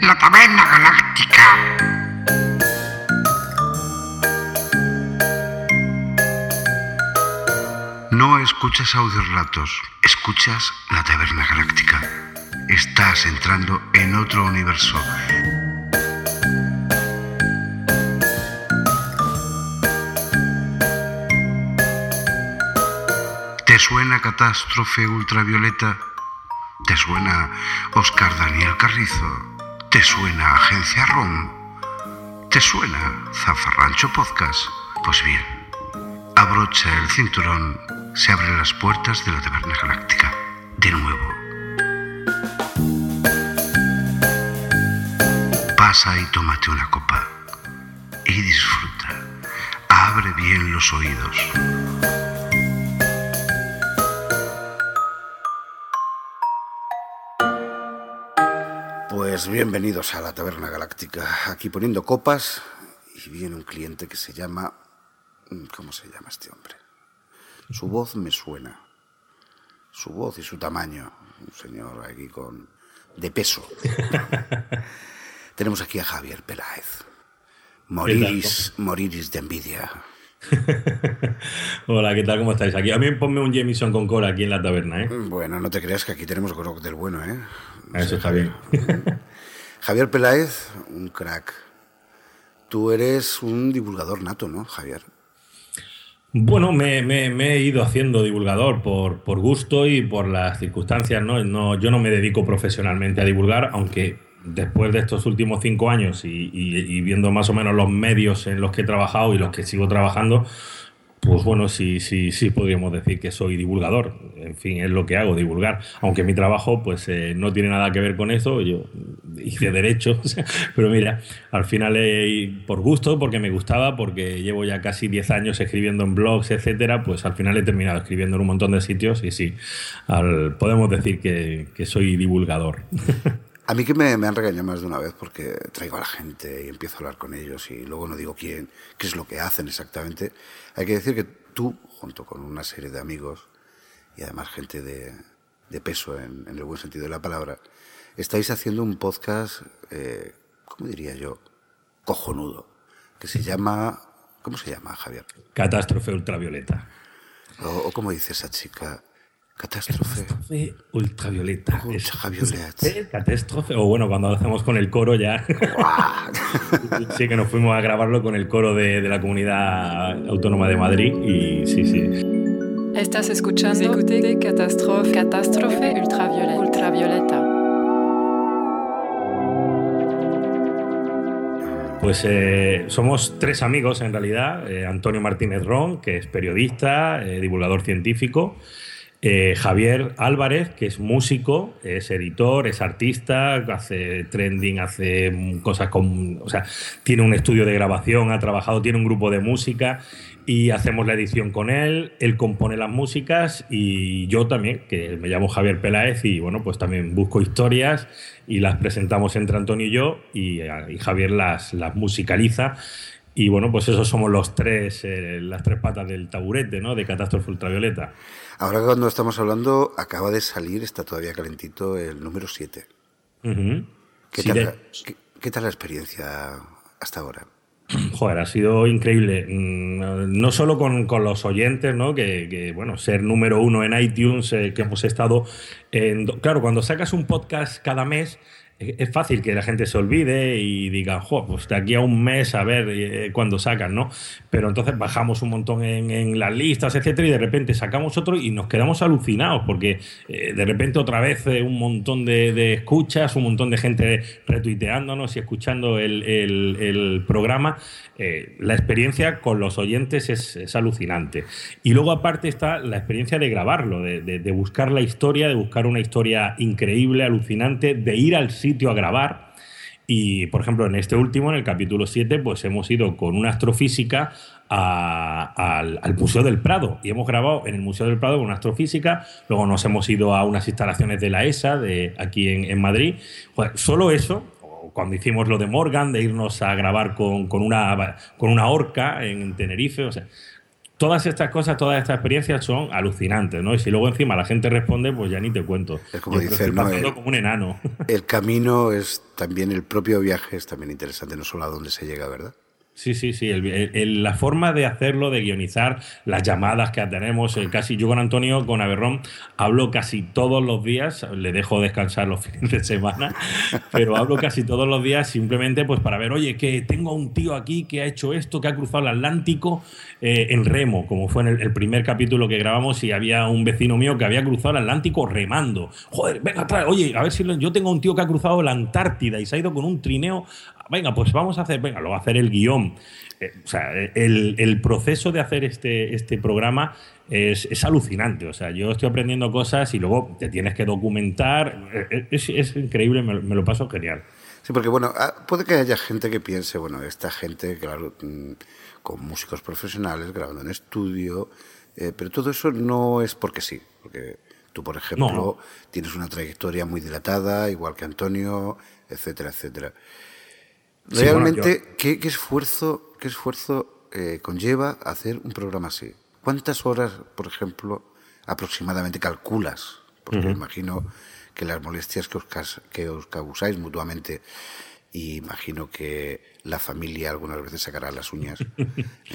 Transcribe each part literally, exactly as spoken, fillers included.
La Taberna Galáctica. No escuchas audiorelatos, escuchas La Taberna Galáctica. Estás entrando en otro universo. ¿Te suena Catástrofe Ultravioleta? ¿Te suena Óscar Daniel Carrizo? ¿Te suena Agencia ROM? ¿Te suena Zafarrancho Podcast? Pues bien, abrocha el cinturón, se abren las puertas de la Taberna Galáctica. De nuevo. Pasa y tómate una copa. Y disfruta. Abre bien los oídos. Pues bienvenidos a la Taberna Galáctica. Aquí poniendo copas y viene un cliente que se llama... ¿Cómo se llama este hombre? Su voz me suena. Su voz y su tamaño. Un señor aquí con... de peso. Tenemos aquí a Javier Peláez. Moriris, moriris de envidia. Hola, ¿qué tal? ¿Cómo estáis? Aquí a mí ponme un Jameson con cola aquí en la taberna, ¿eh? Bueno, no te creas que aquí tenemos grog del bueno, ¿eh? No Eso sé, está Javier. bien. Javier Peláez, un crack. Tú eres un divulgador nato, ¿no, Javier? Bueno, me, me, me he ido haciendo divulgador por, por gusto y por las circunstancias, ¿no? No, yo no me dedico profesionalmente a divulgar, aunque después de estos últimos cinco años y, y, y viendo más o menos los medios en los que he trabajado y los que sigo trabajando, pues bueno, sí, sí, sí podríamos decir que soy divulgador. En fin, es lo que hago, divulgar. Aunque mi trabajo pues eh, no tiene nada que ver con eso. Yo hice Derecho, pero mira, al final eh, por gusto, porque me gustaba, porque llevo ya casi diez años escribiendo en blogs, etcétera, pues al final he terminado escribiendo en un montón de sitios y sí, al, podemos decir que, que soy divulgador. A mí que me, me han regañado más de una vez porque traigo a la gente y empiezo a hablar con ellos y luego no digo quién, qué es lo que hacen exactamente. Hay que decir que tú, junto con una serie de amigos y además gente de, de peso en, en el buen sentido de la palabra, estáis haciendo un podcast, eh, ¿cómo diría yo? Cojonudo, que se llama... ¿Cómo se llama, Javier? Catástrofe Ultravioleta. O, o como dice esa chica... Catástrofe. Catástrofe ultravioleta. Ultravioleta. Catástrofe. O bueno, cuando lo hacemos con el coro ya. Sí, que nos fuimos a grabarlo con el coro de, de la Comunidad Autónoma de Madrid. Y sí, sí. Estás escuchando Catástrofe, Catástrofe ultravioleta. ultravioleta. Pues eh, somos tres amigos en realidad. Eh, Antonio Martínez Ron, que es periodista, eh, divulgador científico. Eh, Javier Álvarez, que es músico, es editor, es artista, hace trending, hace cosas con... O sea, tiene un estudio de grabación, ha trabajado, tiene un grupo de música y hacemos la edición con él. Él compone las músicas y yo también, que me llamo Javier Peláez y bueno, pues también busco historias y las presentamos entre Antonio y yo y, y Javier las, las musicaliza. Y bueno, pues esos somos los tres, eh, las tres patas del taburete, ¿no? De Catástrofe Ultravioleta. Ahora cuando estamos hablando, acaba de salir, está todavía calentito, el número siete. Uh-huh. ¿Qué, sí, tal, de... ¿qué, ¿Qué tal la experiencia hasta ahora? Joder, ha sido increíble. No solo con, con los oyentes, ¿no? Que, que, bueno, ser número uno en iTunes, eh, que hemos estado... En... Claro, cuando sacas un podcast cada mes... Es fácil que la gente se olvide y diga, jo, pues de aquí a un mes a ver eh, cuándo sacan, ¿no? Pero entonces bajamos un montón en, en las listas, etcétera, y de repente sacamos otro y nos quedamos alucinados porque eh, de repente otra vez eh, un montón de, de escuchas, un montón de gente retuiteándonos y escuchando el, el, el programa. Eh, la experiencia con los oyentes es, es alucinante. Y luego aparte está la experiencia de grabarlo, de, de, de buscar la historia, de buscar una historia increíble, alucinante, de ir al sitio a grabar. Y, por ejemplo, en este último, en el capítulo siete, pues hemos ido con una astrofísica a, al, al Museo del Prado. Y hemos grabado en el Museo del Prado con una astrofísica. Luego nos hemos ido a unas instalaciones de la E S A, de, aquí en, en Madrid. Pues solo eso... Cuando hicimos lo de Morgan, de irnos a grabar con, con, una, con una orca en Tenerife, o sea, todas estas cosas, todas estas experiencias son alucinantes, ¿no? Y si luego encima la gente responde, pues ya ni te cuento. Es como dice, ¿no? el, como un enano. El camino es también, el propio viaje es también interesante, no solo a dónde se llega, ¿verdad? Sí, sí, sí. El, el, la forma de hacerlo, de guionizar, las llamadas que tenemos, eh, casi yo con Antonio, con Aberrón, hablo casi todos los días, le dejo descansar los fines de semana, pero hablo casi todos los días simplemente pues para ver, oye, que tengo a un tío aquí que ha hecho esto, que ha cruzado el Atlántico eh, en remo, como fue en el, el primer capítulo que grabamos y había un vecino mío que había cruzado el Atlántico remando. Joder, venga atrás, oye, a ver si lo, yo tengo un tío que ha cruzado la Antártida y se ha ido con un trineo. Venga, pues vamos a hacer, venga, luego a hacer el guión. Eh, o sea, el, el proceso de hacer este, este programa es, es alucinante. O sea, yo estoy aprendiendo cosas y luego te tienes que documentar. Es, es increíble, me, me lo paso genial. Sí, porque bueno, puede que haya gente que piense, bueno, esta gente, claro, con músicos profesionales, grabando en estudio, eh, pero todo eso no es porque sí, porque tú, por ejemplo, no. tienes una trayectoria muy dilatada, igual que Antonio, etcétera, etcétera. Realmente, sí, bueno, yo... ¿qué, qué esfuerzo, qué esfuerzo eh, conlleva hacer un programa así? ¿Cuántas horas, por ejemplo, aproximadamente calculas? Porque uh-huh. imagino que las molestias que os, que os causáis mutuamente, y imagino que la familia algunas veces sacará las uñas. ¿eh?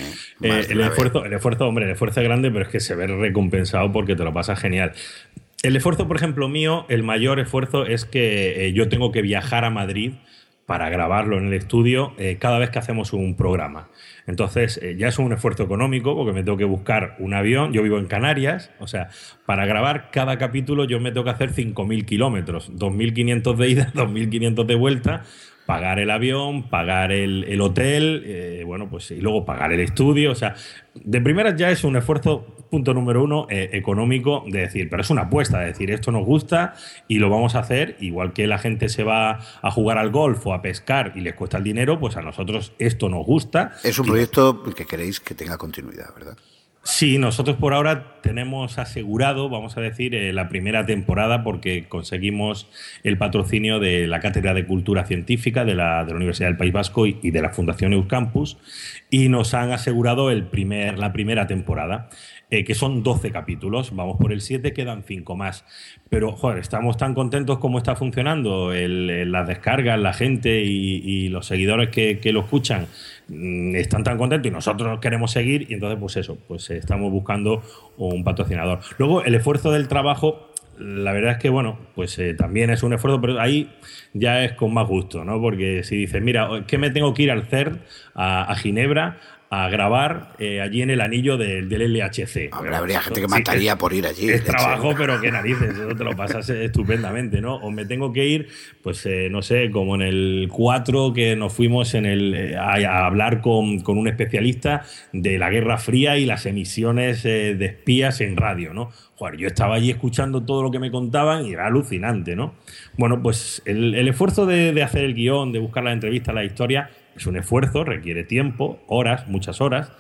eh, el, esfuerzo, el esfuerzo, hombre, el esfuerzo es grande, pero es que se ve recompensado porque te lo pasas genial. El esfuerzo, por ejemplo, mío, el mayor esfuerzo es que eh, yo tengo que viajar a Madrid para grabarlo en el estudio eh, cada vez que hacemos un programa. Entonces, eh, ya es un esfuerzo económico porque me tengo que buscar un avión. Yo vivo en Canarias, o sea, para grabar cada capítulo yo me tengo que hacer cinco mil kilómetros, dos mil quinientos de ida, dos mil quinientos de vuelta, pagar el avión, pagar el, el hotel, eh, bueno, pues y luego pagar el estudio. O sea, de primeras ya es un esfuerzo, punto número uno, eh, económico, de decir, pero es una apuesta, de decir, esto nos gusta y lo vamos a hacer, igual que la gente se va a jugar al golf o a pescar y les cuesta el dinero, pues a nosotros esto nos gusta. Es un proyecto que queréis que tenga continuidad, ¿verdad? Sí, nosotros por ahora tenemos asegurado, vamos a decir, eh, la primera temporada porque conseguimos el patrocinio de la Cátedra de Cultura Científica de la, de la Universidad del País Vasco y, y de la Fundación Euskampus, y nos han asegurado el primer, la primera temporada. Eh, que son doce capítulos, vamos por el siete, quedan cinco más. Pero, joder, estamos tan contentos como está funcionando el, el, las descargas, la gente y, y los seguidores que, que lo escuchan mmm, están tan contentos y nosotros queremos seguir y entonces, pues eso, pues estamos buscando un patrocinador. Luego, el esfuerzo del trabajo, la verdad es que, bueno, pues eh, también es un esfuerzo, pero ahí ya es con más gusto, ¿no? Porque si dices, mira, ¿qué me tengo que ir al C E R N, a, a Ginebra, a grabar eh, allí en el anillo del, del L H C? Hombre, habría gente que mataría sí, por ir allí. Es trabajo, pero qué narices, eso te lo pasas estupendamente, ¿no? O me tengo que ir, pues eh, no sé, como en el cuatro que nos fuimos en el, eh, a, a hablar con, con un especialista de la Guerra Fría y las emisiones eh, de espías en radio, ¿no? Joder, yo estaba allí escuchando todo lo que me contaban y era alucinante, ¿no? Bueno, pues el, el esfuerzo de, de hacer el guión, de buscar las entrevistas, la historia, es un esfuerzo, requiere tiempo, horas, muchas horas,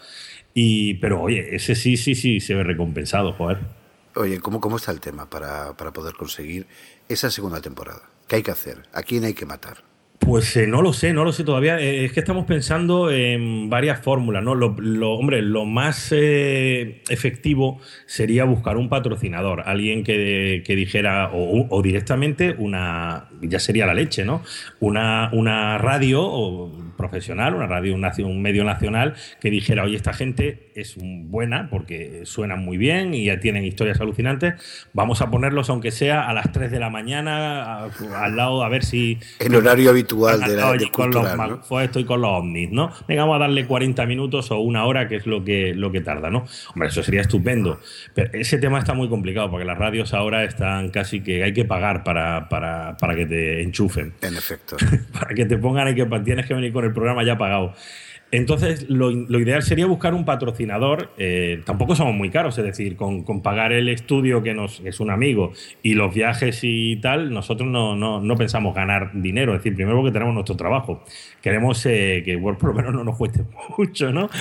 y pero oye, ese sí, sí, sí se ve recompensado, joder. Oye, ¿cómo, cómo está el tema para, para poder conseguir esa segunda temporada? ¿Qué hay que hacer? ¿A quién hay que matar? Pues eh, no lo sé, no lo sé todavía. Eh, es que estamos pensando en varias fórmulas, ¿no? Lo, lo, hombre, lo más eh, efectivo sería buscar un patrocinador, alguien que, que dijera, o, o directamente una, ya sería la leche, ¿no? Una, una radio o profesional, una radio, un, un medio nacional que dijera, oye, esta gente es buena porque suenan muy bien y ya tienen historias alucinantes, vamos a ponerlos aunque sea a las tres de la mañana a, al lado a ver si... En horario habitual. De la, de con cultural, los, ¿no? Pues estoy con los ovnis, ¿no? Venga, vamos a darle cuarenta minutos o una hora, que es lo que, lo que tarda, ¿no? Hombre, eso sería estupendo. Pero ese tema está muy complicado porque las radios ahora están casi que hay que pagar para, para, para que te enchufen. En efecto. Para que te pongan y que tienes que venir con el programa ya pagado. Entonces, lo, lo ideal sería buscar un patrocinador. Eh, tampoco somos muy caros, es decir, con, con pagar el estudio que nos es un amigo y los viajes y tal, nosotros no, no, no pensamos ganar dinero. Es decir, primero porque tenemos nuestro trabajo. Queremos eh, que bueno, por lo menos no nos cueste mucho, ¿no?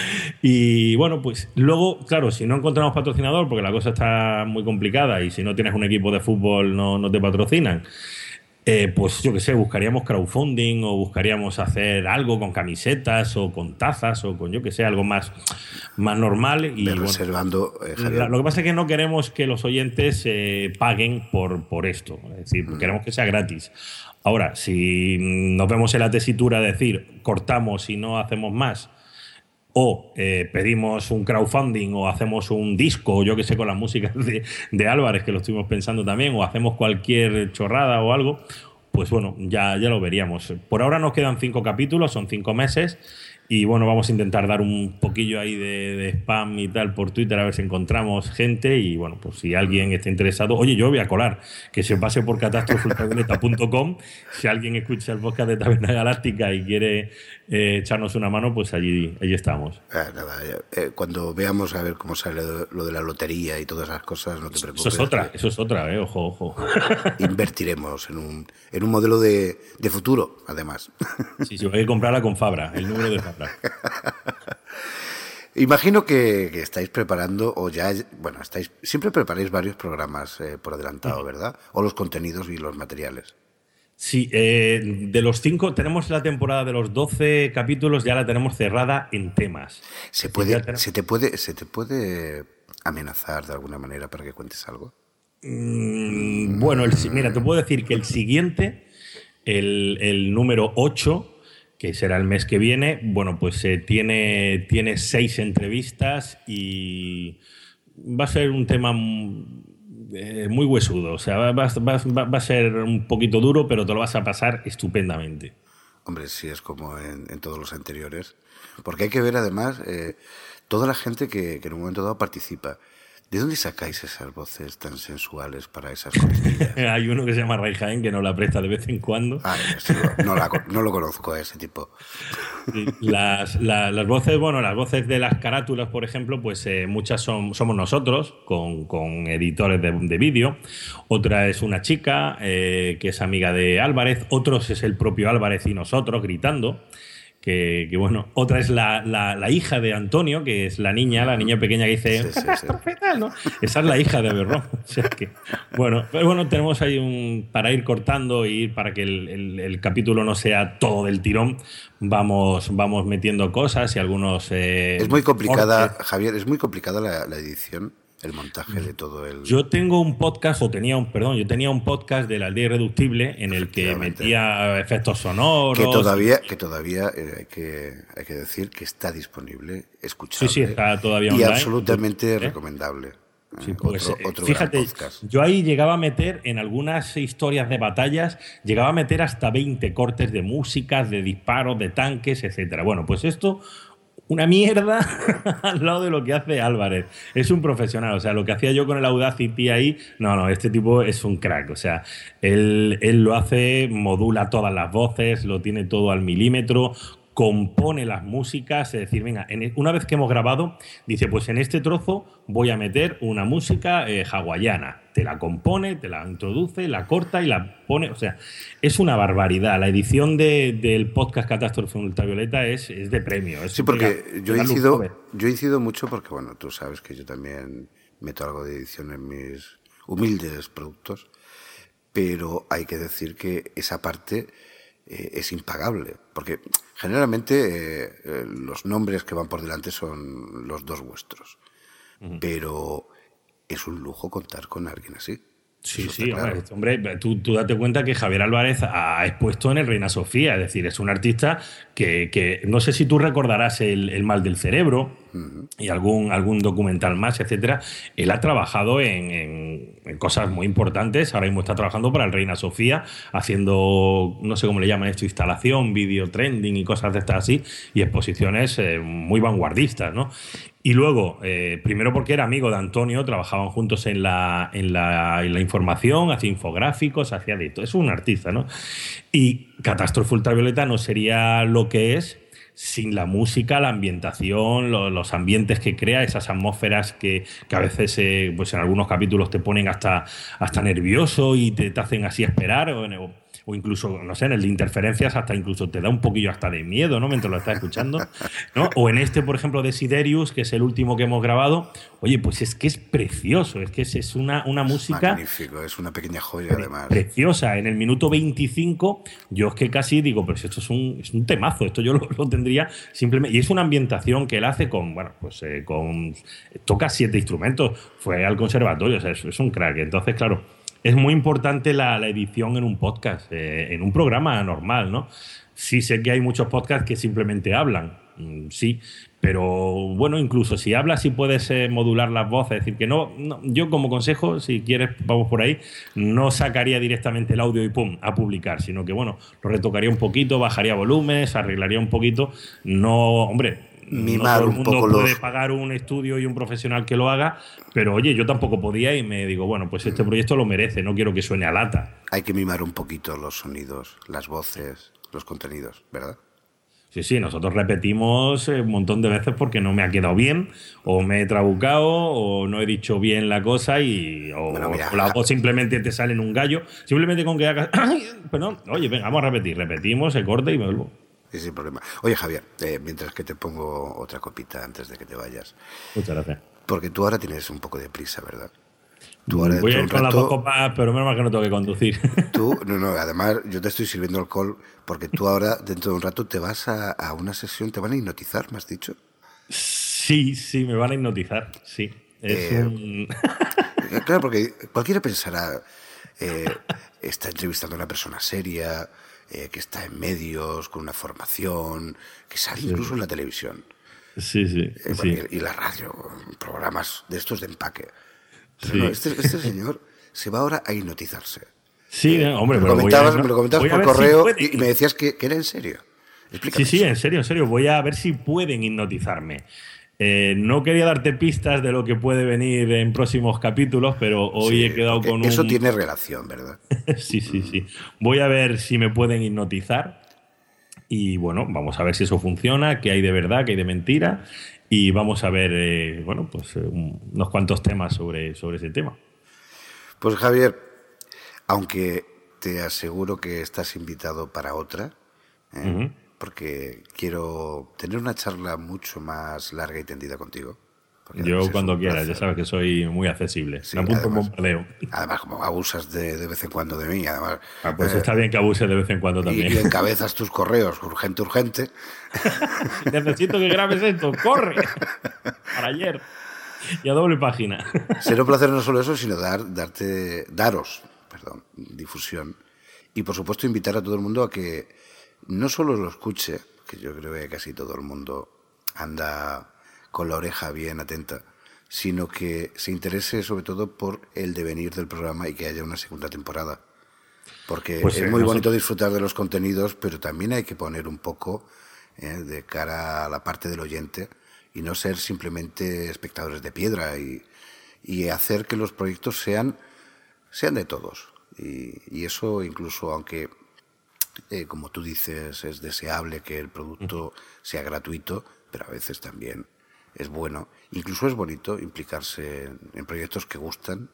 Y bueno, pues luego, claro, si no encontramos patrocinador, porque la cosa está muy complicada y si no tienes un equipo de fútbol no, no te patrocinan. Eh, pues yo qué sé, buscaríamos crowdfunding o buscaríamos hacer algo con camisetas o con tazas o con yo que sé, algo más, más normal. Y bueno, reservando, eh, la, lo que pasa es que no queremos que los oyentes eh, paguen por, por esto. Es decir, mm. queremos que sea gratis. Ahora, si nos vemos en la tesitura de decir cortamos y no hacemos más, o eh, pedimos un crowdfunding o hacemos un disco, yo que sé, con las músicas de, de Álvarez, que lo estuvimos pensando también, o hacemos cualquier chorrada o algo, pues bueno, ya, ya lo veríamos. Por ahora nos quedan cinco capítulos, son cinco meses, y bueno, vamos a intentar dar un poquillo ahí de, de spam y tal por Twitter a ver si encontramos gente y bueno, pues si alguien está interesado, oye, yo voy a colar, que se pase por catástrofe ultravioleta punto com, si alguien escucha el podcast de Taberna Galáctica y quiere eh, echarnos una mano, pues allí, allí estamos. Ah, nada, eh, cuando veamos a ver cómo sale lo de la lotería y todas esas cosas, no te preocupes. Eso es otra, eso es otra, eh, ojo, ojo. Invertiremos en un, en un modelo de, de futuro, además. Sí, sí, hay que comprarla con Fabra, el número de Fabra. Imagino que, que estáis preparando, o ya, bueno, estáis siempre preparáis varios programas eh, por adelantado, ¿verdad? O los contenidos y los materiales. Sí, eh, de los cinco, tenemos la temporada de los doce capítulos, ya la tenemos cerrada en temas. ¿Se, puede, tenemos... ¿se, te puede, ¿Se te puede amenazar de alguna manera para que cuentes algo? Mm, bueno, el, mira, te puedo decir que el siguiente, el, el número ocho, que será el mes que viene, bueno, pues eh, tiene, tiene seis entrevistas y va a ser un tema eh, muy huesudo. O sea, va, va, va, va a ser un poquito duro, pero te lo vas a pasar estupendamente. Hombre, sí, es como en, en todos los anteriores. Porque hay que ver, además, eh, toda la gente que, que en un momento dado participa. ¿De dónde sacáis esas voces tan sensuales para esas costillas? Hay uno que se llama Ray Jaén que nos la presta de vez en cuando. Ah, sí, no, la, no lo conozco a ese tipo. Sí, las, la, las voces, bueno, las voces de las carátulas, por ejemplo, pues eh, muchas son, somos nosotros, con, con editores de, de vídeo. Otra es una chica eh, que es amiga de Álvarez. Otros es el propio Álvarez y nosotros gritando. Que, que bueno, otra es la, la, la hija de Antonio, que es la niña, la niña pequeña que dice sí, sí, sí. ¿no? Esa es la hija de Berrón. O sea que, bueno, pero bueno, tenemos ahí un para ir cortando y para que el, el, el capítulo no sea todo del tirón, vamos, vamos metiendo cosas y algunos eh, es muy complicada, cortes. Javier, es muy complicada la, la edición. El montaje de todo el... Yo tengo un podcast, o tenía un, perdón, yo tenía un podcast de La Aldea Irreductible en el que metía efectos sonoros. Que todavía, que todavía eh, hay, que, hay que decir que está disponible, escuchable. Sí, sí, está todavía y online. Y absolutamente ¿eh? recomendable. Sí, pues, otro, otro fíjate, yo ahí llegaba a meter en algunas historias de batallas, llegaba a meter hasta veinte cortes de músicas, de disparos, de tanques, etcétera. Bueno, pues esto... una mierda al lado de lo que hace Álvarez. Es un profesional. O sea, lo que hacía yo con el Audacity ahí, no, no, este tipo es un crack. O sea, él, él lo hace, modula todas las voces, lo tiene todo al milímetro, compone las músicas, es decir, venga, en, una vez que hemos grabado, dice, pues en este trozo voy a meter una música eh, hawaiana. Te la compone, te la introduce, la corta y la pone. O sea, es una barbaridad. La edición de, del podcast Catástrofe Ultravioleta es, es de premio. Es sí, porque mega, yo, incido, yo incido mucho porque, bueno, tú sabes que yo también meto algo de edición en mis humildes productos, pero hay que decir que esa parte eh, es impagable, porque generalmente eh, eh, los nombres que van por delante son los dos vuestros, uh-huh. pero es un lujo contar con alguien así. Sí, Eso sí, claro. hombre, hombre tú, tú date cuenta que Javier Álvarez ha expuesto en el Reina Sofía, es decir, es un artista que, que no sé si tú recordarás el, el Mal del Cerebro uh-huh. y algún, algún documental más, etcétera. Él ha trabajado en, en, en cosas muy importantes, ahora mismo está trabajando para el Reina Sofía, haciendo, no sé cómo le llaman esto, instalación, video trending y cosas de estas así, y exposiciones eh, muy vanguardistas, ¿no? Y luego, eh, primero porque era amigo de Antonio, trabajaban juntos en la, en la, en la información, hacía infográficos, hacía de todo. Es un artista, ¿no? Y Catástrofe Ultravioleta no sería lo que es sin la música, la ambientación, lo, los ambientes que crea, esas atmósferas que, que a veces eh, pues en algunos capítulos te ponen hasta, hasta nervioso y te, te hacen así esperar. O, o o incluso, no sé, en el de interferencias hasta incluso te da un poquillo hasta de miedo, ¿no? Mientras lo estás escuchando, ¿no? O en este, por ejemplo, de Siderius, que es el último que hemos grabado, oye, pues es que es precioso, es que es, es una, una es música... magnífico, es una pequeña joya, pre además. Preciosa. En el minuto veinticinco, yo es que casi digo, pero si esto es un, es un temazo, esto yo lo, lo tendría simplemente... Y es una ambientación que él hace con, bueno, pues eh, con... Toca siete instrumentos, fue al conservatorio, o sea, es, es un crack. Entonces, claro, es muy importante la, la edición en un podcast, eh, en un programa normal, ¿no? Sí sé que hay muchos podcasts que simplemente hablan, mm, sí, pero bueno, incluso si hablas sí puedes eh, modular las voces, es decir, que no, no, yo como consejo, si quieres, vamos por ahí, no sacaría directamente el audio y pum, a publicar, sino que bueno, lo retocaría un poquito, bajaría volúmenes, arreglaría un poquito, no, hombre... Mimar no todo el un mundo poco puede los... pagar un estudio y un profesional que lo haga, pero oye, yo tampoco podía y me digo, bueno, pues este proyecto lo merece, no quiero que suene a lata. Hay que mimar un poquito los sonidos, las voces, los contenidos, ¿verdad? Sí, sí, nosotros repetimos un montón de veces porque no me ha quedado bien, o me he trabucado, o no he dicho bien la cosa, y o, bueno, mira, o la voz simplemente te sale en un gallo. Simplemente con que hagas... Perdón, oye, venga, vamos a repetir. Repetimos, se corta y me vuelvo. Sí, sin problema. Oye, Javier, eh, mientras que te pongo otra copita antes de que te vayas. Muchas gracias. Porque tú ahora tienes un poco de prisa, ¿verdad? Tú ahora Voy a ir un con rato, las dos copas, pero menos mal que no tengo que conducir. Tú, no, no, además yo te estoy sirviendo alcohol porque tú ahora, dentro de un rato, te vas a, a una sesión, te van a hipnotizar, ¿me has dicho? Sí, sí, me van a hipnotizar, sí. Es Eh, un... Claro, porque cualquiera pensará, eh, está entrevistando a una persona seria, eh, que está en medios, con una formación, que sale Sí. incluso en la televisión. Sí, sí, Eh, sí. bueno, y, y la radio, programas de estos de empaque. Pero Sí. no, este, este señor se va ahora a hipnotizarse. Sí, Eh, no, hombre, me, lo pero voy comentabas, a, me lo comentabas voy a por ver si correo puede. y, y me decías que, que era en serio. Explícame Sí, sí, eso. en serio, en serio. Voy a ver si pueden hipnotizarme. Eh, no quería darte pistas de lo que puede venir en próximos capítulos, pero hoy Sí, he quedado porque con eso un... tiene relación, ¿verdad? Sí, sí, sí. Voy a ver si me pueden hipnotizar y bueno, vamos a ver si eso funciona, qué hay de verdad, qué hay de mentira y vamos a ver, eh, bueno, pues eh, un- unos cuantos temas sobre, sobre ese tema. Pues Javier, aunque te aseguro que estás invitado para otra, ¿eh? Ujú. Porque quiero tener una charla mucho más larga y tendida contigo. Porque además Yo es cuando un quieras, ya placer. sabes que soy muy accesible. Sí, Me apunto un además, bombardeo. además como abusas de, de vez en cuando de mí, además Ah, pues eh, está bien que abuse de vez en cuando y, también. y encabezas tus correos, urgente, urgente. Necesito que grabes esto, corre. Para ayer. Y a doble página. Será un placer no solo eso, sino dar, darte, daros, perdón, difusión. Y por supuesto invitar a todo el mundo a que no solo lo escuche, que yo creo que casi todo el mundo anda con la oreja bien atenta, sino que se interese sobre todo por el devenir del programa y que haya una segunda temporada. Porque Pues, es eh, muy nosotros- bonito disfrutar de los contenidos, pero también hay que poner un poco eh, de cara a la parte del oyente y no ser simplemente espectadores de piedra y, y hacer que los proyectos sean, sean de todos. Y, y eso incluso, aunque, eh, como tú dices, es deseable que el producto sea gratuito, pero a veces también es bueno. Incluso es bonito implicarse en, en proyectos que gustan,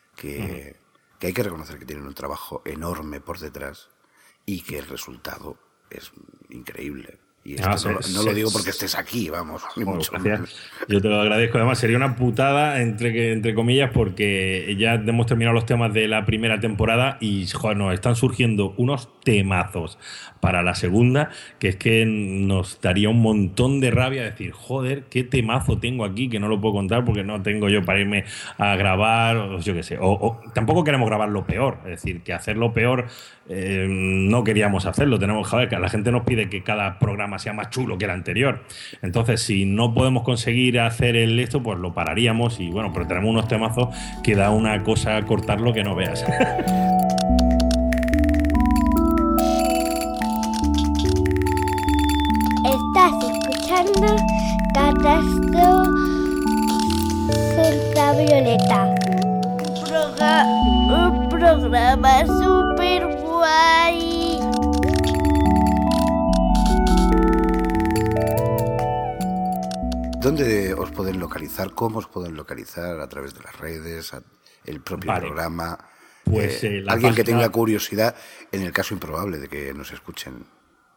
que, que hay que reconocer que tienen un trabajo enorme por detrás y que el resultado es increíble. Y esto Ah, no, se- lo- no lo se- digo porque estés aquí, vamos, ni Bueno, mucho gracias. menos. Yo te lo agradezco. Además, sería una putada, entre, que- entre comillas, porque ya hemos terminado los temas de la primera temporada y joder, nos están surgiendo unos temazos para la segunda, que es que nos daría un montón de rabia decir, joder, qué temazo tengo aquí que no lo puedo contar porque no tengo yo para irme a grabar, o yo qué sé. O, o tampoco queremos grabar lo peor, es decir, que hacerlo peor eh, no queríamos hacerlo. Tenemos, joder, que la gente nos pide que cada programa sea más chulo que el anterior. Entonces, si no podemos conseguir hacer el esto, pues lo pararíamos y bueno, pero tenemos unos temazos que da una cosa cortarlo que no veas. Estás escuchando Catástrofe Ultravioleta. Un, proga- un programa super guay. ¿Dónde os pueden localizar? ¿Cómo os pueden localizar? ¿A través de las redes? a- ¿El propio Vale. programa? Pues, eh, eh, la alguien página... que tenga curiosidad, en el caso improbable de que nos escuchen.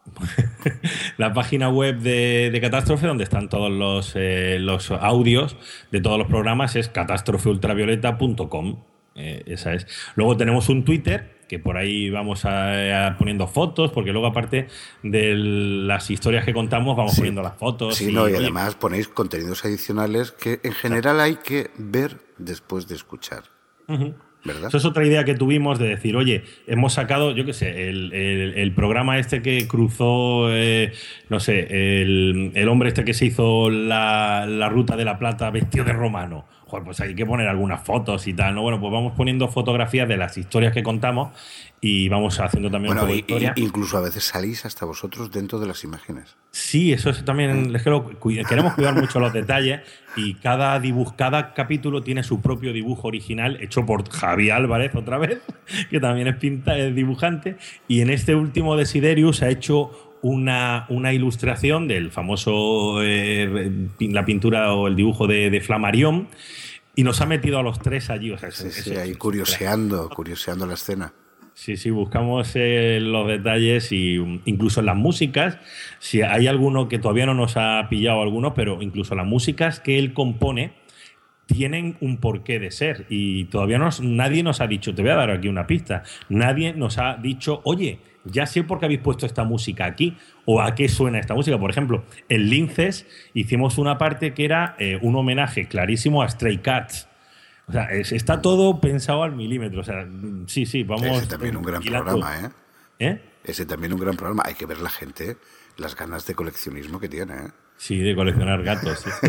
La página web de, de Catástrofe, donde están todos los, eh, los audios de todos los programas, es catástrofe ultravioleta punto com. Eh, esa es. Luego tenemos un Twitter, que por ahí vamos a, a poniendo fotos, porque luego, aparte de las historias que contamos, vamos sí. poniendo las fotos. Sí, y, no, y oye, además ponéis contenidos adicionales que en general claro. hay que ver después de escuchar. Uh-huh. ¿Verdad? Eso es otra idea que tuvimos de decir, oye, hemos sacado, yo qué sé, el, el, el programa este que cruzó, eh, no sé, el, el hombre este que se hizo la, la Ruta de la Plata vestido de romano. Joder, pues hay que poner algunas fotos y tal, ¿no? Bueno, pues vamos poniendo fotografías de las historias que contamos y vamos haciendo también bueno, un poco de historia. Y, incluso a veces salís hasta vosotros dentro de las imágenes. Sí, eso es también, es que lo, queremos cuidar mucho los detalles y cada dibujo, cada capítulo tiene su propio dibujo original hecho por Javi Álvarez otra vez, que también es, pinta, es dibujante, y en este último de Siderius ha hecho Una, una ilustración del famoso eh, la pintura o el dibujo de, de Flammarion y nos ha metido a los tres allí. O sea, sí, eso, sí, eso, ahí eso, curioseando, eso. curioseando la escena. Sí, sí, buscamos eh, los detalles y incluso en las músicas, si hay alguno que todavía no nos ha pillado alguno, pero incluso las músicas que él compone tienen un porqué de ser y todavía nos, nadie nos ha dicho, te voy a dar aquí una pista, nadie nos ha dicho, oye, ya sé por qué habéis puesto esta música aquí o a qué suena esta música. Por ejemplo, en Linces hicimos una parte que era eh, un homenaje clarísimo a Stray Cats. O sea, es, está todo pensado al milímetro. O sea, sí, sí, vamos... Ese también un gran programa, ¿eh? ¿eh? Ese también un gran programa. Hay que ver la gente, las ganas de coleccionismo que tiene, ¿eh? Sí, de coleccionar gatos, sí.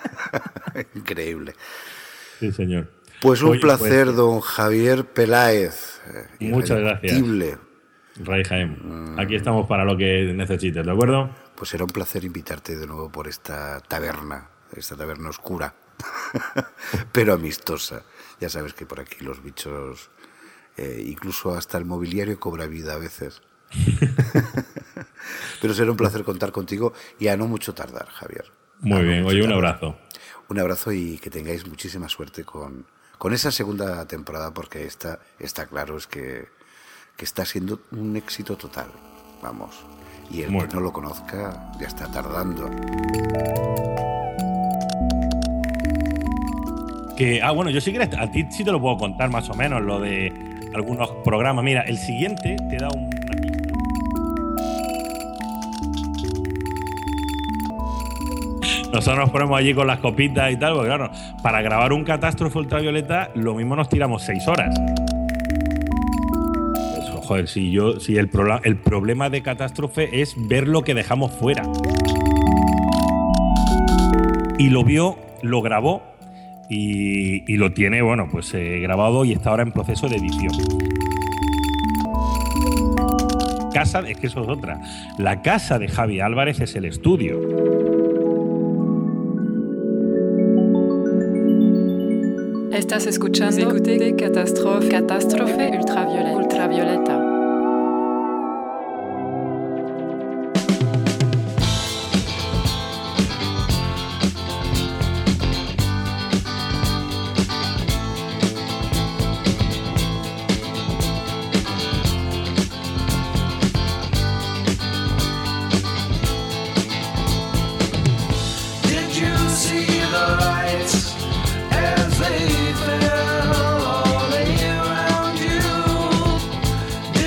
Increíble. Sí, señor. Pues un Oye, placer, pues, don Javier Peláez. Muchas gracias. Ray Jaén. Aquí estamos para lo que necesites, ¿de acuerdo? Pues será un placer invitarte de nuevo por esta taberna, esta taberna oscura, pero amistosa. Ya sabes que por aquí los bichos, eh, incluso hasta el mobiliario cobra vida a veces. Pero será un placer contar contigo y a no mucho tardar, Javier. Muy bien, oye, un abrazo. Un abrazo y que tengáis muchísima suerte con, con esa segunda temporada, porque esta, está claro, es que que está siendo un éxito total, vamos. Y el bueno. que no lo conozca ya está tardando. Que, ah, bueno, yo sí que a ti sí te lo puedo contar más o menos, lo de algunos programas. Mira, el siguiente te da una pista. Nosotros nos ponemos allí con las copitas y tal, porque claro, para grabar un Catástrofe Ultravioleta lo mismo nos tiramos seis horas. Joder, si yo, si el, pro, el problema de Catástrofe es ver lo que dejamos fuera. Y lo vio, lo grabó y, y lo tiene, bueno, pues eh, grabado y está ahora en proceso de edición. Casa, es que eso es otra. La casa de Javi Álvarez es el estudio. Estás escuchando Écoutez Catástrofe, Catástrofe Ultravioleta. Ultravioleta. They fell all around you.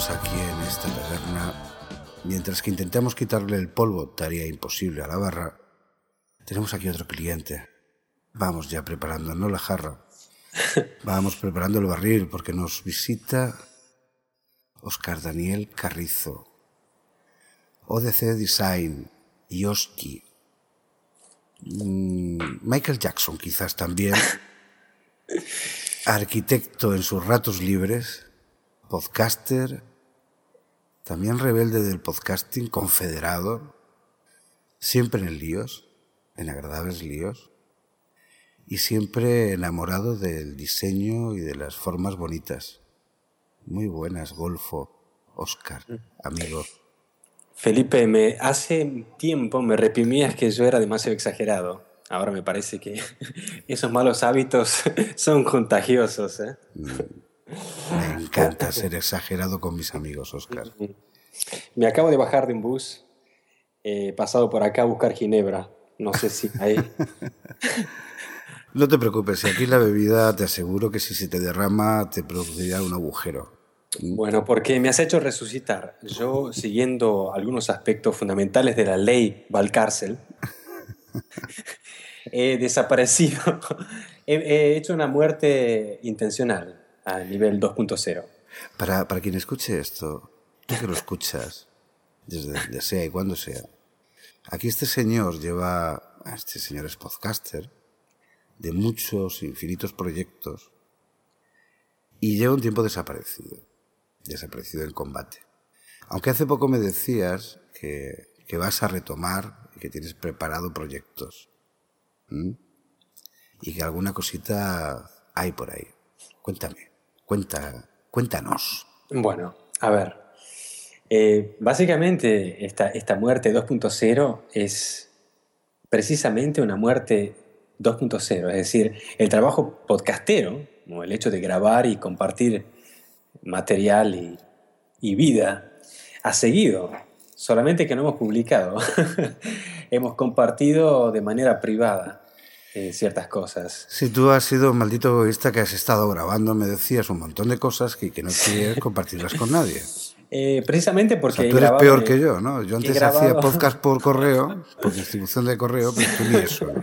aquí en esta taberna, mientras que intentamos quitarle el polvo, tarea imposible a la barra, tenemos aquí otro cliente. Vamos ya preparando, no la jarra. Vamos preparando el barril porque nos visita Óscar Daniel Carrizo, O D C Design, Yoski, Michael Jackson quizás también, arquitecto en sus ratos libres, podcaster, también rebelde del podcasting, confederado, siempre en líos, en agradables líos, y siempre enamorado del diseño y de las formas bonitas. Muy buenas, Golfo, Óscar, amigo. Felipe, me, hace tiempo me reprimías que yo era demasiado exagerado. Ahora me parece que esos malos hábitos son contagiosos, ¿eh? Me encanta ser exagerado con mis amigos, Óscar. Me acabo de bajar de un bus, he pasado por acá a buscar ginebra. No sé si hay... No te preocupes, si aquí la bebida te aseguro que si se te derrama te producirá un agujero. Bueno, porque me has hecho resucitar. Yo, siguiendo algunos aspectos fundamentales de la ley Valcárcel, he desaparecido. He, he hecho una muerte intencional a nivel dos punto cero. Para, para quien escuche esto, tú que lo escuchas, desde donde sea y cuando sea, aquí este señor lleva, este señor es podcaster, de muchos infinitos proyectos y lleva un tiempo desaparecido, desaparecido en combate. Aunque hace poco me decías que, que vas a retomar y que tienes preparado proyectos. ¿Mm? Y que alguna cosita hay por ahí. Cuéntame, cuenta, cuéntanos. Bueno, a ver, eh, básicamente esta, esta muerte dos punto cero es precisamente una muerte dos punto cero, es decir, el trabajo podcastero, como el hecho de grabar y compartir material y, y vida, ha seguido, solamente que no hemos publicado. Hemos compartido de manera privada eh, ciertas cosas. Si tú has sido un maldito egoísta que has estado grabando, me decías un montón de cosas que, que no quieres compartirlas con nadie. Eh, precisamente porque... O sea, tú eres peor que yo, ¿no? Yo antes grabado... hacía podcast por correo, por distribución de correo, pero tú ni eso, ¿no?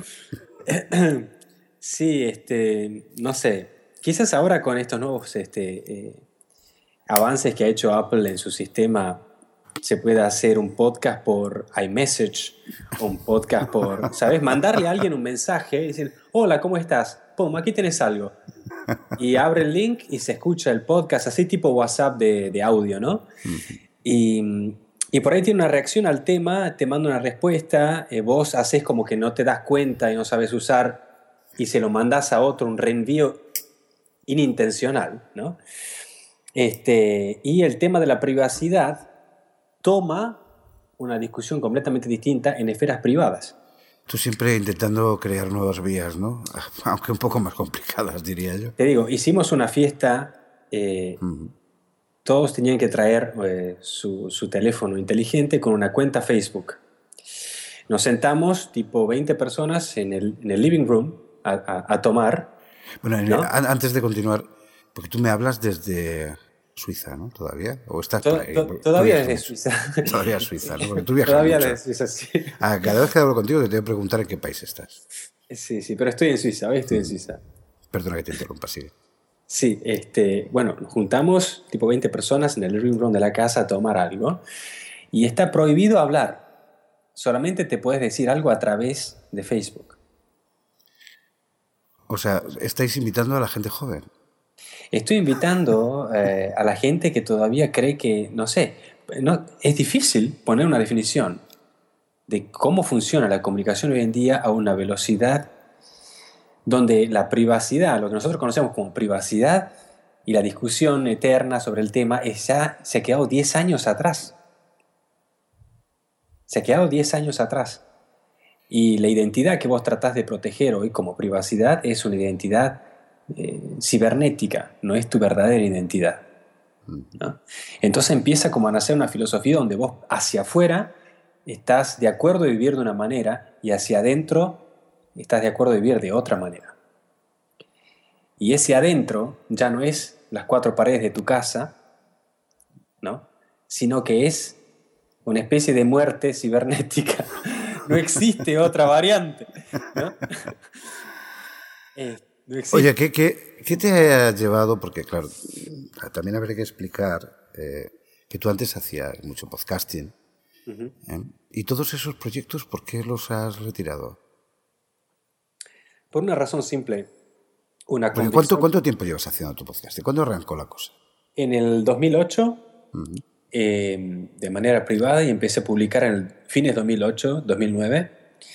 Sí, este, no sé, quizás ahora con estos nuevos este, eh, avances que ha hecho Apple en su sistema se pueda hacer un podcast por iMessage o un podcast por, ¿sabes? Mandarle a alguien un mensaje y decir, hola, ¿cómo estás? Pum, aquí tenés algo. Y abre el link y se escucha el podcast, así tipo WhatsApp de, de audio, ¿no? Y... Y por ahí tiene una reacción al tema, te manda una respuesta, eh, vos haces como que no te das cuenta y no sabes usar y se lo mandás a otro, un reenvío inintencional, ¿no? Este, y el tema de la privacidad toma una discusión completamente distinta en esferas privadas. Tú siempre intentando crear nuevas vías, ¿no? Aunque un poco más complicadas, diría yo. Te digo, hicimos una fiesta... Eh, uh-huh. Todos tenían que traer eh, su, su teléfono inteligente con una cuenta Facebook. Nos sentamos, tipo veinte personas, en el, en el living room a, a, a tomar. Bueno, ¿no? Antes de continuar, porque tú me hablas desde Suiza, ¿no? ¿Todavía? ¿O estás to, por ahí? To, todavía desde Suiza. Todavía Suiza, ¿no? Porque tú viajas todavía mucho. Desde Suiza, sí. Ah, cada vez que hablo contigo te tengo que preguntar en qué país estás. Sí, sí, pero estoy en Suiza, hoy estoy en Suiza. Perdona que te interrumpa, sigue. Sí, este, bueno, nos juntamos tipo veinte personas en el living room de la casa a tomar algo y está prohibido hablar. Solamente te puedes decir algo a través de Facebook. O sea, ¿estáis invitando a la gente joven? Estoy invitando eh, a la gente que todavía cree que, no sé, no, es difícil poner una definición de cómo funciona la comunicación hoy en día a una velocidad donde la privacidad, lo que nosotros conocemos como privacidad y la discusión eterna sobre el tema es ya, se ha quedado diez años atrás. Se ha quedado diez años atrás. Y la identidad que vos tratás de proteger hoy como privacidad es una identidad eh, cibernética, no es tu verdadera identidad, ¿no? Entonces empieza como a nacer una filosofía donde vos hacia afuera estás de acuerdo de vivir de una manera y hacia adentro estás de acuerdo de vivir de otra manera. Y ese adentro ya no es las cuatro paredes de tu casa, ¿no? Sino que es una especie de muerte cibernética. No existe otra variante, ¿no? eh, no existe. Oye, ¿qué, qué, ¿qué te ha llevado? Porque, claro, también habría que explicar eh, que tú antes hacías mucho podcasting. Uh-huh. ¿eh? Y todos esos proyectos, ¿por qué los has retirado? Por una razón simple. Una Porque ¿cuánto, ¿Cuánto tiempo llevas haciendo tu podcast? ¿Cuándo arrancó la cosa? En el dos mil ocho, uh-huh. eh, de manera privada, y empecé a publicar en el fines de dos mil ocho, dos mil nueve,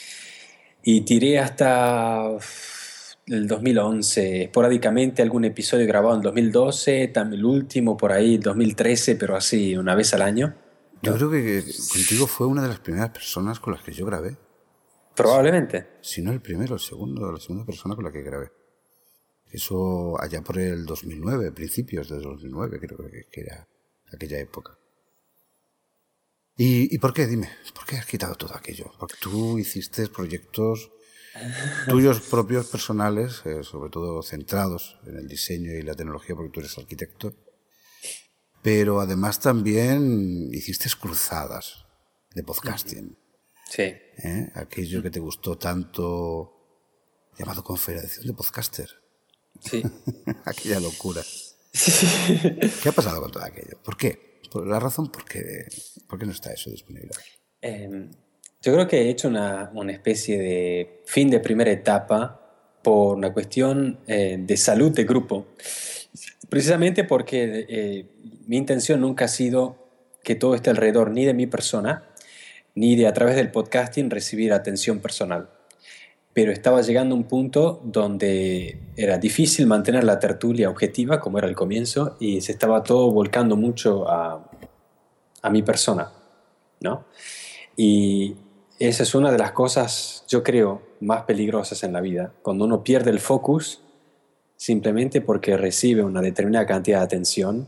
y tiré hasta el dos mil once, esporádicamente algún episodio grabado en el dos mil doce, también el último por ahí, dos mil trece, pero así una vez al año. Yo creo que contigo fue una de las primeras personas con las que yo grabé. Probablemente. Si no el primero, el segundo, la segunda persona con la que grabé. Eso allá por el dos mil nueve, principios del dos mil nueve, creo que era aquella época. ¿Y, ¿Y por qué? Dime, ¿por qué has quitado todo aquello? Porque tú hiciste proyectos tuyos propios, personales, eh, sobre todo centrados en el diseño y la tecnología, porque tú eres arquitecto. Pero además también hiciste cruzadas de podcasting. Sí. ¿Eh? Aquello que te gustó tanto, llamado Confederación de Podcaster. Sí. Aquella locura. ¿Qué ha pasado con todo aquello? ¿Por qué? ¿Por la razón por qué, por qué no está eso disponible? Eh, yo creo que he hecho una, una especie de fin de primera etapa por una cuestión eh, de salud de grupo. Precisamente porque eh, mi intención nunca ha sido que todo esté alrededor ni de mi persona, ni de a través del podcasting recibir atención personal. Pero estaba llegando a un punto donde era difícil mantener la tertulia objetiva, como era al comienzo, y se estaba todo volcando mucho a, a mi persona, ¿no? Y esa es una de las cosas, yo creo, más peligrosas en la vida, cuando uno pierde el focus simplemente porque recibe una determinada cantidad de atención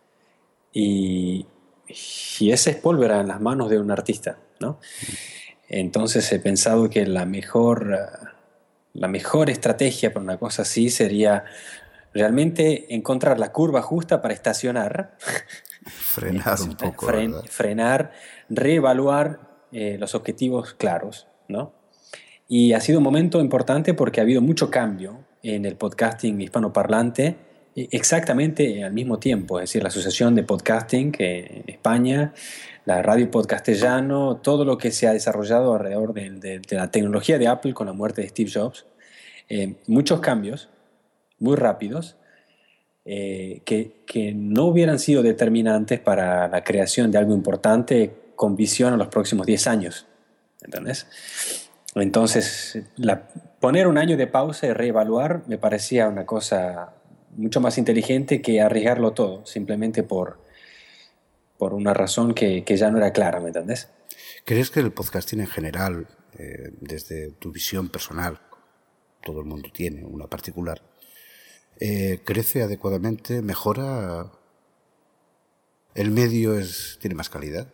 y, y esa es pólvora en las manos de un artista, ¿no? Entonces he pensado que la mejor, la mejor estrategia para una cosa así sería realmente encontrar la curva justa para estacionar. Frenar un poco. Fren, frenar, reevaluar eh, los objetivos claros, ¿no? Y ha sido un momento importante porque ha habido mucho cambio en el podcasting hispanoparlante exactamente al mismo tiempo. Es decir, la Asociación de Podcasting que en España, la Radio Podcastellano, todo lo que se ha desarrollado alrededor de, de, de la tecnología de Apple con la muerte de Steve Jobs. Eh, muchos cambios, muy rápidos, eh, que, que no hubieran sido determinantes para la creación de algo importante con visión a los próximos diez años. ¿Entendés? Entonces, la, poner un año de pausa y reevaluar me parecía una cosa mucho más inteligente que arriesgarlo todo, simplemente por, por una razón que, que ya no era clara, ¿me entendés? ¿Crees que el podcasting en general, eh, desde tu visión personal, todo el mundo tiene una particular, eh, crece adecuadamente, mejora, el medio es, tiene más calidad?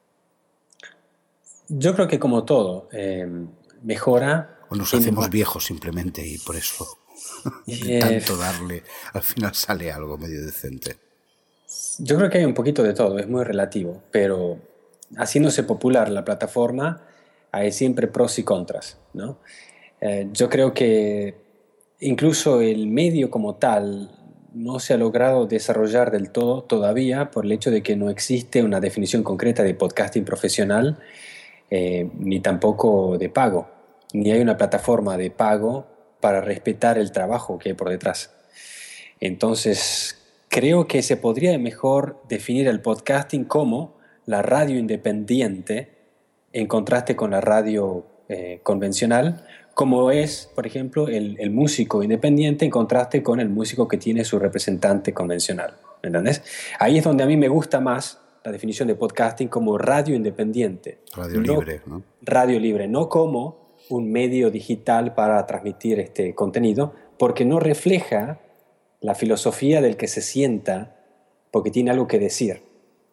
Yo creo que como todo, eh, mejora. O nos hacemos viejos simplemente y por eso de eh, tanto darle, al final sale algo medio decente. Yo creo que hay un poquito de todo, es muy relativo, pero haciéndose popular la plataforma hay siempre pros y contras, ¿no? Eh, yo creo que incluso el medio como tal no se ha logrado desarrollar del todo todavía por el hecho de que no existe una definición concreta de podcasting profesional, eh, ni tampoco de pago, ni hay una plataforma de pago para respetar el trabajo que hay por detrás. Entonces, creo que se podría mejor definir el podcasting como la radio independiente en contraste con la radio eh, convencional, como es, por ejemplo, el, el músico independiente en contraste con el músico que tiene su representante convencional. ¿Entendés? Ahí es donde a mí me gusta más la definición de podcasting como radio independiente. Radio no, libre, ¿no? Radio libre, no como un medio digital para transmitir este contenido, porque no refleja la filosofía del que se sienta porque tiene algo que decir.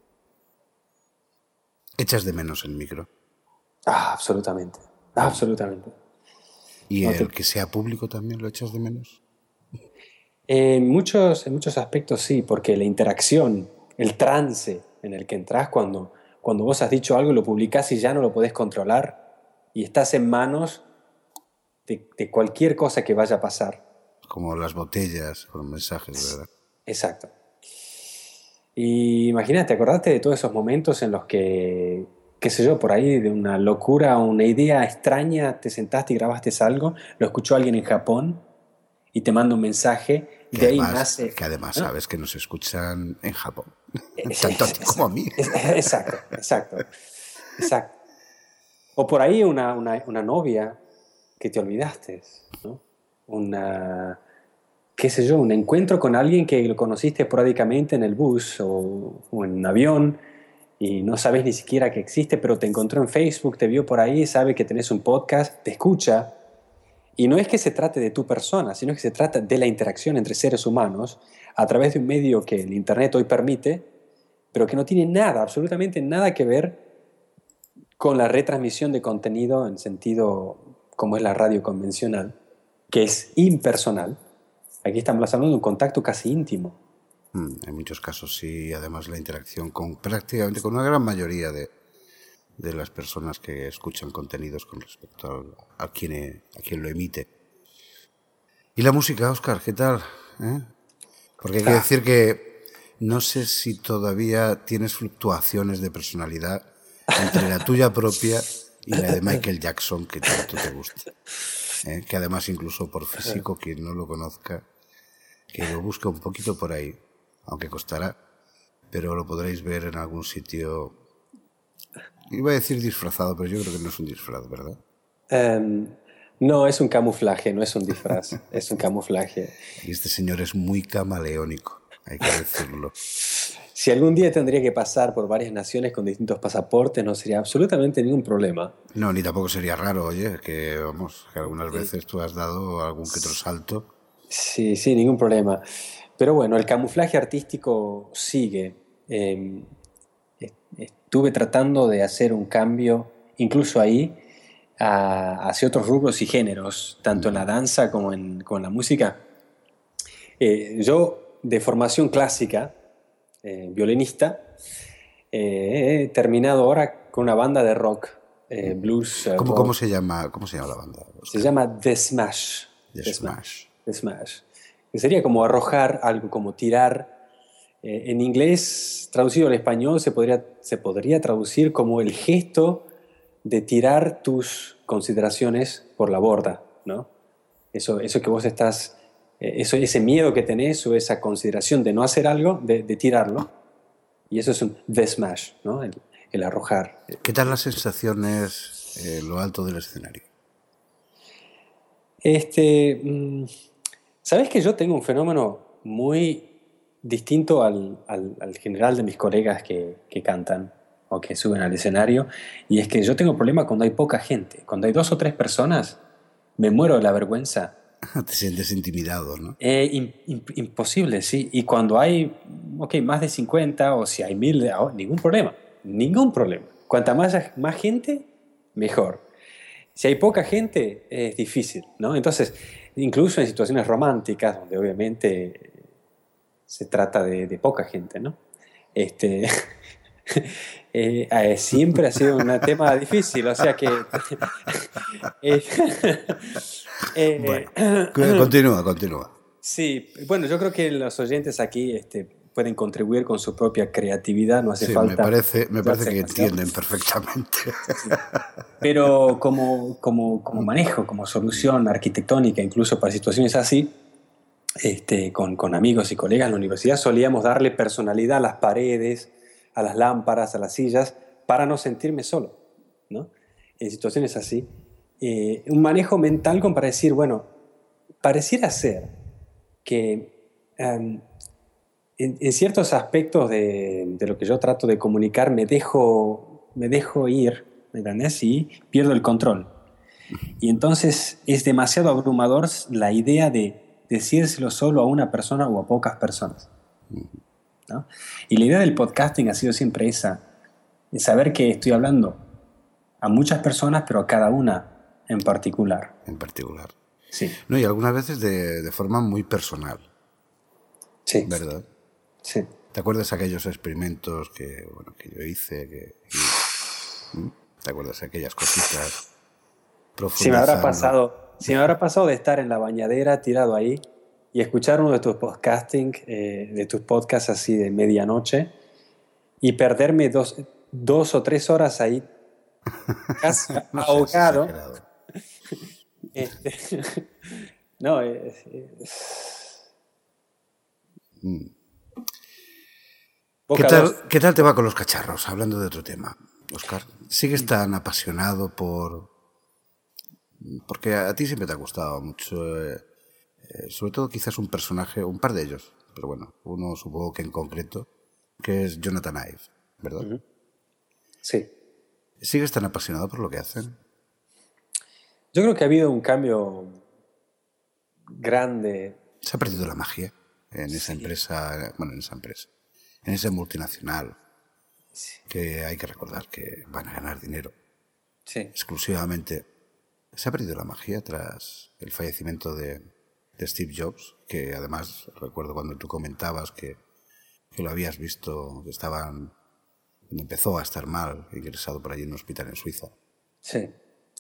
¿Echas de menos el micro? Ah, absolutamente, absolutamente. ¿Y no el te... que sea público también lo echas de menos? En muchos, en muchos aspectos sí, porque la interacción, el trance en el que entras cuando, cuando vos has dicho algo, lo publicás y ya no lo podés controlar y estás en manos de, de cualquier cosa que vaya a pasar. Como las botellas con mensajes, ¿verdad? Exacto. Y imagínate, acordate de todos esos momentos en los que, qué sé yo, por ahí de una locura, una idea extraña, te sentaste y grabaste algo, lo escuchó alguien en Japón y te manda un mensaje, Que de ahí además, nace... que además ¿no? sabes que nos escuchan en Japón, Es- tanto a ti es- como a mí. es- Exacto, exacto, exacto. O por ahí una, una, una novia que te olvidaste, ¿no? Una, qué sé yo, un encuentro con alguien que lo conociste esporádicamente en el bus o, o en un avión y no sabes ni siquiera que existe, pero te encontró en Facebook, te vio por ahí, sabe que tenés un podcast, te escucha. Y no es que se trate de tu persona, sino que se trata de la interacción entre seres humanos a través de un medio que el Internet hoy permite, pero que no tiene nada, absolutamente nada que ver con la retransmisión de contenido en sentido como es la radio convencional, que es impersonal. Aquí estamos hablando de un contacto casi íntimo. Mm, en muchos casos sí, además la interacción con prácticamente con una gran mayoría de, de las personas que escuchan contenidos con respecto a, a, quien, a quien lo emite. ¿Y la música, Óscar, qué tal? ¿Eh? Porque hay que Ah. decir que no sé si todavía tienes fluctuaciones de personalidad entre la tuya propia y la de Michael Jackson, que tanto te gusta. ¿Eh? Que además incluso por físico, quien no lo conozca, que lo busque un poquito por ahí, aunque costará, pero lo podréis ver en algún sitio. Iba a decir disfrazado, pero yo creo que no es un disfraz, ¿verdad? Um, no, es un camuflaje, no es un disfraz, es un camuflaje. Y este señor es muy camaleónico, hay que decirlo. Si algún día tendría que pasar por varias naciones con distintos pasaportes, no sería absolutamente ningún problema. No, ni tampoco sería raro, oye, que vamos, que algunas veces tú has dado algún que otro salto. Sí, sí, ningún problema. Pero bueno, el camuflaje artístico sigue. Eh, estuve tratando de hacer un cambio, incluso ahí, a, hacia otros rubros y géneros, tanto en la danza como en, como en la música. Eh, yo, de formación clásica, eh, violinista, eh, he terminado ahora con una banda de rock, eh, blues. eh, ¿Cómo, rock. ¿Cómo se llama? ¿Cómo se llama la banda? Se llama The Smash. The The Smash. The Smash. Que sería como arrojar algo, como tirar. Eh, en inglés, traducido al español, se podría, se podría traducir como el gesto de tirar tus consideraciones por la borda, ¿no? Eso, eso que vos estás, eh, eso, ese miedo que tenés o esa consideración de no hacer algo, de, de tirarlo. Y eso es un The Smash, ¿no? El, el arrojar. ¿Qué tal las sensaciones en eh, lo alto del escenario? Este, mmm, ¿sabes que yo tengo un fenómeno muy distinto al, al, al general de mis colegas que, que cantan o que suben al escenario? Y es que yo tengo problema cuando hay poca gente. Cuando hay dos o tres personas, me muero de la vergüenza. Te sientes intimidado, ¿no? Eh, in, in, imposible, sí. Y cuando hay, ok, más de cincuenta o si hay mil, oh, ningún problema. Ningún problema. Cuanta más, más gente, mejor. Si hay poca gente, es difícil, ¿no? Entonces, incluso en situaciones románticas, donde obviamente se trata de, de poca gente, ¿no? Este, eh, eh, siempre ha sido un tema difícil, o sea que... eh, eh, bueno, continúa, continúa. Sí, bueno, yo creo que los oyentes aquí este, pueden contribuir con su propia creatividad, no hace sí, falta... me parece, me parece que entienden perfectamente. Sí. Pero como, como, como manejo, como solución arquitectónica, incluso para situaciones así, este, con, con amigos y colegas en la universidad, solíamos darle personalidad a las paredes, a las lámparas, a las sillas, para no sentirme solo, ¿no? En situaciones así. Eh, un manejo mental como para decir, bueno, pareciera ser que um, en, en ciertos aspectos de, de lo que yo trato de comunicar me dejo, me dejo ir, ¿me entendés? Y pierdo el control. Y entonces es demasiado abrumador la idea de decírselo solo a una persona o a pocas personas, ¿no? Y la idea del podcasting ha sido siempre esa, de saber que estoy hablando a muchas personas, pero a cada una en particular. En particular. Sí. No, y algunas veces de, de forma muy personal. Sí. ¿Verdad? Sí. ¿Te acuerdas aquellos experimentos que, bueno, que yo hice? Que, y, ¿te acuerdas aquellas cositas? Si me habrá pasado, si me habrá pasado de estar en la bañadera tirado ahí y escuchar uno de tus podcasting, eh, de tus podcasts así de medianoche y perderme dos, dos o tres horas ahí casi no ahogado. Este, no, es, es... Mm. ¿Qué tal, ¿Qué tal te va con los cacharros? Hablando de otro tema, Óscar. ¿Sigues tan apasionado por...? Porque a ti siempre te ha gustado mucho, eh, eh, sobre todo quizás un personaje, un par de ellos, pero bueno, uno supongo que en concreto, que es Jonathan Ive, ¿verdad? Uh-huh. Sí. ¿Sigues tan apasionado por lo que hacen? Yo creo que ha habido un cambio grande. Se ha perdido la magia en esa sí. empresa, bueno, en esa empresa, en esa multinacional, sí. que hay que recordar que van a ganar dinero sí. exclusivamente. Se ha perdido la magia tras el fallecimiento de, de Steve Jobs, que además recuerdo cuando tú comentabas que, que lo habías visto, que estaban, cuando empezó a estar mal, ingresado por allí en un hospital en Suiza. Sí.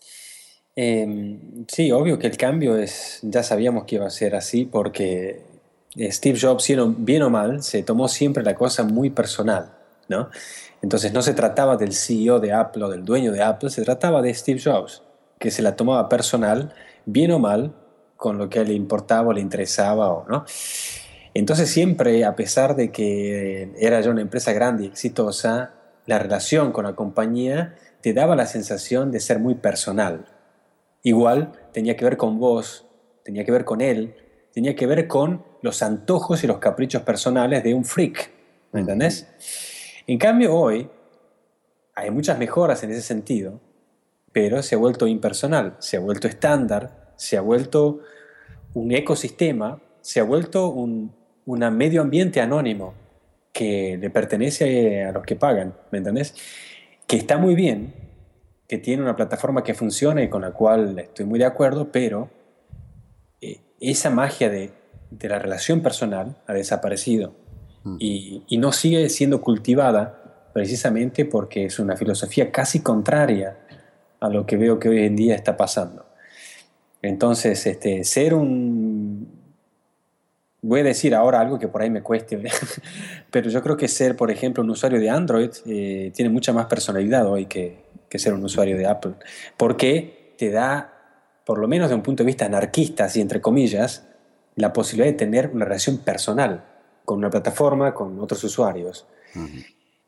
Eh, sí, obvio que el cambio es, ya sabíamos que iba a ser así, porque Steve Jobs, bien o mal, se tomó siempre la cosa muy personal, ¿no? Entonces no se trataba del C E O de Apple o del dueño de Apple, se trataba de Steve Jobs, que se la tomaba personal, bien o mal, con lo que le importaba o le interesaba, o no. Entonces siempre, a pesar de que era ya una empresa grande y exitosa, la relación con la compañía te daba la sensación de ser muy personal. Igual tenía que ver con vos, tenía que ver con él, tenía que ver con los antojos y los caprichos personales de un freak, ¿me entendés? En cambio hoy hay muchas mejoras en ese sentido, pero se ha vuelto impersonal, se ha vuelto estándar, se ha vuelto un ecosistema, se ha vuelto un, un medio ambiente anónimo que le pertenece a los que pagan, ¿me entendés? Que está muy bien, que tiene una plataforma que funciona y con la cual estoy muy de acuerdo, pero eh, esa magia de, de la relación personal ha desaparecido mm. y, y no sigue siendo cultivada precisamente porque es una filosofía casi contraria a lo que veo que hoy en día está pasando. Entonces, este, ser un... Voy a decir ahora algo que por ahí me cueste, pero yo creo que ser, por ejemplo, un usuario de Android eh, tiene mucha más personalidad hoy que, que ser un usuario de Apple, porque te da, por lo menos de un punto de vista anarquista, así entre comillas, la posibilidad de tener una relación personal con una plataforma, con otros usuarios. Uh-huh.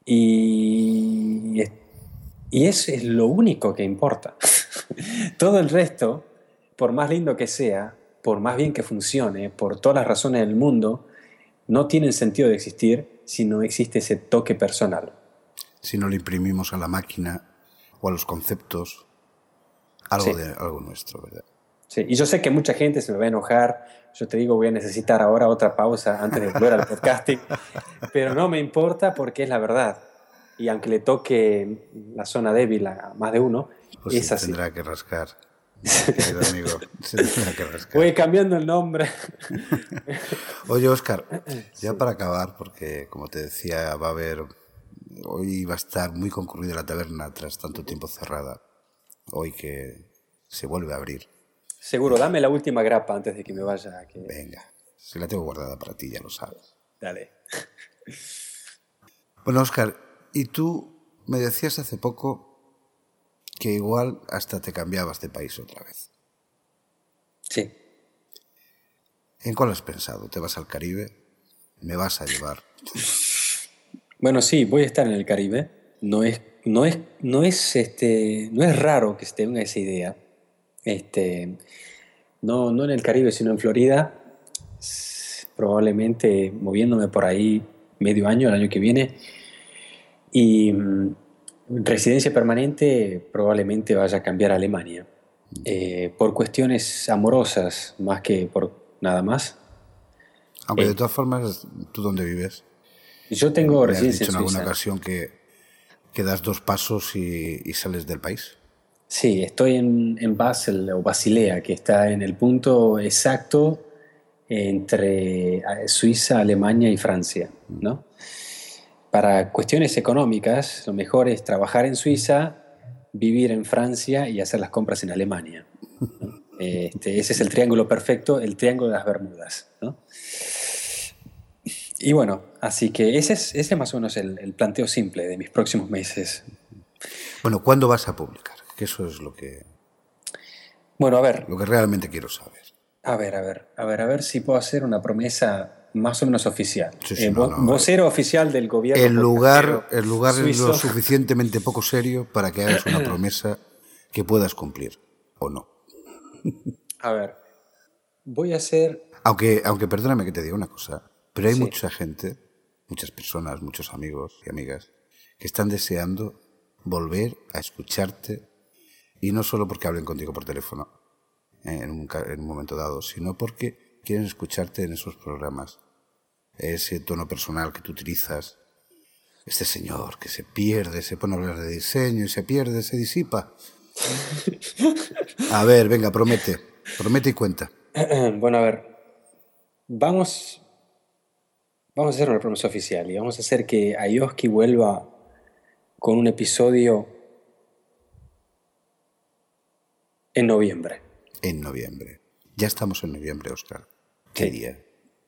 Y... Y eso es lo único que importa. Todo el resto, por más lindo que sea, por más bien que funcione, por todas las razones del mundo, no tienen sentido de existir si no existe ese toque personal. Si no le imprimimos a la máquina o a los conceptos algo, sí. de, algo nuestro, ¿verdad? Sí, y yo sé que mucha gente se me va a enojar. Yo te digo, voy a necesitar ahora otra pausa antes de volver al podcasting. Pero no me importa porque es la verdad. Y aunque le toque la zona débil a más de uno, pues es sí, así. Tendrá que rascar, querido amigo. Se tendrá que rascar. Voy cambiando el nombre. Oye, Óscar, ya sí. para acabar, porque como te decía, va a haber... Hoy va a estar muy concurrida la taberna tras tanto tiempo cerrada. Hoy que se vuelve a abrir. Seguro, dame la última grapa antes de que me vaya. Que... Venga, se la tengo guardada para ti, ya lo sabes. Dale. Bueno, Óscar, y tú me decías hace poco que igual hasta te cambiabas de país otra vez. Sí. ¿En cuál has pensado? ¿Te vas al Caribe? ¿Me vas a llevar? Bueno, sí, voy a estar en el Caribe. No es, no es, no es, este, no es raro que se tenga esa idea. Este, no, no en el Caribe, sino en Florida. Probablemente moviéndome por ahí medio año, el año que viene. Y mmm, residencia permanente probablemente vaya a cambiar a Alemania. Eh, por cuestiones amorosas, más que por nada más. Aunque eh, de todas formas, ¿tú dónde vives? Yo tengo eh, residencia en Suiza. ¿Me has dicho en alguna ocasión que, que das dos pasos y, y sales del país? Sí, estoy en, en Basel o Basilea, que está en el punto exacto entre Suiza, Alemania y Francia, ¿no? Para cuestiones económicas, lo mejor es trabajar en Suiza, vivir en Francia y hacer las compras en Alemania, ¿no? Este, ese es el triángulo perfecto, el triángulo de las Bermudas, ¿no? Y bueno, así que ese es, ese es más o menos el, el planteo simple de mis próximos meses. Bueno, ¿cuándo vas a publicar? Que eso es lo que, Bueno, a ver, lo que realmente quiero saber. a ver, a ver, a ver, a ver si puedo hacer una promesa más o menos oficial. Sí, sí, Eh, no, vo- no, vocero oficial del gobierno. El lugar, podcastero el lugar es suizo. lo suficientemente poco serio para que hagas una promesa que puedas cumplir, ¿o no? A ver, voy a hacer... Aunque, aunque perdóname que te diga una cosa, pero hay Sí. mucha gente, muchas personas, muchos amigos y amigas que están deseando volver a escucharte, y no solo porque hablen contigo por teléfono eh, en, un, ca- en un momento dado, sino porque quieren escucharte en esos programas, ese tono personal que tú utilizas, este señor que se pierde, se pone a hablar de diseño y se pierde, se disipa. A ver, venga, promete, promete y cuenta. Bueno, a ver, vamos, vamos a hacer una promesa oficial y vamos a hacer que Ayoski vuelva con un episodio en noviembre. En noviembre. Ya estamos en noviembre, Óscar. ¿Qué Sí. día?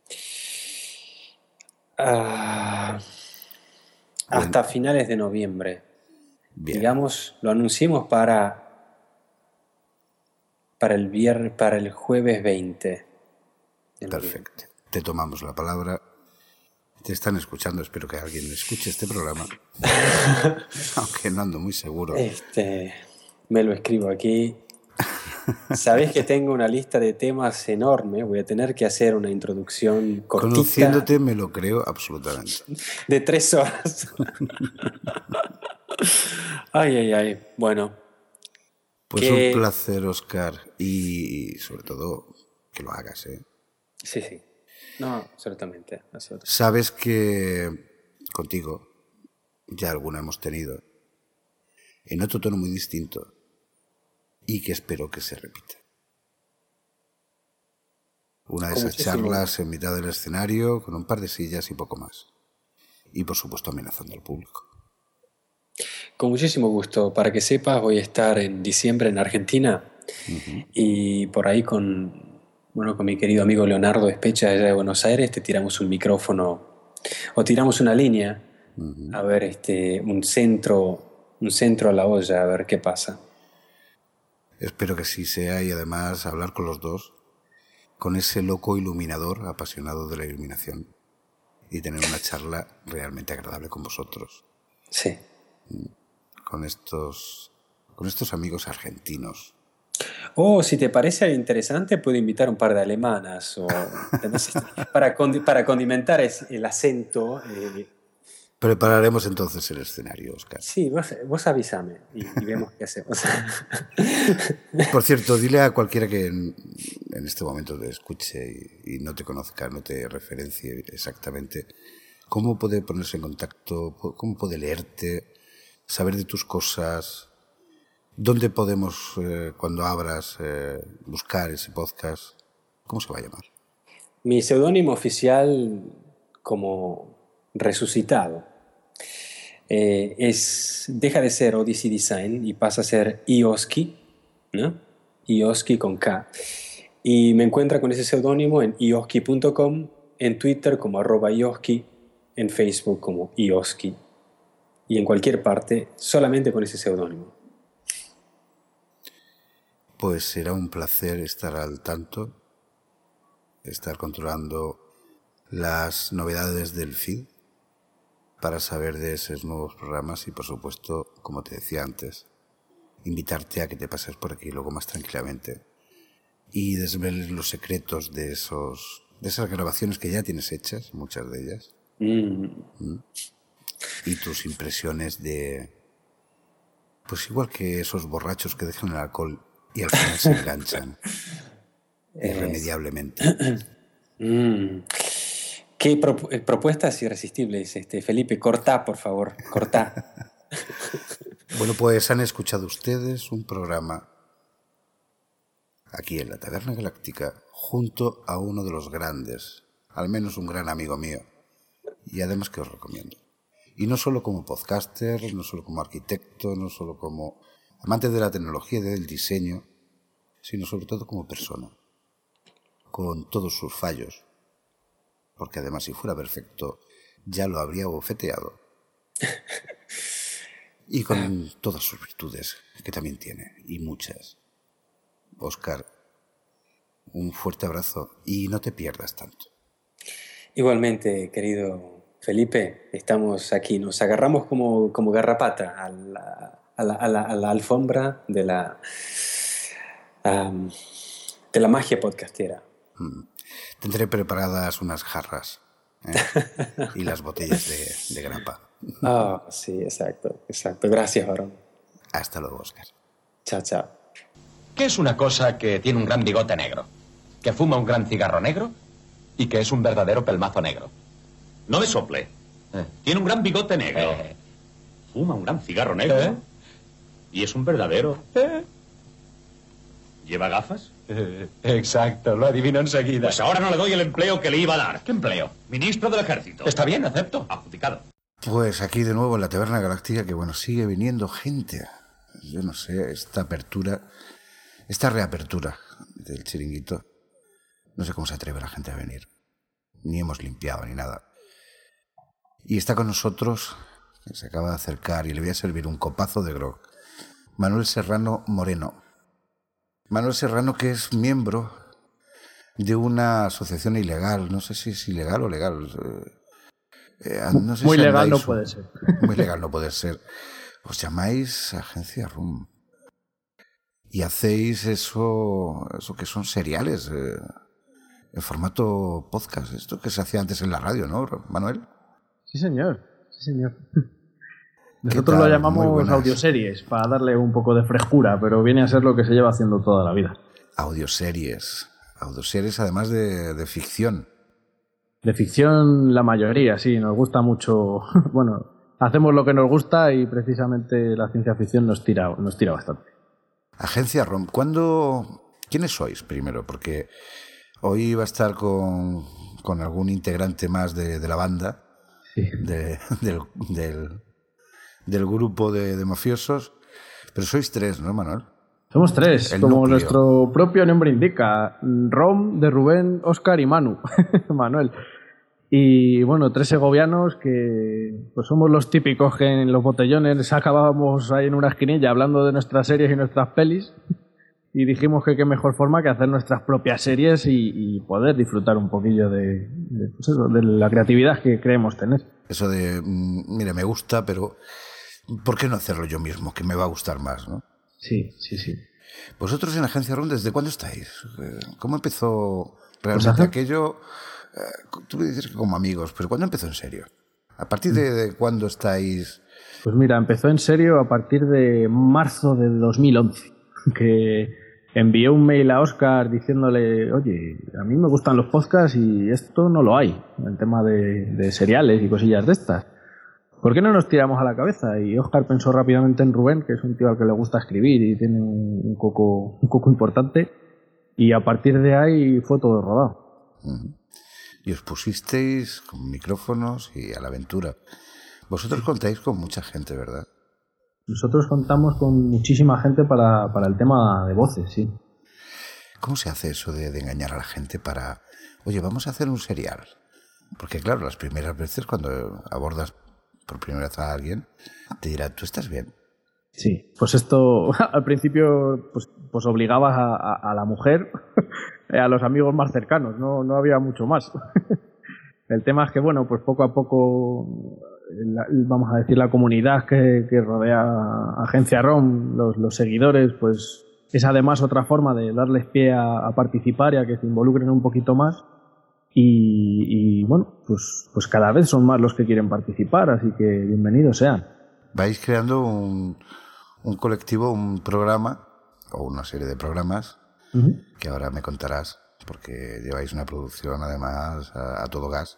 Ah, hasta finales de noviembre. Bien. Digamos, lo anunciamos para, para, el viernes, para el jueves veinte. de noviembre. Perfecto. Te tomamos la palabra. Te están escuchando. Espero que alguien escuche este programa. Aunque no ando muy seguro. Este, me lo escribo aquí. Sabés que tengo una lista de temas enorme. Voy a tener que hacer una introducción cortita Conociéndote me lo creo absolutamente. de tres horas. Ay, ay, ay. Bueno, Pues Que- un placer, Óscar. Y sobre todo, que lo hagas, ¿eh? sí, sí. No, absolutamente. absolutamente. Sabes que contigo ya alguna hemos tenido en otro tono muy distinto y que espero que se repita. Una de Con esas muchísimo- charlas en mitad del escenario con un par de sillas y poco más. Y por supuesto amenazando al público. Con muchísimo gusto. Para que sepas, voy a estar en diciembre en Argentina y por ahí con, bueno, con mi querido amigo Leonardo Especha allá de Buenos Aires te tiramos un micrófono o tiramos una línea a ver este, un centro, un centro a la olla, a ver qué pasa. Espero que así sea y además hablar con los dos, con ese loco iluminador apasionado de la iluminación y tener una charla realmente agradable con vosotros, Sí. con estos, con estos amigos argentinos. O si te parece interesante, puedo invitar un par de alemanas o, ¿entendés? para, condi- para condimentar es- el acento. eh, Prepararemos entonces el escenario, Óscar. sí, vos, vos avísame y, y vemos qué hacemos. Por cierto, dile a cualquiera que en, en este momento te escuche y, y no te conozca, no te referencie exactamente, cómo puede ponerse en contacto, cómo puede leerte, saber de tus cosas, dónde podemos, eh, cuando abras, eh, buscar ese podcast, ¿cómo se va a llamar? Mi seudónimo oficial como resucitado eh, es, deja de ser Odyssey Design y pasa a ser Ioski, ¿no? Ioski con K. Y me encuentra con ese seudónimo en ioski punto com, en Twitter como arroba ioski, en Facebook como ioski y en cualquier parte solamente con ese seudónimo. Pues será un placer estar al tanto, estar controlando las novedades del feed para saber de esos nuevos programas y, por supuesto, como te decía antes, invitarte a que te pases por aquí luego más tranquilamente y desveles los secretos de esos de esas grabaciones que ya tienes hechas, muchas de ellas, Mm. y tus impresiones de, pues igual que esos borrachos que dejan el alcohol y al final se enganchan irremediablemente. Mm. Qué propu- eh, propuestas irresistibles, este, Felipe. Cortá, por favor, cortá. Bueno, pues han escuchado ustedes un programa aquí en la Taberna Galáctica, junto a uno de los grandes, al menos un gran amigo mío, y además que os recomiendo. Y no solo como podcaster, no solo como arquitecto, no solo como amante de la tecnología y del diseño, sino sobre todo como persona, con todos sus fallos, porque además si fuera perfecto ya lo habría bofeteado, y con todas sus virtudes, que también tiene, y muchas. Óscar, un fuerte abrazo y no te pierdas tanto. Igualmente, querido Felipe, estamos aquí, nos agarramos como, como garrapata a la, a, la, a, la, a la alfombra de la, um, de la magia podcastera. Mm. Tendré preparadas unas jarras, ¿eh? Y las botellas de, de grapa. Ah, oh, sí, exacto, exacto. Gracias, varón. Hasta luego, Óscar. Chao, chao. ¿Qué es una cosa que tiene un gran bigote negro? ¿Que fuma un gran cigarro negro? ¿Y que es un verdadero pelmazo negro? No me sople. Eh. Tiene un gran bigote negro. Eh. Fuma un gran cigarro negro. Eh. Y es un verdadero. Eh. ¿Lleva gafas? Eh. Exacto, lo adivino enseguida. Pues ahora no le doy el empleo que le iba a dar. ¿Qué empleo? Ministro del Ejército. Está bien, acepto. Adjudicado. Pues aquí de nuevo en la Taberna Galáctica, que bueno, sigue viniendo gente. Yo no sé, esta apertura, esta reapertura del chiringuito, no sé cómo se atreve la gente a venir. Ni hemos limpiado ni nada. Y está con nosotros, que se acaba de acercar, y le voy a servir un copazo de grog, Manuel Serrano Moreno. Manuel Serrano, que es miembro de una asociación ilegal, no sé si es ilegal o legal. Eh, no sé muy si legal no un, puede ser. Muy legal no puede ser. Os llamáis Agencia RUM. Y hacéis eso, eso que son seriales, eh, en formato podcast, esto que se hacía antes en la radio, ¿no, Manuel? Sí, señor. Sí, señor. Nosotros lo llamamos audioseries, para darle un poco de frescura, pero viene a ser lo que se lleva haciendo toda la vida. Audioseries. Audioseries además de, de ficción. De ficción la mayoría, sí. Nos gusta mucho... Bueno, hacemos lo que nos gusta y precisamente la ciencia ficción nos tira, nos tira bastante. Agencia ROM. ¿Cuándo... ¿Quiénes sois primero? Porque hoy va a estar con, con algún integrante más de, de la banda, sí. de, del, del, del grupo de, de mafiosos, pero sois tres, ¿no, Manuel? Somos tres, El como núcleo. Nuestro propio nombre indica. Rom, de Rubén, Óscar y Manu. Manuel. Y bueno, tres segovianos que pues somos los típicos que en los botellones acabábamos ahí en una esquinilla hablando de nuestras series y nuestras pelis. Y dijimos que qué mejor forma que hacer nuestras propias series y, y poder disfrutar un poquillo de, de, pues eso, de la creatividad que creemos tener. Eso de, mira, me gusta, pero ¿por qué no hacerlo yo mismo? Que me va a gustar más, ¿no? Sí, sí, sí. Vosotros en Agencia RUM, ¿desde cuándo estáis? ¿Cómo empezó realmente pues aquello? Tú me dices que como amigos, pero ¿cuándo empezó en serio? ¿A partir de, de cuándo estáis...? Pues mira, empezó en serio a partir de marzo de dos mil once, que envié un mail a Óscar diciéndole, oye, a mí me gustan los podcasts y esto no lo hay, el tema de, de seriales y cosillas de estas. ¿Por qué no nos tiramos a la cabeza? Y Óscar pensó rápidamente en Rubén, que es un tío al que le gusta escribir y tiene un, un, coco, un coco importante, y a partir de ahí fue todo rodado. Uh-huh. Y os pusisteis con micrófonos y a la aventura. Vosotros contáis con mucha gente, ¿verdad? Nosotros contamos con muchísima gente para, para el tema de voces, sí. ¿Cómo se hace eso de, de engañar a la gente para... Oye, vamos a hacer un serial? Porque claro, las primeras veces cuando abordas por primera vez a alguien, te dirá, ¿tú estás bien? Sí, pues esto al principio pues, pues obligabas a, a, a la mujer, a los amigos más cercanos, no, no había mucho más. El tema es que, bueno, pues poco a poco, la, vamos a decir, la comunidad que, que rodea a Agencia ROM, los, los seguidores, pues es además otra forma de darles pie a, a participar y a que se involucren un poquito más. Y, y bueno, pues, pues cada vez son más los que quieren participar, así que bienvenidos sean. Vais creando un, un colectivo, un programa, o una serie de programas, uh-huh. que ahora me contarás, porque lleváis una producción además a, a todo gas,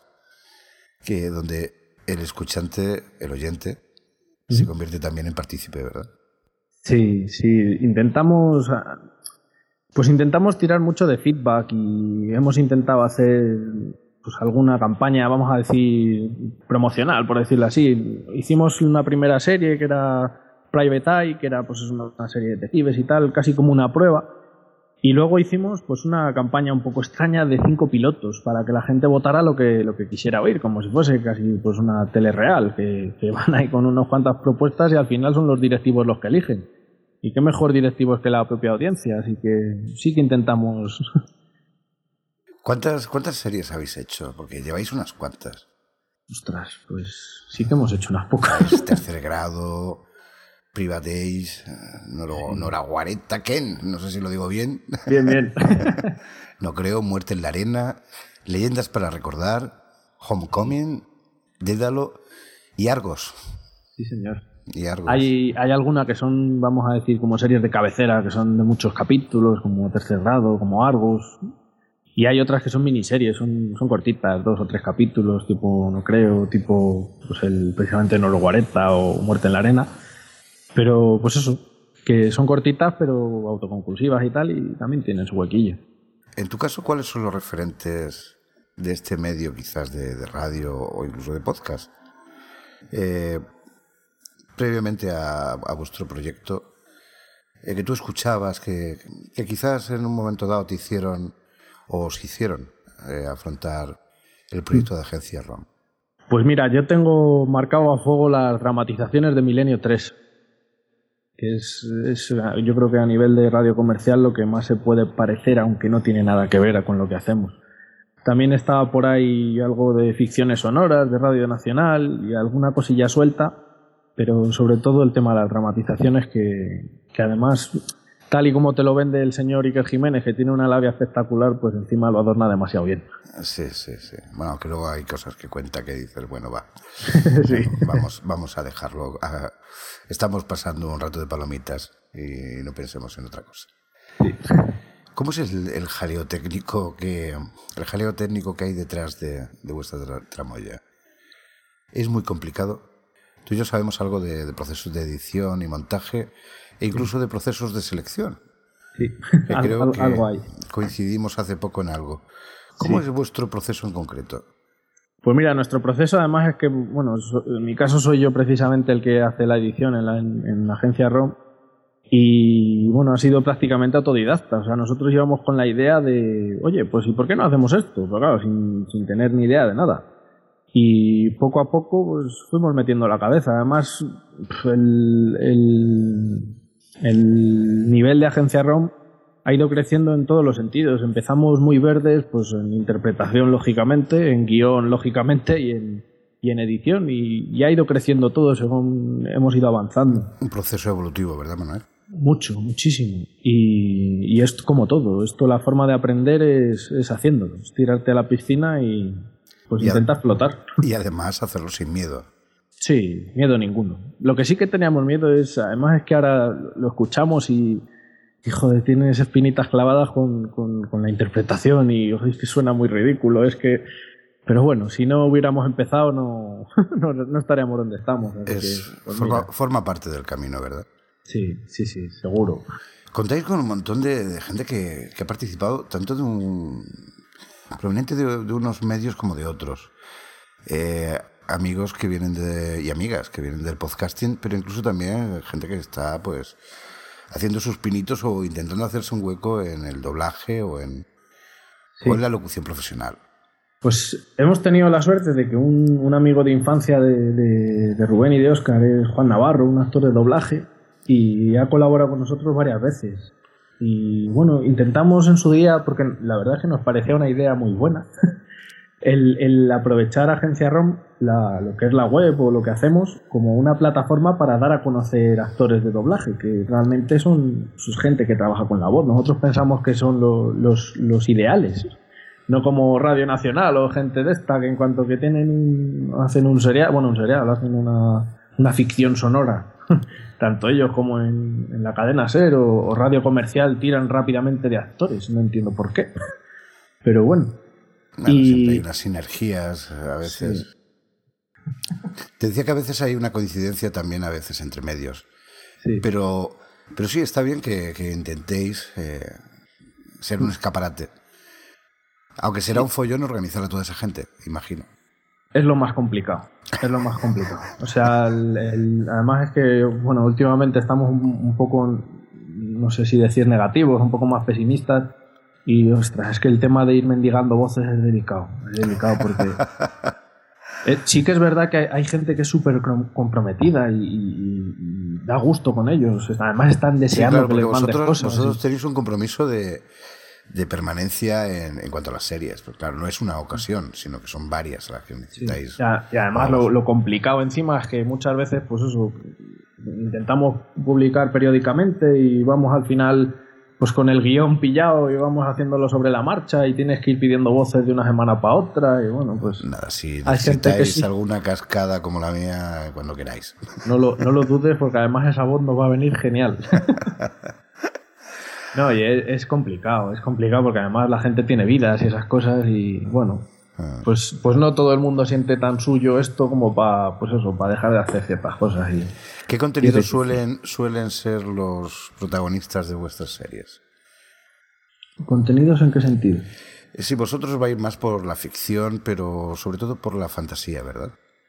que donde el escuchante, el oyente, uh-huh. se convierte también en partícipe, ¿verdad? Sí, sí, intentamos... Pues intentamos tirar mucho de feedback y hemos intentado hacer pues alguna campaña, vamos a decir, promocional, por decirlo así. Hicimos una primera serie que era Private Eye, que era pues una, una serie de detectives y tal, casi como una prueba. Y luego hicimos pues una campaña un poco extraña de cinco pilotos para que la gente votara lo que, lo que quisiera oír, como si fuese casi pues una tele real, que, que van ahí con unas cuantas propuestas y al final son los directivos los que eligen. Y qué mejor directivos que la propia audiencia, así que sí que intentamos. ¿Cuántas, cuántas series habéis hecho? Porque lleváis unas cuantas. Ostras, pues sí que hemos hecho unas pocas. Tercer grado, Private Days, Noro, Nora Guareta Ken, no sé si lo digo bien. Bien, bien. No creo, Muerte en la Arena, Leyendas para recordar, Homecoming, Dédalo y Argos. Sí, señor. Y Argos. Hay, hay alguna que son, vamos a decir, como series de cabecera, que son de muchos capítulos, como Tercer grado, como Argos. Y hay otras que son miniseries, son, son cortitas, dos o tres capítulos, tipo No creo, tipo pues el precisamente Noro Guareta o Muerte en la Arena. Pero pues eso, que son cortitas pero autoconclusivas y tal, y también tienen su huequillo. En tu caso, ¿cuáles son los referentes de este medio, quizás de, de radio o incluso de podcast? Eh, previamente a, a vuestro proyecto, eh, que tú escuchabas, que, que quizás en un momento dado te hicieron o os hicieron eh, afrontar el proyecto de Agencia ROM. Pues mira, yo tengo marcado a fuego las dramatizaciones de Milenio tres, que es, es yo creo que a nivel de radio comercial lo que más se puede parecer, aunque no tiene nada que ver con lo que hacemos. También estaba por ahí algo de ficciones sonoras de Radio Nacional y alguna cosilla suelta, pero sobre todo el tema de las dramatizaciones que, que además, tal y como te lo vende el señor Iker Jiménez, que tiene una labia espectacular, pues encima lo adorna demasiado bien. Sí, sí, sí. Bueno, que luego hay cosas que cuenta que dices, bueno, va. Sí. Vamos, vamos a dejarlo. A, estamos pasando un rato de palomitas y no pensemos en otra cosa. Sí. ¿Cómo es el, el jaleo técnico que el jaleo técnico que hay detrás de, de vuestra tra- tramoya? Es muy complicado. Tú y yo sabemos algo de, de procesos de edición y montaje e incluso de procesos de selección. Sí, Que Al, creo al, que algo hay. coincidimos hace poco en algo. ¿Cómo Sí. es vuestro proceso en concreto? Pues mira, nuestro proceso además es que, bueno, so- en mi caso soy yo precisamente el que hace la edición en la, en, en la agencia ROM y, bueno, ha sido prácticamente autodidacta. O sea, nosotros íbamos con la idea de, oye, pues ¿y por qué no hacemos esto? Pues claro, sin, sin tener ni idea de nada. Y poco a poco pues fuimos metiendo la cabeza. Además, el, el, el nivel de agencia ROM ha ido creciendo en todos los sentidos. Empezamos muy verdes, pues en interpretación lógicamente, en guión lógicamente y en, y en edición, y, y ha ido creciendo todo según hemos ido avanzando. Un proceso evolutivo, ¿verdad, Manuel? Mucho, muchísimo. Y, y es como todo. Esto, la forma de aprender es, es haciéndolo. Es tirarte a la piscina y pues Y ad- intentar flotar. Y además hacerlo sin miedo. Sí, miedo ninguno. Lo que sí que teníamos miedo es, además es que ahora lo escuchamos y, y joder, tienes espinitas clavadas con, con, con la interpretación y joder, es que suena muy ridículo. Es que, pero bueno, si no hubiéramos empezado no, no, no estaríamos donde estamos. Así Es, que, pues forma, mira. forma parte del camino, ¿verdad? Sí, sí, sí, seguro. Contáis con un montón de, de gente que, que ha participado tanto de un proveniente de, de unos medios como de otros. Eh, amigos que vienen de y amigas que vienen del podcasting, pero incluso también gente que está pues haciendo sus pinitos o intentando hacerse un hueco en el doblaje o en, Sí. o en la locución profesional. Pues hemos tenido la suerte de que un, un amigo de infancia de, de, de Rubén y de Óscar es Juan Navarro, un actor de doblaje, y ha colaborado con nosotros varias veces. Y bueno, intentamos en su día, porque la verdad es que nos parecía una idea muy buena, el, el aprovechar Agencia ROM, la, lo que es la web o lo que hacemos, como una plataforma para dar a conocer actores de doblaje, que realmente son, son gente que trabaja con la voz. Nosotros pensamos que son lo, los, los ideales. No como Radio Nacional o gente de esta que en cuanto que tienen un, hacen un serial, bueno, un serial, hacen una, una ficción sonora. Tanto ellos como en, en la cadena SER o, o Radio Comercial tiran rápidamente de actores. No entiendo por qué. Pero bueno. Bueno, Y- siempre hay unas sinergias a veces. Te decía que a veces hay una coincidencia también a veces entre medios. Sí. Pero, pero sí, está bien que, que intentéis eh, ser un escaparate. Aunque será un follón organizar a toda esa gente, imagino. Es lo más complicado, es lo más complicado. O sea, el, el, además es que, bueno, últimamente estamos un, un poco, no sé si decir negativos, un poco más pesimistas. Y, ostras, es que el tema de ir mendigando voces es delicado. Es delicado porque... eh, sí que es verdad que hay, hay gente que es súper comprometida y, y, y da gusto con ellos. Además están deseando sí, claro, que les mandes vosotros, cosas. Vosotros ¿sí? tenéis un compromiso de, de permanencia en, en cuanto a las series. Pero claro, no es una ocasión, sino que son varias las que necesitáis. Sí. Y además lo, lo complicado encima es que muchas veces, pues eso, intentamos publicar periódicamente y vamos al final... pues con el guión pillado y vamos haciéndolo sobre la marcha y tienes que ir pidiendo voces de una semana para otra y bueno, pues... Nada, si hay gente que necesitáis sí. alguna cascada como la mía, cuando queráis. No lo, no lo dudes porque además esa voz nos va a venir genial. No, y es, es complicado, es complicado porque además la gente tiene vidas y esas cosas y bueno, pues, pues no todo el mundo siente tan suyo esto como para, pues eso, para dejar de hacer ciertas cosas. Y, ¿Qué contenidos suelen, suelen ser los protagonistas de vuestras series? ¿Contenidos en qué sentido? Si vosotros vais más por la ficción, pero sobre todo por la fantasía, ¿verdad?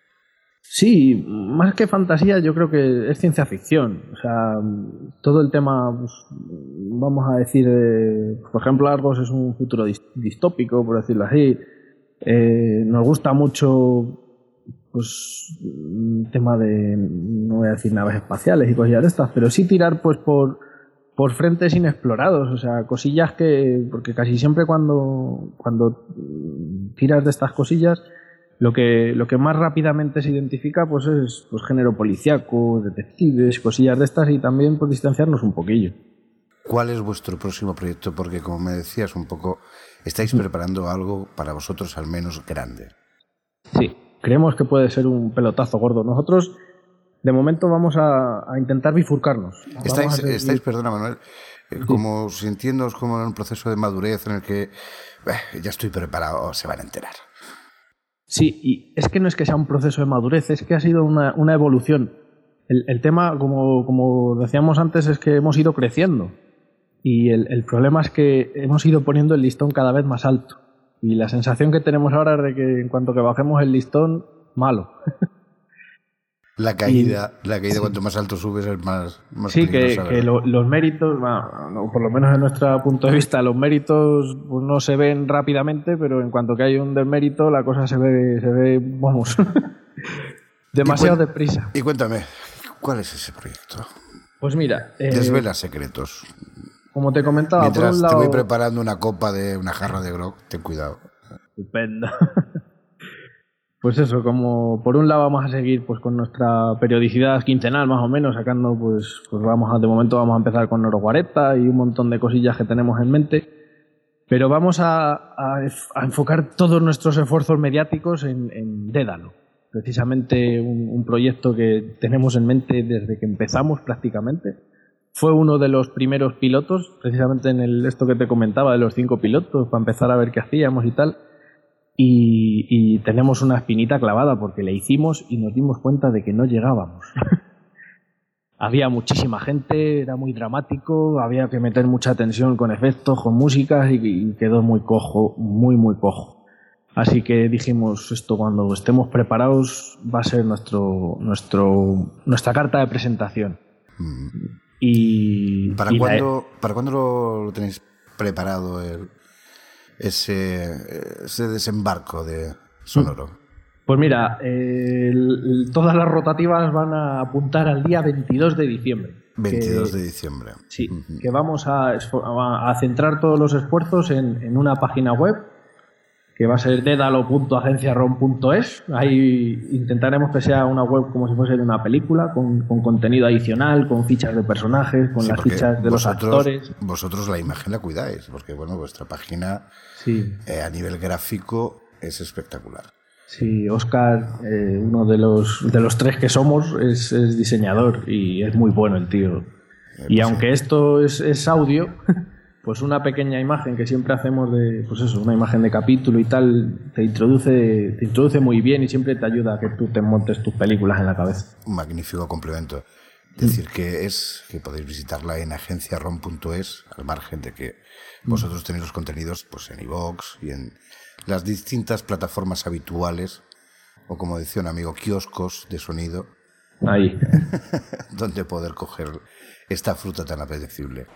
Sí, más que fantasía yo creo que es ciencia ficción. O sea, todo el tema, pues, vamos a decir, eh, por ejemplo, Argos es un futuro distópico, por decirlo así. Eh, nos gusta mucho... pues un tema de, no voy a decir naves espaciales y cosillas de estas, pero sí tirar pues por, por frentes inexplorados, o sea, cosillas que, porque casi siempre cuando, cuando tiras de estas cosillas, lo que, lo que más rápidamente se identifica pues es pues género policíaco, detectives, cosillas de estas y también pues distanciarnos un poquillo. ¿Cuál es vuestro próximo proyecto? Porque como me decías un poco, estáis preparando algo para vosotros al menos grande. Sí. Creemos que puede ser un pelotazo gordo. Nosotros, de momento, vamos a, a intentar bifurcarnos. Estáis, seguir... estáis, perdona Manuel, eh, sí. como sintiéndoos como en un proceso de madurez en el que eh, ya estoy preparado, se van a enterar. Sí, y es que no es que sea un proceso de madurez, es que ha sido una, una evolución. El, el tema, como, como decíamos antes, es que hemos ido creciendo. Y el, el problema es que hemos ido poniendo el listón cada vez más alto. Y la sensación que tenemos ahora es de que en cuanto que bajemos el listón, malo. La caída, y, la caída sí. Cuanto más alto subes es más, más sí, que, que lo, los méritos, bueno, por lo menos en nuestro punto de vista, los méritos pues, no se ven rápidamente, pero en cuanto que hay un desmérito, la cosa se ve, se ve vamos, demasiado y cuen, deprisa. Y cuéntame, ¿cuál es ese proyecto? Pues mira... Eh, Desvela secretos. Como te comentaba, mientras por un lado... te voy preparando una copa de una jarra de grog, ten cuidado. Estupendo. Pues eso, como por un lado vamos a seguir pues con nuestra periodicidad quincenal más o menos, sacando pues, pues vamos a, de momento vamos a empezar con Oro Guareta y un montón de cosillas que tenemos en mente, pero vamos a, a, a enfocar todos nuestros esfuerzos mediáticos en, en Dédalo, precisamente un, un proyecto que tenemos en mente desde que empezamos prácticamente. Fue uno de los primeros pilotos, precisamente en el esto que te comentaba de los cinco pilotos, para empezar a ver qué hacíamos y tal. Y, y tenemos una espinita clavada porque le hicimos y nos dimos cuenta de que no llegábamos. Había muchísima gente, era muy dramático, había que meter mucha tensión con efectos, con músicas y, y quedó muy cojo, muy muy cojo. Así que dijimos, esto cuando estemos preparados va a ser nuestro, nuestro, nuestra carta de presentación. Mm. Y, ¿Para, y cuándo, la... ¿Para cuándo lo, lo tenéis preparado el, ese, ese desembarco de Sonoro? Pues mira, eh, el, todas las rotativas van a apuntar al día veintidós de diciembre. veintidós de diciembre. Sí, uh-huh. Que vamos a, a centrar todos los esfuerzos en, en una página web que va a ser dedalo punto agencia rom punto es. Ahí intentaremos que sea una web como si fuese de una película, con, con contenido adicional, con fichas de personajes, con sí, las fichas de vosotros, los actores. Vosotros la imagen la cuidáis, porque bueno, vuestra página sí. eh, a nivel gráfico es espectacular. Sí, Óscar, eh, uno de los, de los tres que somos, es, es diseñador y es muy bueno el tío. Eh, pues y aunque sí. esto es, es audio... pues una pequeña imagen que siempre hacemos de, pues eso, una imagen de capítulo y tal, te introduce, te introduce muy bien y siempre te ayuda a que tú te montes tus películas en la cabeza. Un magnífico complemento. Decir que es que podéis visitarla en agencia rom punto es, al margen de que vosotros tenéis los contenidos pues en iVoox y en las distintas plataformas habituales, o como decía un amigo, kioscos de sonido. Ahí. Donde poder coger esta fruta tan apetecible.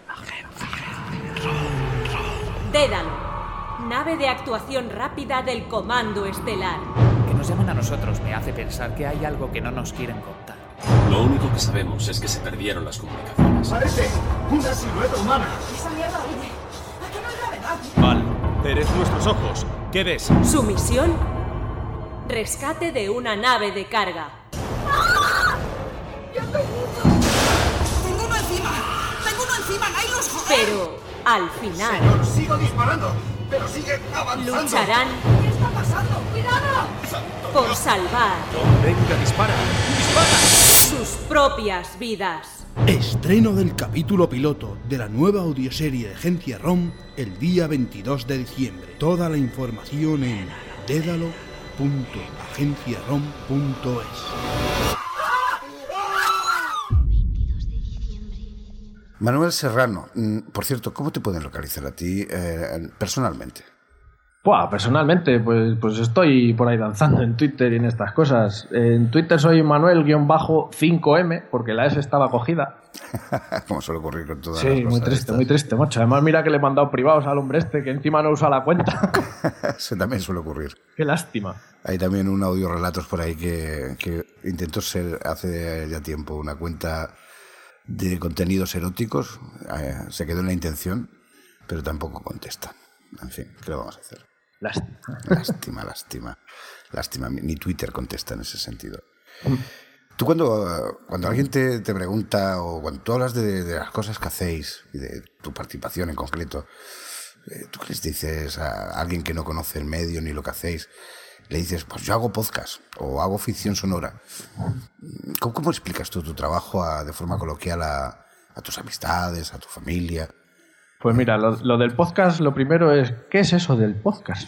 Dédalo, nave de actuación rápida del Comando Estelar. Que nos llamen a nosotros me hace pensar que hay algo que no nos quieren contar. Lo único que sabemos es que se perdieron las comunicaciones. ¡Parece una silueta humana! ¡Esa mierda huye! ¡Aquí no hay gravedad! Val, eres nuestros ojos. ¿Qué ves? Su misión: rescate de una nave de carga. ¡Ah! ¡Ya tengo uno! ¡Tengo uno encima! ¡Tengo uno encima! ¡Nailos, joder! Pero, al final... Señor, sigo disparando, pero sigue avanzando. Lucharán... ¿Qué está pasando? ¡Cuidado! Por salvar... Venga, dispara. ¡Dispara! Sus propias vidas. Estreno del capítulo piloto de la nueva audioserie de Agencia ROM el día veintidós de diciembre. Toda la información en dédalo punto agencia rom punto es. Manuel Serrano, por cierto, ¿cómo te pueden localizar a ti eh, personalmente? Buah, personalmente, pues, pues estoy por ahí danzando en Twitter y en estas cosas. En Twitter soy Manuel cinco eme, porque la S estaba cogida. Como suele ocurrir con todas sí, las cosas. Sí, muy triste, estas. muy triste, macho. Además, mira que le he mandado privados al hombre este, que encima no usa la cuenta. Eso también suele ocurrir. Qué lástima. Hay también un audio relatos por ahí que, que intentó ser hace ya tiempo una cuenta de contenidos eróticos. Eh, se quedó en la intención, pero tampoco contesta. En fin, ¿qué le vamos a hacer? Lástima. Lástima, lástima. Lástima. Ni Twitter contesta en ese sentido. Tú cuando, cuando alguien te, te pregunta o cuando tú hablas de, de las cosas que hacéis y de tu participación en concreto, ¿tú qué les dices a alguien que no conoce el medio ni lo que hacéis? Le dices, pues yo hago podcast o hago ficción sonora. ¿Cómo, cómo explicas tú tu trabajo a, de forma coloquial a, a tus amistades, a tu familia? Pues mira, lo, lo del podcast, lo primero es, ¿qué es eso del podcast?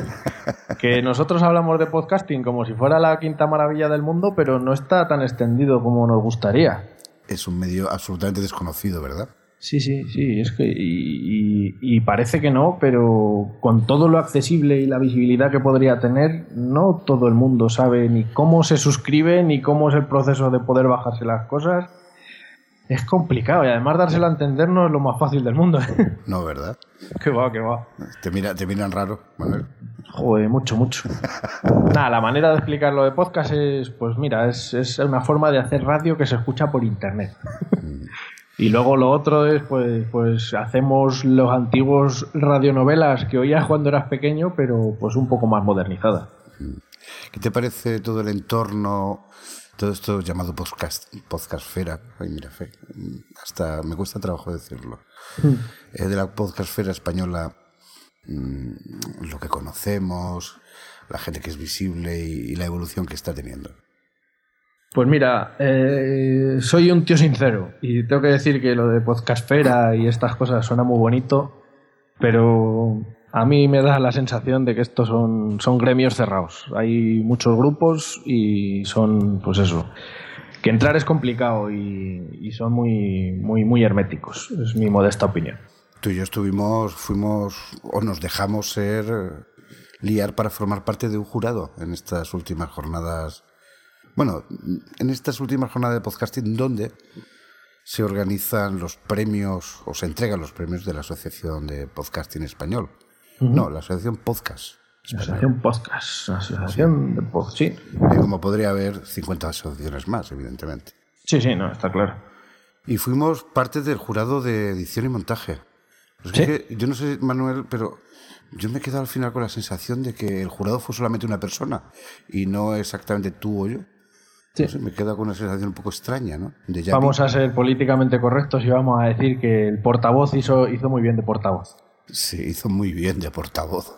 Que nosotros hablamos de podcasting como si fuera la quinta maravilla del mundo, pero no está tan extendido como nos gustaría. Es un medio absolutamente desconocido, ¿verdad? Sí, sí, sí, es que y, y, y parece que no, pero con todo lo accesible y la visibilidad que podría tener, no todo el mundo sabe ni cómo se suscribe, ni cómo es el proceso de poder bajarse las cosas. Es complicado y además dárselo a entender no es lo más fácil del mundo. No, ¿verdad? Qué va, qué va. Te, mira, te miran raro, Manuel. Joder, mucho, mucho. Nada, la manera de explicarlo de podcast es, pues mira, es, es una forma de hacer radio que se escucha por internet. Y luego lo otro es, pues, pues hacemos los antiguos radionovelas que oías cuando eras pequeño, pero pues un poco más modernizadas. ¿Qué te parece todo el entorno, todo esto llamado podcast, podcastfera? Ay, mira, fe, hasta me cuesta trabajo decirlo. Mm. Eh, de la podcastfera española, mmm, lo que conocemos, la gente que es visible y, y la evolución que está teniendo. Pues mira, eh, soy un tío sincero y tengo que decir que lo de podcastfera y estas cosas suena muy bonito, pero a mí me da la sensación de que estos son, son gremios cerrados. Hay muchos grupos y son, pues eso, que entrar es complicado y, y son muy, muy, muy herméticos. Es mi modesta opinión. Tú y yo estuvimos, fuimos o nos dejamos ser, liar para formar parte de un jurado en estas últimas jornadas. Bueno, en estas últimas jornadas de podcasting, donde se organizan los premios o se entregan los premios de la Asociación de Podcasting Español. Uh-huh. No, la Asociación Podcast. La Asociación Podcast. La Asociación sí. de Podcast, sí. Y como podría haber cincuenta asociaciones más, evidentemente. Sí, sí, no, está claro. Y fuimos parte del jurado de edición y montaje. Es ¿Sí? que yo no sé, Manuel, pero yo me he quedado al final con la sensación de que el jurado fue solamente una persona y no exactamente tú o yo. Sí. No sé, me queda con una sensación un poco extraña, ¿no? De vamos a ser políticamente correctos y vamos a decir que el portavoz hizo, hizo muy bien de portavoz. Sí, hizo muy bien de portavoz.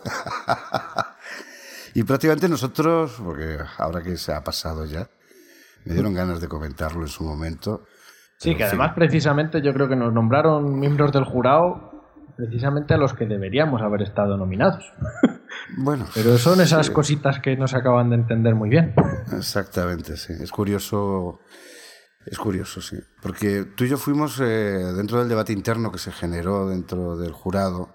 Y prácticamente nosotros, porque ahora que se ha pasado ya, me dieron ganas de comentarlo en su momento. Sí, que además precisamente yo creo que nos nombraron miembros del jurado precisamente a los que deberíamos haber estado nominados. Bueno, pero son esas sí. cositas que no se acaban de entender muy bien. Exactamente, sí. Es curioso Es curioso, sí. Porque tú y yo fuimos, eh, dentro del debate interno que se generó dentro del jurado,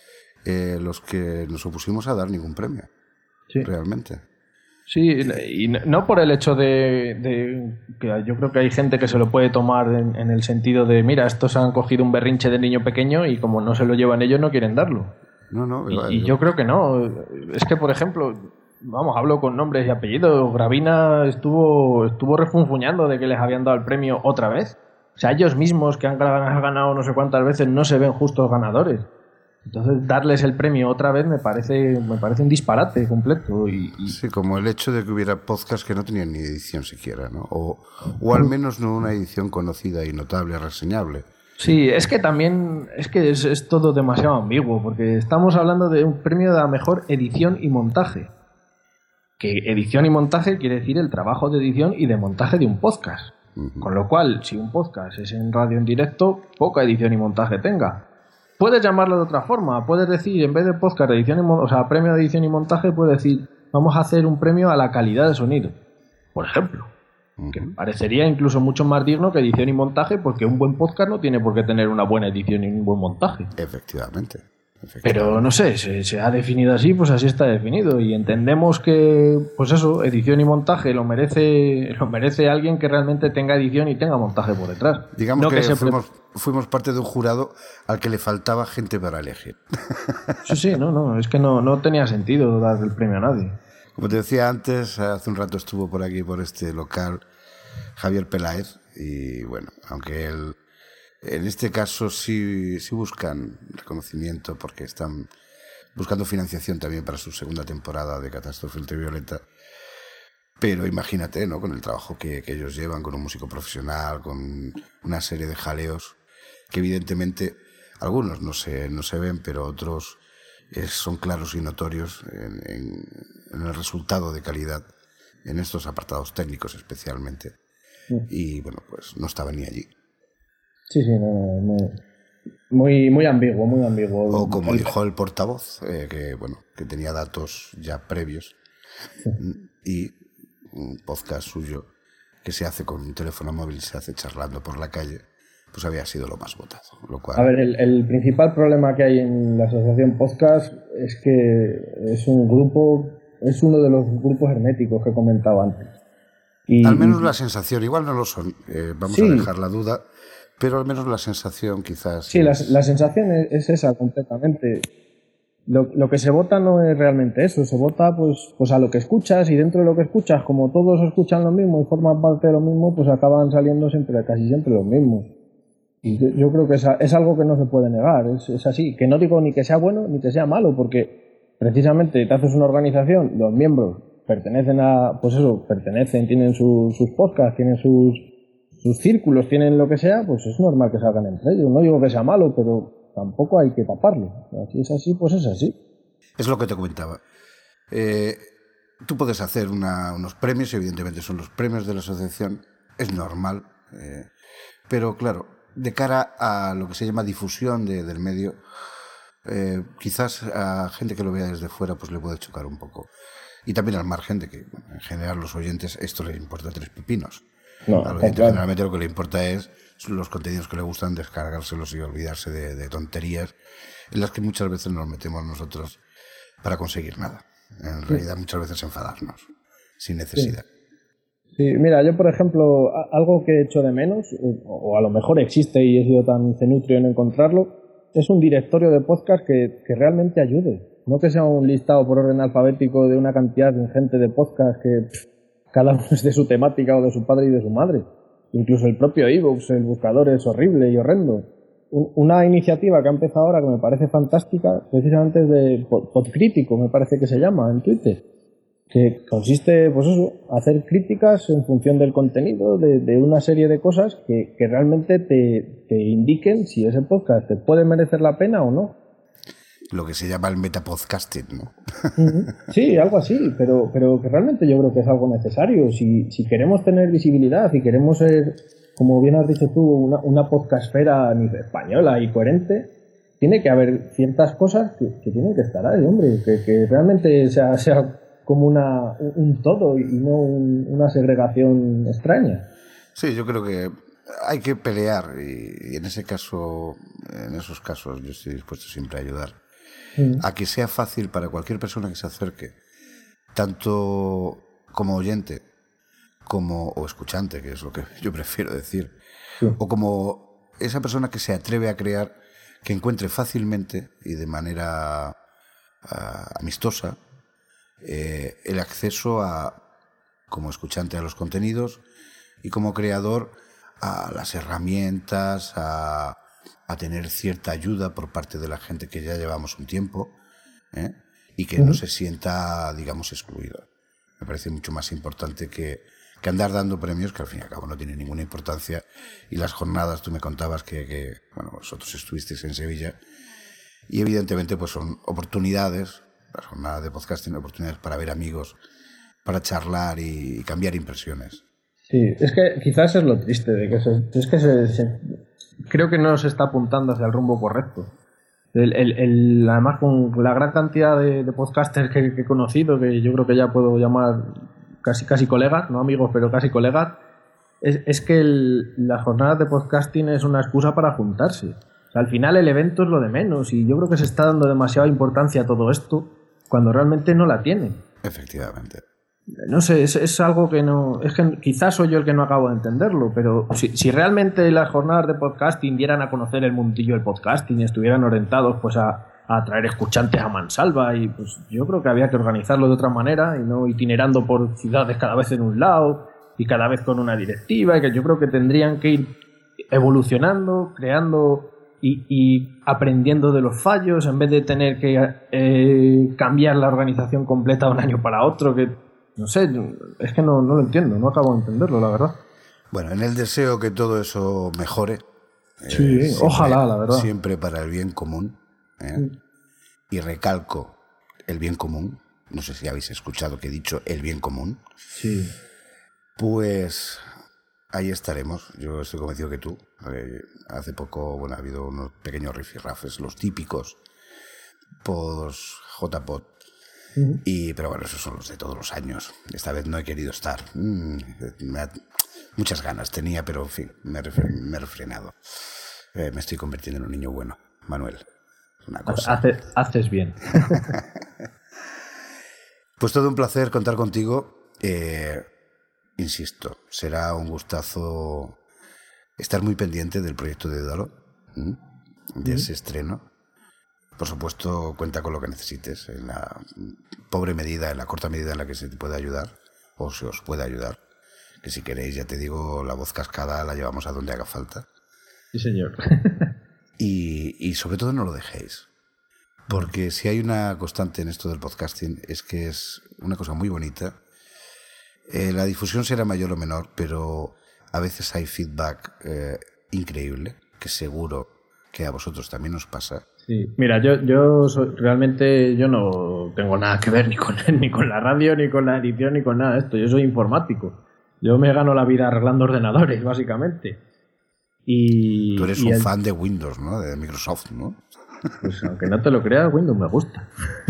eh, los que nos opusimos a dar ningún premio. Sí. Realmente. Sí, y no por el hecho de, de que yo creo que hay gente que se lo puede tomar en, en el sentido de, mira, estos han cogido un berrinche de niño pequeño y como no se lo llevan ellos no quieren darlo. No, no. Y, y yo creo que no. Es que, por ejemplo, vamos, hablo con nombres y apellidos. Gravina estuvo, estuvo refunfuñando de que les habían dado el premio otra vez. O sea, ellos mismos que han ganado no sé cuántas veces no se ven justos ganadores. Entonces, darles el premio otra vez me parece me parece un disparate completo. Y, y... Sí, como el hecho de que hubiera podcasts que no tenían ni edición siquiera, ¿no? O, o al menos no una edición conocida y notable, reseñable. Sí, es que también es que es, es todo demasiado ambiguo, porque estamos hablando de un premio de la mejor edición y montaje. Que edición y montaje quiere decir el trabajo de edición y de montaje de un podcast. Uh-huh. Con lo cual, si un podcast es en radio en directo, poca edición y montaje tenga. Puedes llamarlo de otra forma, puedes decir, en vez de podcast de edición y mon- o sea, premio de edición y montaje, puedes decir, vamos a hacer un premio a la calidad de sonido, por ejemplo. Uh-huh. Que me parecería incluso mucho más digno que edición y montaje, porque un buen podcast no tiene por qué tener una buena edición y un buen montaje. Efectivamente. Pero no sé, se, se ha definido así, pues así está definido. Y entendemos que, pues eso, edición y montaje lo merece lo merece alguien que realmente tenga edición y tenga montaje por detrás. Digamos no que, que se fuimos, pre- fuimos parte de un jurado al que le faltaba gente para elegir. Sí, sí, no, no, es que no, no tenía sentido dar el premio a nadie. Como te decía antes, hace un rato estuvo por aquí, por este local, Javier Peláez, y bueno, aunque él... En este caso sí, sí buscan reconocimiento porque están buscando financiación también para su segunda temporada de Catástrofe Ultravioleta. Pero imagínate, ¿no? Con el trabajo que, que ellos llevan, con un músico profesional, con una serie de jaleos, que evidentemente algunos no se, no se ven, pero otros eh, son claros y notorios en, en, en el resultado de calidad, en estos apartados técnicos especialmente. Sí. Y bueno, pues no estaban ni allí. Sí, sí, no, no, muy, muy ambiguo, muy ambiguo. O como el... dijo el portavoz, eh, que bueno, que tenía datos ya previos, sí. Y un podcast suyo que se hace con un teléfono móvil, se hace charlando por la calle, pues había sido lo más votado. Lo cual... A ver, el, el principal problema que hay en la asociación podcast es que es un grupo, es uno de los grupos herméticos que he comentado antes. Y... Al menos la sensación, igual no lo son, eh, vamos sí. a dejar la duda. Pero al menos la sensación quizás... Sí, la, la sensación es, es esa completamente. Lo, lo que se vota no es realmente eso, se vota pues, pues a lo que escuchas, y dentro de lo que escuchas, como todos escuchan lo mismo y forman parte de lo mismo, pues acaban saliendo siempre, casi siempre los mismos. Y yo, yo creo que es, es algo que no se puede negar, es, es así. Que no digo ni que sea bueno ni que sea malo, porque precisamente te haces una organización, los miembros pertenecen a... Pues eso, pertenecen, tienen su, sus podcasts, tienen sus... sus círculos, tienen lo que sea, pues es normal que salgan entre ellos. No digo que sea malo, pero tampoco hay que taparlo. Si es así, pues es así. Es lo que te comentaba. Eh, tú puedes hacer una, unos premios, evidentemente son los premios de la asociación, es normal, eh, pero claro, de cara a lo que se llama difusión de, del medio, eh, quizás a gente que lo vea desde fuera pues le puede chocar un poco. Y también al margen de que, bueno, en general, los oyentes esto les importa tres pepinos. No, a los oyentes claro. Generalmente lo que le importa es los contenidos que le gustan, descargárselos y olvidarse de, de tonterías en las que muchas veces nos metemos nosotros para conseguir nada. En realidad sí. Muchas veces enfadarnos sin necesidad. Sí. sí, mira, yo por ejemplo, algo que he hecho de menos, o a lo mejor existe y he sido tan cenutrio en encontrarlo, es un directorio de podcast que, que realmente ayude. No que sea un listado por orden alfabético de una cantidad ingente de podcasts que pff, cada uno es de su temática o de su padre y de su madre. Incluso el propio iVoox, el buscador es horrible y horrendo. Un, una iniciativa que ha empezado ahora que me parece fantástica, precisamente es de Podcrítico, me parece que se llama, en Twitter. Que consiste, pues eso, hacer críticas en función del contenido de, de una serie de cosas que, que realmente te, te indiquen si ese podcast te puede merecer la pena o no. Lo que se llama el metapodcasting, ¿no? Sí, algo así, pero, pero que realmente yo creo que es algo necesario. Si, si queremos tener visibilidad y queremos ser, como bien has dicho tú, una, una podcastfera española y coherente, tiene que haber ciertas cosas que, que tienen que estar ahí, hombre, que, que realmente sea, sea como una, un todo y no un, una segregación extraña. Sí, yo creo que hay que pelear y, y en ese caso, en esos casos, yo estoy dispuesto siempre a ayudar. Mm. A que sea fácil para cualquier persona que se acerque, tanto como oyente como o escuchante, que es lo que yo prefiero decir, sí. O como esa persona que se atreve a crear, que encuentre fácilmente y de manera uh, amistosa eh, el acceso a, como escuchante, a los contenidos y como creador a las herramientas, a, a tener cierta ayuda por parte de la gente que ya llevamos un tiempo, ¿eh? Y que uh-huh. no se sienta, digamos, excluida. Me parece mucho más importante que, que andar dando premios, que al fin y al cabo no tiene ninguna importancia. Y las jornadas, tú me contabas que, que bueno, vosotros estuvisteis en Sevilla, y evidentemente pues son oportunidades, las jornadas de podcasting, oportunidades para ver amigos, para charlar y, y cambiar impresiones. Sí, es que quizás es lo triste, de que se, es que se, se, creo que no se está apuntando hacia el rumbo correcto. El, el, el, además, con la gran cantidad de, de podcasters que, que he conocido, que yo creo que ya puedo llamar casi, casi colegas, no amigos, pero casi colegas, es, es que el, las jornadas de podcasting es una excusa para juntarse. O sea, al final el evento es lo de menos, y yo creo que se está dando demasiada importancia a todo esto cuando realmente no la tiene. Efectivamente. No sé, es, es algo que no... Es que quizás soy yo el que no acabo de entenderlo, pero si, si realmente las jornadas de podcasting dieran a conocer el mundillo del podcasting y estuvieran orientados pues a, a atraer escuchantes a mansalva, y pues yo creo que había que organizarlo de otra manera y no itinerando por ciudades cada vez en un lado y cada vez con una directiva, y que yo creo que tendrían que ir evolucionando, creando y, y aprendiendo de los fallos, en vez de tener que eh, cambiar la organización completa de un año para otro, que... No sé, es que no, no lo entiendo, no acabo de entenderlo, la verdad. Bueno, en el deseo que todo eso mejore. Sí, eh, siempre, ojalá, la verdad. Siempre para el bien común. ¿eh? Sí. Y recalco el bien común. No sé si habéis escuchado que he dicho el bien común. Sí. Pues ahí estaremos. Yo estoy convencido que tú. Eh, hace poco, bueno, ha habido unos pequeños rifirrafes, los típicos pods J P O D. Y, pero bueno, esos son los de todos los años. Esta vez no he querido estar. Mm, me ha, muchas ganas tenía, pero en fin, me he, refre, me he refrenado. Eh, me estoy convirtiendo en un niño bueno, Manuel. Una cosa. Hace, haces bien. Pues todo un placer contar contigo. Eh, insisto, será un gustazo estar muy pendiente del proyecto de Dédalo, ¿m? de ese estreno. Por supuesto, cuenta con lo que necesites, en la pobre medida, en la corta medida en la que se te pueda ayudar, o se os pueda ayudar. Que si queréis, ya te digo, la voz cascada la llevamos a donde haga falta. Sí, señor. y, y sobre todo no lo dejéis. Porque si hay una constante en esto del podcasting, es que es una cosa muy bonita. Eh, la difusión será mayor o menor, pero a veces hay feedback eh, increíble, que seguro que a vosotros también os pasa. Sí, mira, yo, yo soy, realmente yo no tengo nada que ver ni con, ni con la radio, ni con la edición, ni con nada de esto. Yo soy informático. Yo me gano la vida arreglando ordenadores, básicamente. Y, Tú eres y un el... fan de Windows, ¿no? De Microsoft, ¿no? Pues aunque no te lo creas, Windows me gusta.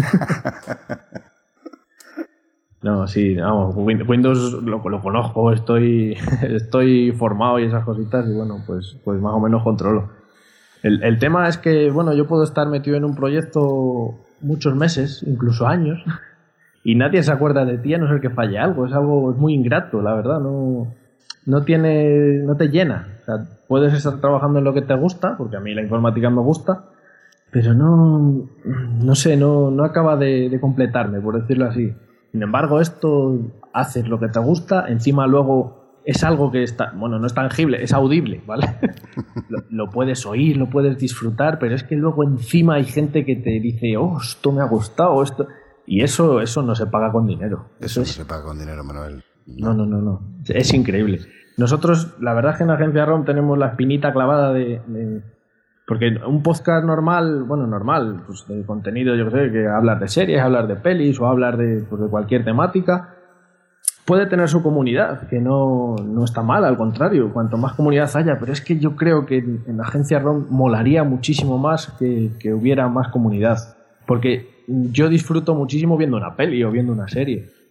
No, sí, vamos, Windows lo, lo conozco, estoy, estoy formado y esas cositas, y bueno, pues, pues más o menos controlo. El, el tema es que, bueno, yo puedo estar metido en un proyecto muchos meses, incluso años, y nadie se acuerda de ti a no ser que falle algo. Es algo muy ingrato, la verdad. No, no tiene, no te llena. O sea, puedes estar trabajando en lo que te gusta, porque a mí la informática me gusta, pero no, no sé, no, no acaba de, de completarme, por decirlo así. Sin embargo, esto, haces lo que te gusta, encima luego es algo que está, bueno, no es tangible, es audible, ¿vale? lo, lo puedes oír, lo puedes disfrutar, pero es que luego encima hay gente que te dice, oh, esto me ha gustado, esto... Y eso, eso no se paga con dinero. Eso, eso no es... se paga con dinero, Manuel. No, no, no, no. Es increíble. Nosotros, la verdad es que en Agencia ROM tenemos la espinita clavada de... de... Porque un podcast normal, bueno, normal, pues de contenido, yo qué sé, que hablar de series, hablar de pelis o hablar de, pues de cualquier temática... Puede tener su comunidad, que no, no está mal, al contrario, cuanto más comunidad haya, pero es que yo creo que en, en Agencia ROM molaría muchísimo más que, que hubiera más comunidad, porque yo disfruto muchísimo viendo una peli o viendo una serie,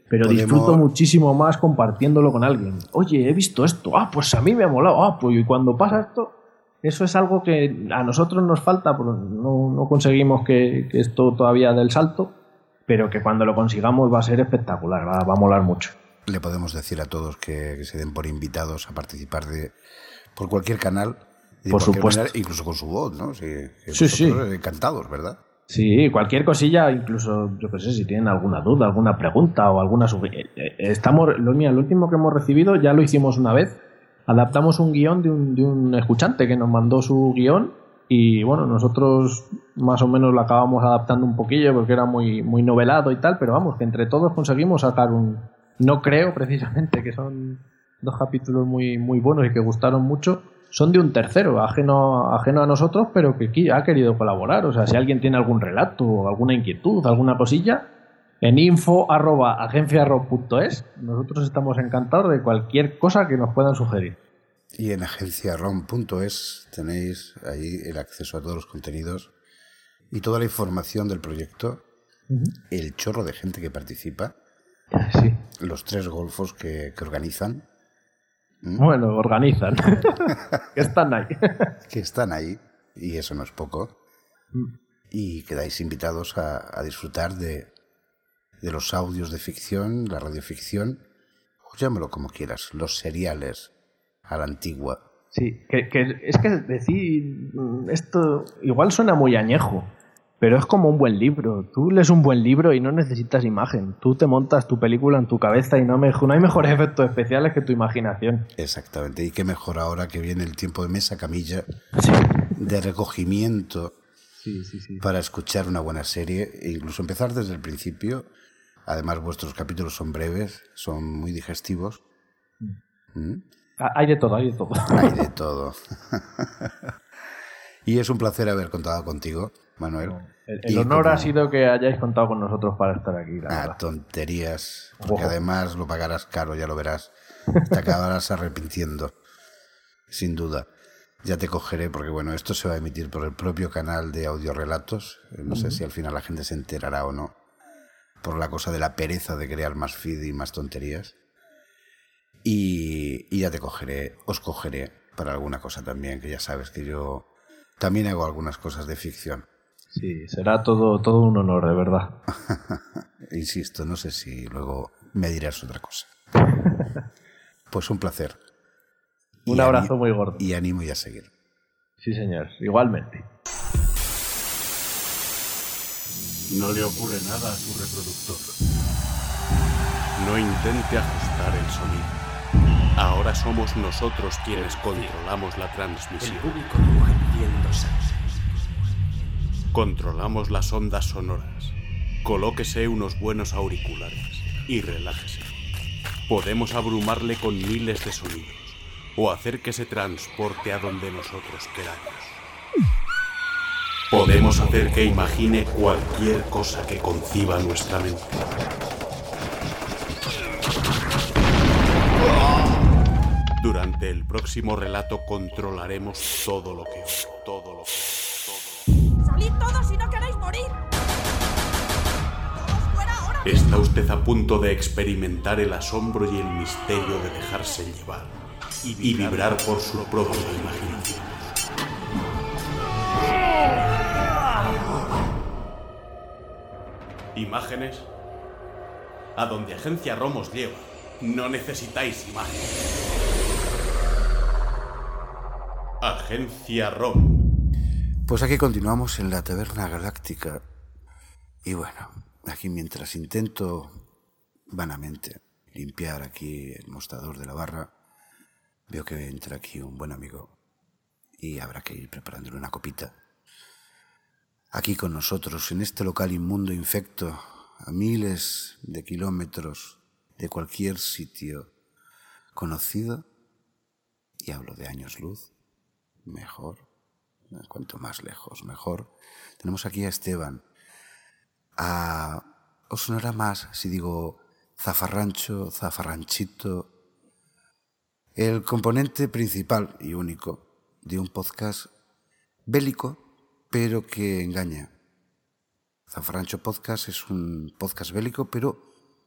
pero Podemos... disfruto muchísimo más compartiéndolo con alguien. Oye, he visto esto, ah, pues a mí me ha molado, ah, pues y cuando pasa esto, eso es algo que a nosotros nos falta, pero no, no conseguimos que, que esto todavía dé el salto, pero que cuando lo consigamos va a ser espectacular, va, va a molar mucho. Le podemos decir a todos que, que se den por invitados a participar de por cualquier canal, de por supuesto, manera, incluso con su voz, ¿no? Sí, sí, sí. Encantados, ¿verdad? Sí, cualquier cosilla, incluso, yo qué sé, si tienen alguna duda, alguna pregunta o alguna... Estamos, lo, mira, lo último que hemos recibido ya lo hicimos una vez, adaptamos un guión de un, de un escuchante que nos mandó su guión y bueno, nosotros más o menos lo acabamos adaptando un poquillo porque era muy, muy novelado y tal, pero vamos, que entre todos conseguimos sacar un... No creo precisamente que son dos capítulos muy, muy buenos y que gustaron mucho. Son de un tercero, ajeno, ajeno a nosotros, pero que ha querido colaborar. O sea, si alguien tiene algún relato o alguna inquietud, alguna cosilla, en info arroba agenciarrom punto es nosotros estamos encantados de cualquier cosa que nos puedan sugerir. Y en agenciarrom punto es tenéis ahí el acceso a todos los contenidos y toda la información del proyecto, uh-huh. El chorro de gente que participa, sí. Los tres golfos que, que organizan. ¿Mm? Bueno, organizan. Que están ahí. Que están ahí, y eso no es poco. Mm. Y quedáis invitados a, a disfrutar de, de los audios de ficción, la radioficción, o llámalo como quieras, los seriales a la antigua. Sí, que, que es que decir esto igual suena muy añejo, pero es como un buen libro. Tú lees un buen libro y no necesitas imagen. Tú te montas tu película en tu cabeza y no, me, no hay mejores efectos especiales que tu imaginación. Exactamente. Y qué mejor ahora que viene el tiempo de mesa camilla, sí. De recogimiento, sí, sí, sí. Para escuchar una buena serie e incluso empezar desde el principio. Además, vuestros capítulos son breves, son muy digestivos. Mm. ¿Mm? Hay de todo, hay de todo. Hay de todo. Y es un placer haber contado contigo, Manuel. El, el honor como... ha sido que hayáis contado con nosotros para estar aquí. La ah, verdad. Tonterías. Porque Ojo. Además lo pagarás caro, ya lo verás. Te acabarás arrepintiendo. Sin duda. Ya te cogeré porque, bueno, esto se va a emitir por el propio canal de Audiorelatos. No uh-huh. sé si al final la gente se enterará o no. Por la cosa de la pereza de crear más feed y más tonterías. Y, y ya te cogeré, os cogeré para alguna cosa también, que ya sabes que yo también hago algunas cosas de ficción. Sí, será todo, todo un honor, de verdad. Insisto, no sé si luego me dirás otra cosa. Pues un placer. Un y abrazo ani- muy gordo. Y ánimo y a seguir. Sí, señor, igualmente. No le ocurre nada a su reproductor. No intente ajustar el sonido. Ahora somos nosotros quienes controlamos la transmisión. El público ruge pidiendo salsa. Controlamos las ondas sonoras. Colóquese unos buenos auriculares y relájese. Podemos abrumarle con miles de sonidos o hacer que se transporte a donde nosotros queramos. Podemos hacer que imagine cualquier cosa que conciba nuestra mente. Durante el próximo relato controlaremos todo lo que oigo, todo lo que oigo, todo. ¡Salid todos si no queréis morir! ¡Todos fuera ahora! Está usted a punto de experimentar el asombro y el misterio de dejarse llevar y vibrar, y vibrar por su propia imaginación. ¿Imágenes? A donde Agencia ROM os lleva, no necesitáis imágenes. Agencia ROM. Pues aquí continuamos en la Taberna Galáctica. Y bueno, aquí mientras intento vanamente limpiar aquí el mostrador de la barra, veo que entra aquí un buen amigo y habrá que ir preparándole una copita. Aquí con nosotros, en este local inmundo infecto, a miles de kilómetros de cualquier sitio conocido, y hablo de años luz, mejor, cuanto más lejos, mejor. Tenemos aquí a Esteban. A, ¿os sonará más si digo zafarrancho, zafarranchito? El componente principal y único de un podcast bélico, pero que engaña. Zafarrancho Podcast es un podcast bélico, pero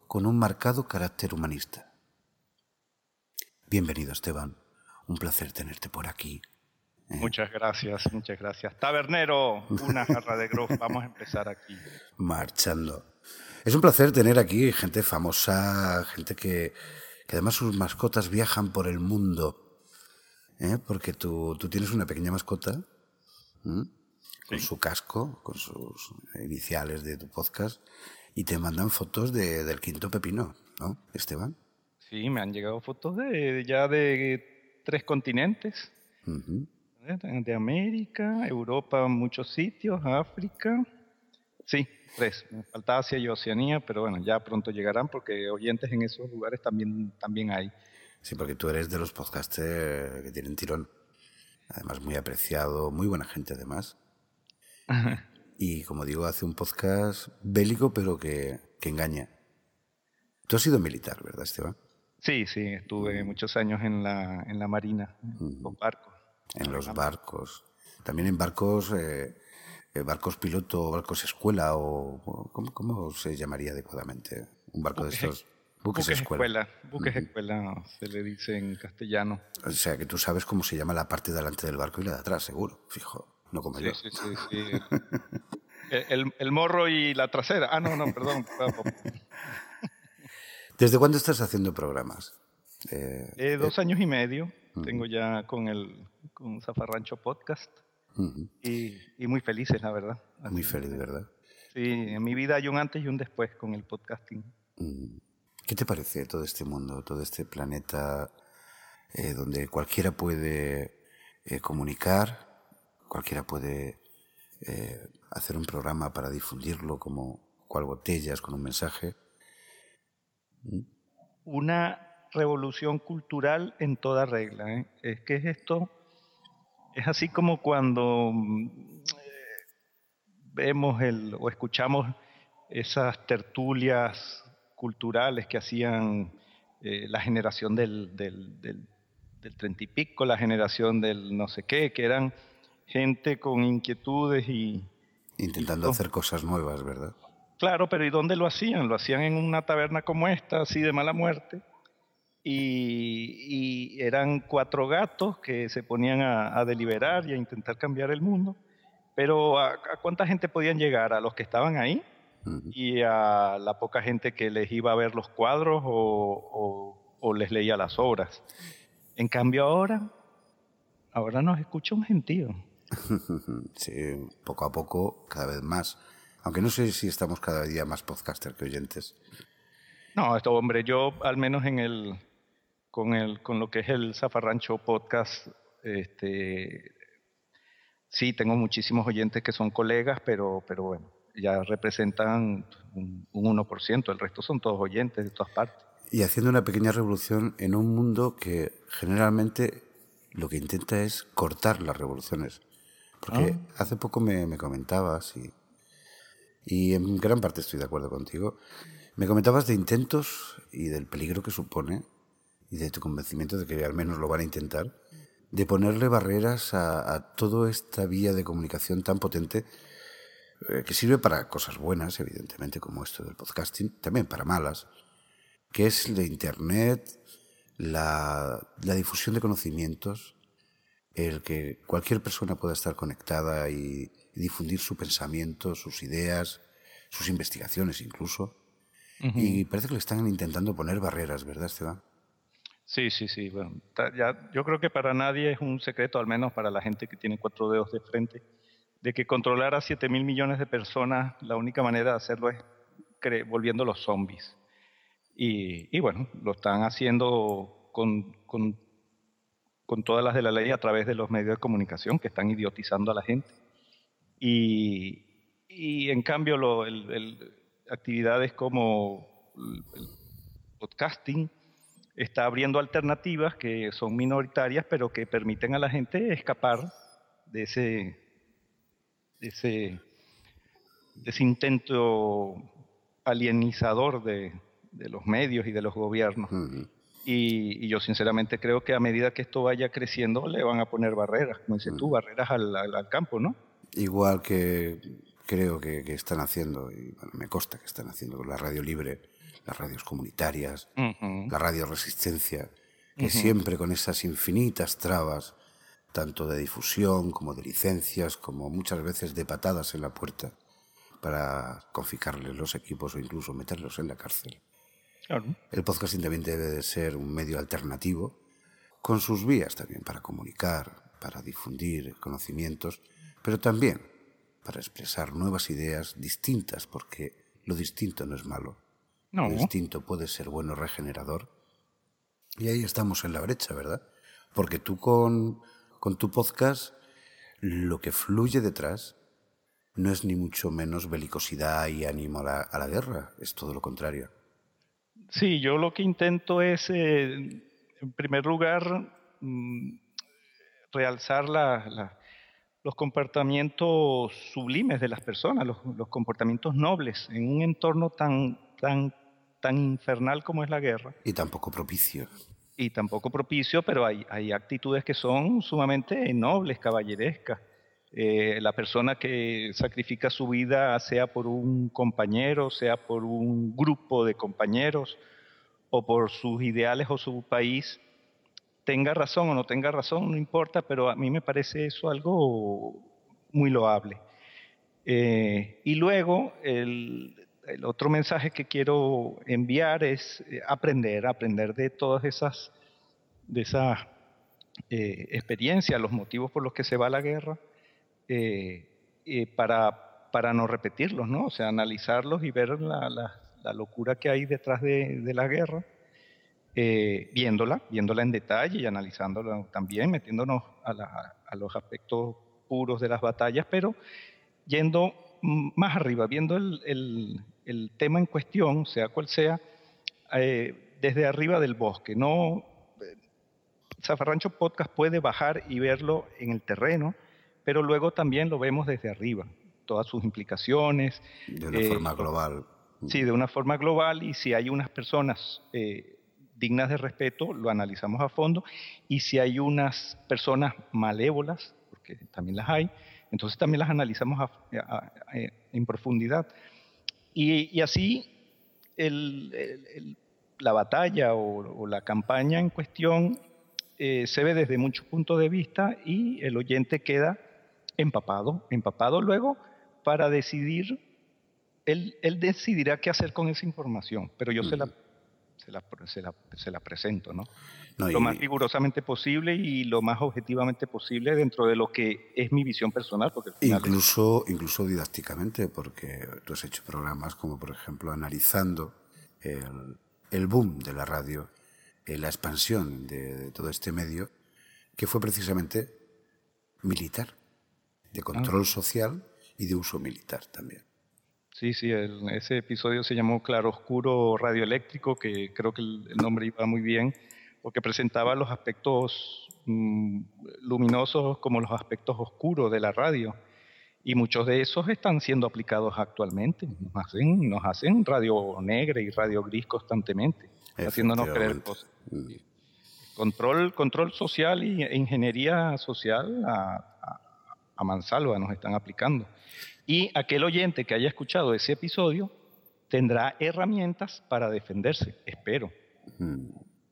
con un marcado carácter humanista. Bienvenido, Esteban. Un placer tenerte por aquí. ¿Eh? Muchas gracias, muchas gracias. Tabernero, una jarra de grog. Vamos a empezar aquí. Marchando. Es un placer tener aquí gente famosa, gente que, que además sus mascotas viajan por el mundo. ¿Eh? Porque tú, tú tienes una pequeña mascota, ¿eh? Con sí. su casco, con sus iniciales de tu podcast, y te mandan fotos de, del quinto pepino, ¿no, Esteban? Sí, me han llegado fotos de ya de tres continentes. Uh-huh. De América, Europa, muchos sitios, África. Sí, tres. Me falta Asia y Oceanía, pero bueno, ya pronto llegarán porque oyentes en esos lugares también, también hay. Sí, porque tú eres de los podcasters que tienen tirón. Además, muy apreciado, muy buena gente además. Ajá. Y como digo, hace un podcast bélico, pero que, que engaña. Tú has sido militar, ¿verdad, Esteban? Sí, sí, estuve mm. muchos años en la, en la Marina, en los barcos. En los barcos. También en barcos, eh, barcos piloto, barcos escuela, o ¿cómo, cómo se llamaría adecuadamente? Un barco buques, de estos. Buques, buques escuela. escuela. Buques uh-huh. escuela se le dice en castellano. O sea, que tú sabes cómo se llama la parte de delante del barco y la de atrás, seguro, fijo. No como sí, yo. Sí, sí, sí. El, el, el morro y la trasera. Ah, no, no, perdón. ¿Desde cuándo estás haciendo programas? Eh, eh, dos eh, años y medio. Uh-huh. Tengo ya con el con Zafarrancho Podcast. Uh-huh. y, y muy felices, la verdad. Así muy feliz, ¿verdad? Sí, en mi vida hay un antes y un después con el podcasting. Uh-huh. ¿Qué te parece todo este mundo, todo este planeta eh, donde cualquiera puede eh, comunicar? Cualquiera puede eh, hacer un programa para difundirlo como cual botellas con un mensaje. ¿Mm? Una revolución cultural en toda regla. ¿eh? Es que es esto, es así como cuando eh, vemos el, o escuchamos esas tertulias culturales que hacían eh, la generación del, del, del, del treinta y pico, la generación del no sé qué, que eran gente con inquietudes y... Intentando y, hacer cosas nuevas, ¿verdad? Claro, pero ¿y dónde lo hacían? Lo hacían en una taberna como esta, así de mala muerte, y, y eran cuatro gatos que se ponían a, a deliberar y a intentar cambiar el mundo, pero ¿a, a cuánta gente podían llegar? ¿A los que estaban ahí? Uh-huh. Y a la poca gente que les iba a ver los cuadros o, o, o les leía las obras. En cambio ahora, ahora nos escucha un gentío. Sí, poco a poco, cada vez más. Aunque no sé si estamos cada día más podcaster que oyentes. No, esto, hombre, yo al menos en el con el con lo que es el Zafarrancho Podcast, este, sí tengo muchísimos oyentes que son colegas, pero pero bueno, ya representan un, un uno por ciento, el resto son todos oyentes de todas partes. Y haciendo una pequeña revolución en un mundo que generalmente lo que intenta es cortar las revoluciones. Porque ah. hace poco me, me comentabas, y, y en gran parte estoy de acuerdo contigo, me comentabas de intentos y del peligro que supone, y de tu convencimiento de que al menos lo van a intentar, de ponerle barreras a, a toda esta vía de comunicación tan potente, eh, que sirve para cosas buenas, evidentemente, como esto del podcasting, también para malas, que es la Internet, la, la difusión de conocimientos, el que cualquier persona pueda estar conectada y, y difundir su pensamiento, sus ideas, sus investigaciones incluso. Uh-huh. Y parece que le están intentando poner barreras, ¿verdad, Esteban? Sí, sí, sí. Bueno, ya, yo creo que para nadie es un secreto, al menos para la gente que tiene cuatro dedos de frente, de que controlar a siete mil millones de personas, la única manera de hacerlo es cre- volviéndolos zombies. Y, y bueno, lo están haciendo con... con con todas las de la ley a través de los medios de comunicación que están idiotizando a la gente. Y, y en cambio, lo, el, el, actividades como el, el podcasting está abriendo alternativas que son minoritarias, pero que permiten a la gente escapar de ese, de ese, de ese intento alienizador de, de los medios y de los gobiernos. Uh-huh. Y, y yo sinceramente creo que a medida que esto vaya creciendo le van a poner barreras, como dices tú, barreras al, al, al campo, ¿no? Igual que creo que, que están haciendo, y bueno, me consta que están haciendo con la radio libre, las radios comunitarias, Uh-huh. la radio Resistencia, que Uh-huh. siempre con esas infinitas trabas, tanto de difusión como de licencias, como muchas veces de patadas en la puerta, para confiscarles los equipos o incluso meterlos en la cárcel. Claro. El podcasting también debe de ser un medio alternativo, con sus vías también para comunicar, para difundir conocimientos, pero también para expresar nuevas ideas distintas, porque lo distinto no es malo. No. Lo distinto puede ser bueno, regenerador. Y ahí estamos en la brecha, ¿verdad? Porque tú con, con tu podcast, lo que fluye detrás no es ni mucho menos belicosidad y ánimo a la, a la guerra, es todo lo contrario. Sí, yo lo que intento es, eh, en primer lugar, mm, realzar la, la, los comportamientos sublimes de las personas, los, los comportamientos nobles, en un entorno tan, tan, tan infernal como es la guerra. Y tampoco propicio. Y tampoco propicio, pero hay, hay actitudes que son sumamente nobles, caballerescas. Eh, la persona que sacrifica su vida, sea por un compañero, sea por un grupo de compañeros, o por sus ideales o su país, tenga razón o no tenga razón, no importa, pero a mí me parece eso algo muy loable. Eh, y luego, el, el otro mensaje que quiero enviar es aprender, aprender de todas esas, de esas eh, experiencias, los motivos por los que se va a la guerra, eh, eh, para, para no repetirlos, ¿no? O sea, analizarlos y ver la, la, la locura que hay detrás de, de la guerra, eh, viéndola, viéndola en detalle y analizándola también, metiéndonos a, la, a los aspectos puros de las batallas, pero yendo más arriba, viendo el, el, el tema en cuestión, sea cual sea, eh, desde arriba del bosque. No, Zafarrancho Podcast puede bajar y verlo en el terreno, pero luego también lo vemos desde arriba, todas sus implicaciones. De una eh, forma global. Sí, de una forma global, y si hay unas personas eh, dignas de respeto, lo analizamos a fondo, y si hay unas personas malévolas, porque también las hay, entonces también las analizamos a, a, a, en profundidad. Y, y así el, el, el, la batalla o, o la campaña en cuestión eh, se ve desde muchos puntos de vista, y el oyente queda empapado, empapado luego para decidir, él, él decidirá qué hacer con esa información, pero yo mm. se, la, se, la, se, la, se la presento, ¿no? No, lo y... más rigurosamente posible y lo más objetivamente posible dentro de lo que es mi visión personal. Porque al final incluso, es... incluso didácticamente, porque tú has hecho programas como, por ejemplo, analizando el, el boom de la radio, eh, la expansión de, de todo este medio, que fue precisamente militar, de control ah. social y de uso militar también. Sí, sí, el, ese episodio se llamó Claroscuro Radioeléctrico, que creo que el, el nombre iba muy bien, porque presentaba los aspectos mmm, luminosos como los aspectos oscuros de la radio, y muchos de esos están siendo aplicados actualmente. Nos hacen, nos hacen radio negra y radio gris constantemente, haciéndonos creer cosas. Mm. Control, control social y ingeniería social a, a, a mansalva nos están aplicando. Y aquel oyente que haya escuchado ese episodio tendrá herramientas para defenderse, espero. Mm.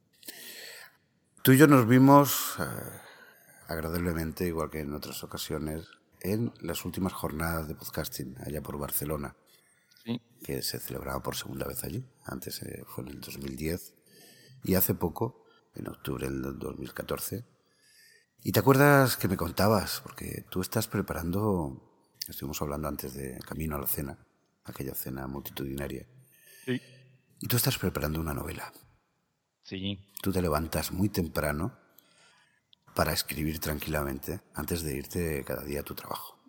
Tú y yo nos vimos eh, agradablemente, igual que en otras ocasiones, en las últimas jornadas de podcasting, allá por Barcelona, sí. que se celebraba por segunda vez allí. Antes eh, fue en el dos mil diez y hace poco, en octubre del dos mil catorce. ¿Y te acuerdas que me contabas? Porque tú estás preparando... Estuvimos hablando antes de Camino a la Cena, aquella cena multitudinaria. Sí. Y tú estás preparando una novela. Sí. Tú te levantas muy temprano para escribir tranquilamente antes de irte cada día a tu trabajo.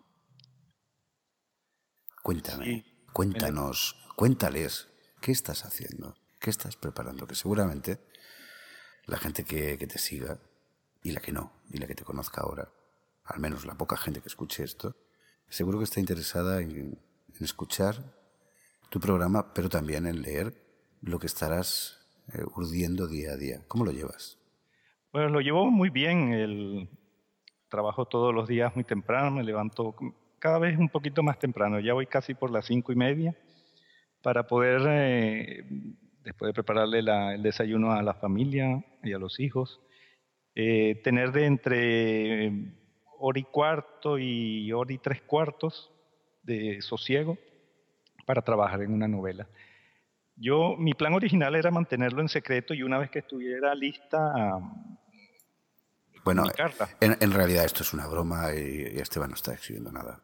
Cuéntame, sí. cuéntanos, cuéntales qué estás haciendo, qué estás preparando, que seguramente la gente que, que te siga y la que no, y la que te conozca ahora, al menos la poca gente que escuche esto, seguro que está interesada en, en escuchar tu programa, pero también en leer lo que estarás eh, urdiendo día a día. ¿Cómo lo llevas? Bueno, lo llevo muy bien. El trabajo todos los días muy temprano, me levanto cada vez un poquito más temprano. Ya voy casi por las cinco y media para poder eh, después de prepararle la, el desayuno a la familia y a los hijos, eh, tener de entre hora y cuarto y hora y tres cuartos de sosiego para trabajar en una novela. Yo, mi plan original era mantenerlo en secreto y una vez que estuviera lista, bueno, comunicarla. En, en realidad esto es una broma y, y Esteban no está escribiendo nada.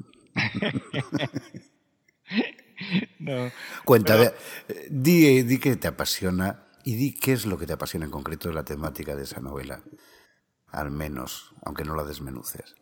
No, Cuéntame, pero... di, di qué te apasiona y di qué es lo que te apasiona en concreto de la temática de esa novela, al menos, aunque no la desmenuces.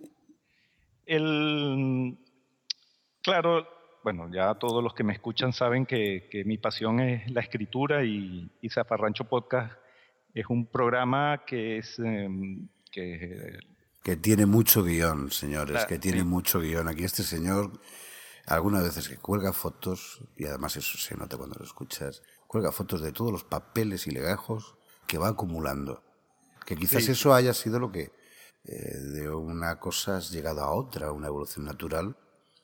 El, claro, bueno, ya todos los que me escuchan saben que, que mi pasión es la escritura y, y Zafarrancho Podcast es un programa que es... Eh, que, que tiene mucho guión, señores, la, que tiene sí. mucho guión. Aquí este señor, algunas veces que cuelga fotos, y además eso se nota cuando lo escuchas, cuelga fotos de todos los papeles y legajos que va acumulando. Que quizás sí. eso haya sido lo que eh, de una cosa has llegado a otra, una evolución natural,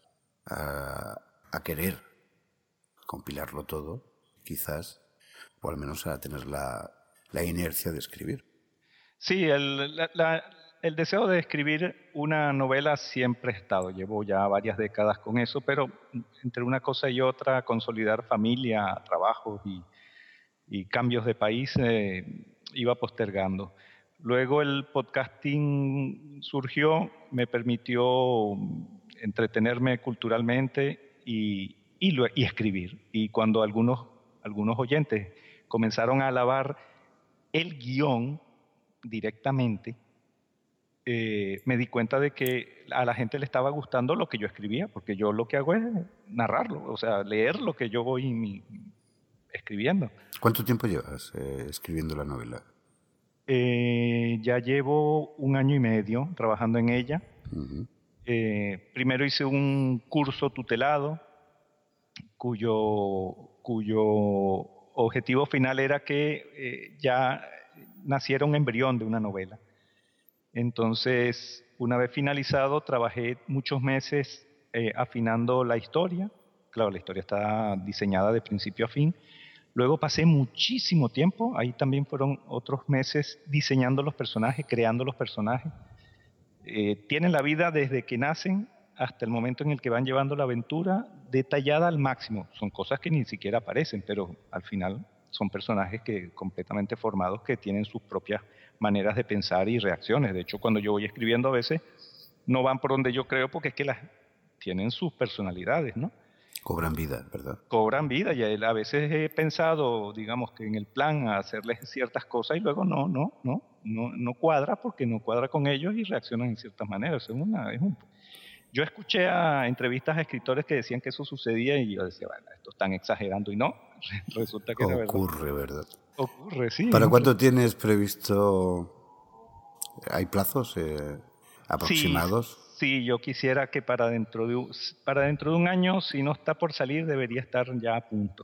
a, a querer compilarlo todo, quizás, o al menos a tener la, la inercia de escribir. Sí, el, la, la, el deseo de escribir una novela siempre ha estado. Llevo ya varias décadas con eso, pero entre una cosa y otra, consolidar familia, trabajo y, y cambios de país, eh, iba postergando. Luego el podcasting surgió, me permitió entretenerme culturalmente y, y, lo, y escribir. Y cuando algunos, algunos oyentes comenzaron a alabar el guión directamente, eh, me di cuenta de que a la gente le estaba gustando lo que yo escribía, porque yo lo que hago es narrarlo, o sea, leer lo que yo voy mi, escribiendo. ¿Cuánto tiempo llevas eh, escribiendo la novela? Eh, ya llevo un año y medio trabajando en ella. Uh-huh. Eh, primero hice un curso tutelado cuyo, cuyo objetivo final era que eh, ya naciera un embrión de una novela. Entonces, una vez finalizado, trabajé muchos meses eh, afinando la historia. Claro, la historia está diseñada de principio a fin. Luego pasé muchísimo tiempo, ahí también fueron otros meses diseñando los personajes, creando los personajes. Eh, tienen la vida desde que nacen hasta el momento en el que van llevando la aventura detallada al máximo. Son cosas que ni siquiera aparecen, pero al final son personajes que completamente formados que tienen sus propias maneras de pensar y reacciones. De hecho, cuando yo voy escribiendo a veces no van por donde yo creo porque es que las tienen sus personalidades, ¿no? Cobran vida, ¿verdad? Cobran vida y a veces he pensado, digamos, que en el plan a hacerles ciertas cosas y luego no, no, no, no, no cuadra porque no cuadra con ellos y reaccionan en ciertas maneras. Es una, es un... Yo escuché a entrevistas a escritores que decían que eso sucedía y yo decía, bueno, esto están exagerando y no, resulta que era verdad. Ocurre, ¿verdad? Ocurre, sí. ¿Para cuánto tienes previsto? ¿Hay plazos eh, aproximados? Sí. Sí, yo quisiera que para dentro de un, para dentro de un año, si no está por salir, debería estar ya a punto.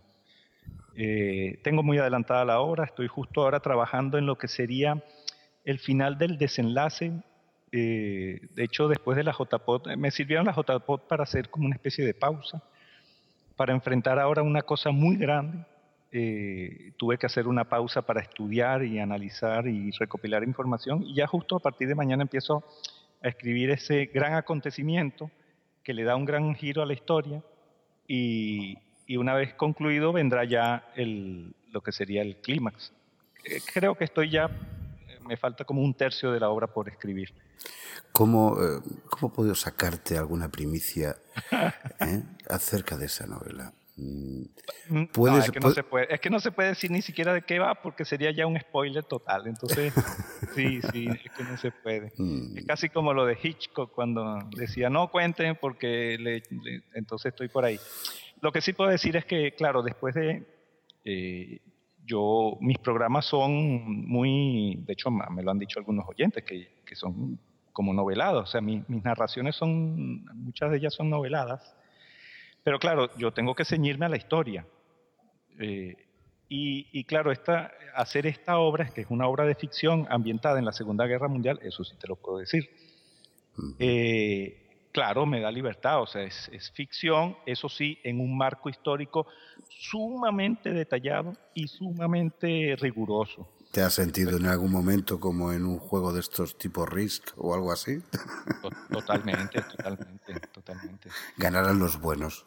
Eh, tengo muy adelantada la obra, estoy justo ahora trabajando en lo que sería el final del desenlace. Eh, de hecho, después de la J P O D, me sirvieron la J P O D para hacer como una especie de pausa, para enfrentar ahora una cosa muy grande. Eh, tuve que hacer una pausa para estudiar y analizar y recopilar información, y ya justo a partir de mañana empiezo a escribir ese gran acontecimiento que le da un gran giro a la historia y, y una vez concluido vendrá ya el, lo que sería el clímax. Eh, creo que estoy ya, me falta como un tercio de la obra por escribir. ¿Cómo, eh, cómo he podido sacarte alguna primicia eh, acerca de esa novela? ¿Puedes, no, es, que no se puede, es que no se puede decir ni siquiera de qué va porque sería ya un spoiler total. Entonces, sí, sí, es que no se puede. Mm. Es casi como lo de Hitchcock cuando decía no cuenten porque le, le, entonces estoy por ahí. Lo que sí puedo decir es que, claro, después de... Eh, yo, mis programas son muy... De hecho, me lo han dicho algunos oyentes que, que son como novelados. O sea, mi, mis narraciones son... Muchas de ellas son noveladas. Pero claro, yo tengo que ceñirme a la historia. Eh, y, y claro, esta, hacer esta obra, que es una obra de ficción ambientada en la Segunda Guerra Mundial, eso sí te lo puedo decir. Eh, claro, me da libertad, o sea, es, es ficción, eso sí, en un marco histórico sumamente detallado y sumamente riguroso. ¿Te has sentido en algún momento como en un juego de estos tipo Risk o algo así? Totalmente, totalmente, totalmente. Ganarán los buenos.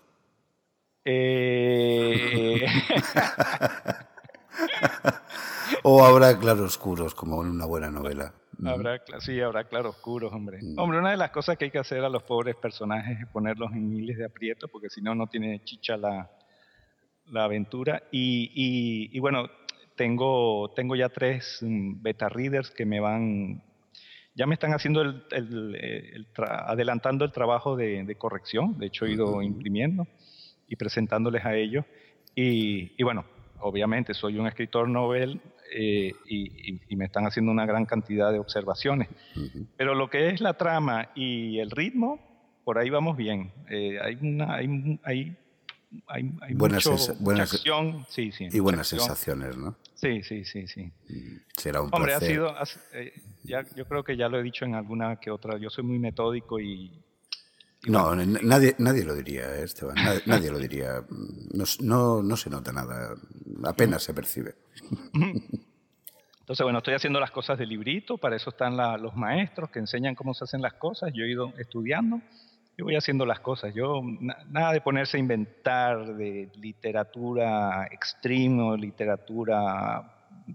Eh... O habrá claroscuros, como en una buena novela. Habrá, sí, habrá claroscuros, hombre. Mm. Hombre, una de las cosas que hay que hacer a los pobres personajes es ponerlos en miles de aprietos, porque si no, no tiene chicha la, la aventura. Y, y, y bueno, tengo, tengo ya tres um, beta readers que me van... Ya me están haciendo el, el, el tra- adelantando el trabajo de, de corrección. De hecho, he ido uh-huh. imprimiendo y presentándoles a ellos. Y, y bueno, obviamente soy un escritor novel eh, y, y, y me están haciendo una gran cantidad de observaciones. Uh-huh. Pero lo que es la trama y el ritmo, por ahí vamos bien. Eh, hay una... Hay, hay, hay, hay buenas mucho, sens- buenas, mucha acción. Sí, sí, y buenas acción. sensaciones, ¿no? Sí, sí, sí, sí. Será un Hombre, placer. ha sido... Ha, eh, ya, yo creo que ya lo he dicho en alguna que otra. Yo soy muy metódico y... y no, bueno. n- nadie, nadie lo diría, ¿eh, Esteban. Nadie, nadie lo diría. No, no, no se nota nada. Apenas se percibe. Entonces, bueno, estoy haciendo las cosas de librito. Para eso están la, los maestros que enseñan cómo se hacen las cosas. Yo he ido estudiando y voy haciendo las cosas. Yo, na, nada de ponerse a inventar de literatura extreme o literatura...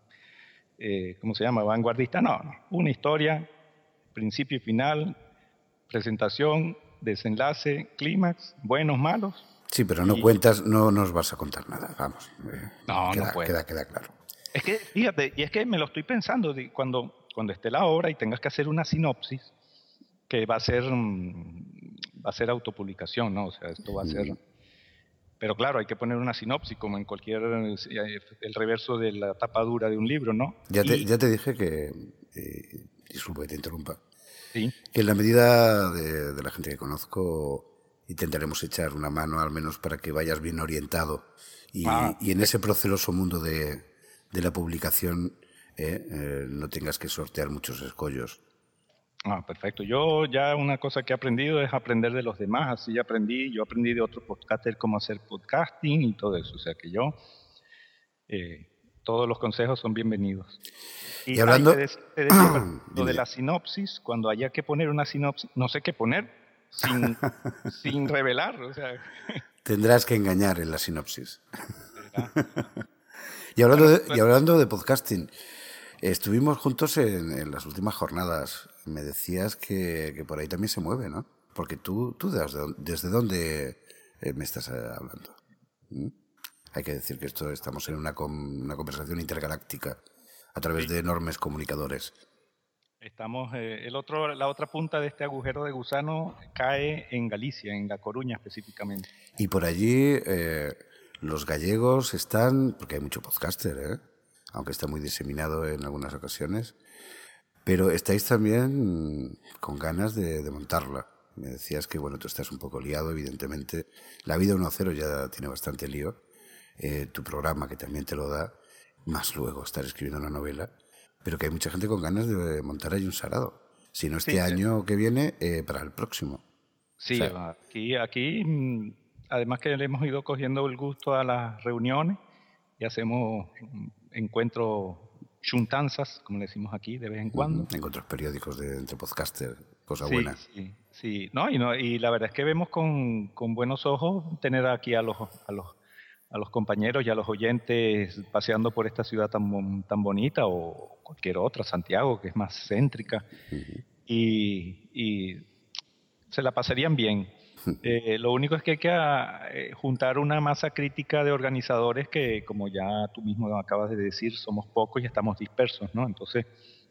Eh, ¿cómo se llama? Vanguardista, no, no, una historia, principio y final, presentación, desenlace, clímax, buenos, malos. Sí, pero no y... cuentas, no nos vas a contar nada, vamos. Eh, no, queda, no puedo. Queda, queda claro. Es que, fíjate, y es que me lo estoy pensando, de, cuando, cuando esté la obra y tengas que hacer una sinopsis, que va a ser, va a ser autopublicación, ¿no? O sea, esto va a ser... Pero claro, hay que poner una sinopsis, como en cualquier, el reverso de la tapa dura de un libro, ¿no? Ya te, y... ya te dije que, eh, disculpa que te interrumpa, ¿Sí? que en la medida de, de la gente que conozco intentaremos echar una mano al menos para que vayas bien orientado y, ah, y en ese proceloso mundo de, de la publicación eh, eh, no tengas que sortear muchos escollos. Ah, perfecto. Yo ya una cosa que he aprendido es aprender de los demás. Así aprendí, yo aprendí de otros podcasters cómo hacer podcasting y todo eso. O sea que yo, eh, todos los consejos son bienvenidos. Y, y hablando... Ay, te decía, te decía, lo de la sinopsis, cuando haya que poner una sinopsis, no sé qué poner sin, sin revelar. O sea... Tendrás que engañar en la sinopsis. y, hablando de, y hablando de podcasting, estuvimos juntos en, en las últimas jornadas. Me decías que, que por ahí también se mueve, ¿no? Porque tú, tú desde, desde dónde me estás hablando. ¿Mm? Hay que decir que esto estamos en una, una conversación intergaláctica a través sí. de enormes comunicadores. Estamos, eh, el otro, la otra punta de este agujero de gusano cae en Galicia, en La Coruña específicamente. Y por allí eh, los gallegos están, porque hay mucho podcaster, ¿eh? Aunque está muy diseminado en algunas ocasiones. Pero estáis también con ganas de, de montarla. Me decías que, bueno, tú estás un poco liado, evidentemente. La vida uno cero ya tiene bastante lío. Eh, tu programa, que también te lo da, más luego estar escribiendo una novela. Pero que hay mucha gente con ganas de montar ahí un sarado. Si no este sí, año sí. que viene, eh, para el próximo. Sí, o sea, aquí, aquí, además que le hemos ido cogiendo el gusto a las reuniones y hacemos encuentros... chuntanzas, como le decimos aquí, de vez en cuando. Uh-huh. Encuentros periódicos de entre podcaster, cosa sí, buena. Sí, sí. No, y, no, y la verdad es que vemos con, con buenos ojos tener aquí a los, a, los, a los compañeros y a los oyentes paseando por esta ciudad tan, tan bonita o cualquier otra, Santiago, que es más céntrica. Uh-huh. y, y se la pasarían bien. Eh, lo único es que hay que eh, juntar una masa crítica de organizadores que, como ya tú mismo acabas de decir, somos pocos y estamos dispersos, ¿no? Entonces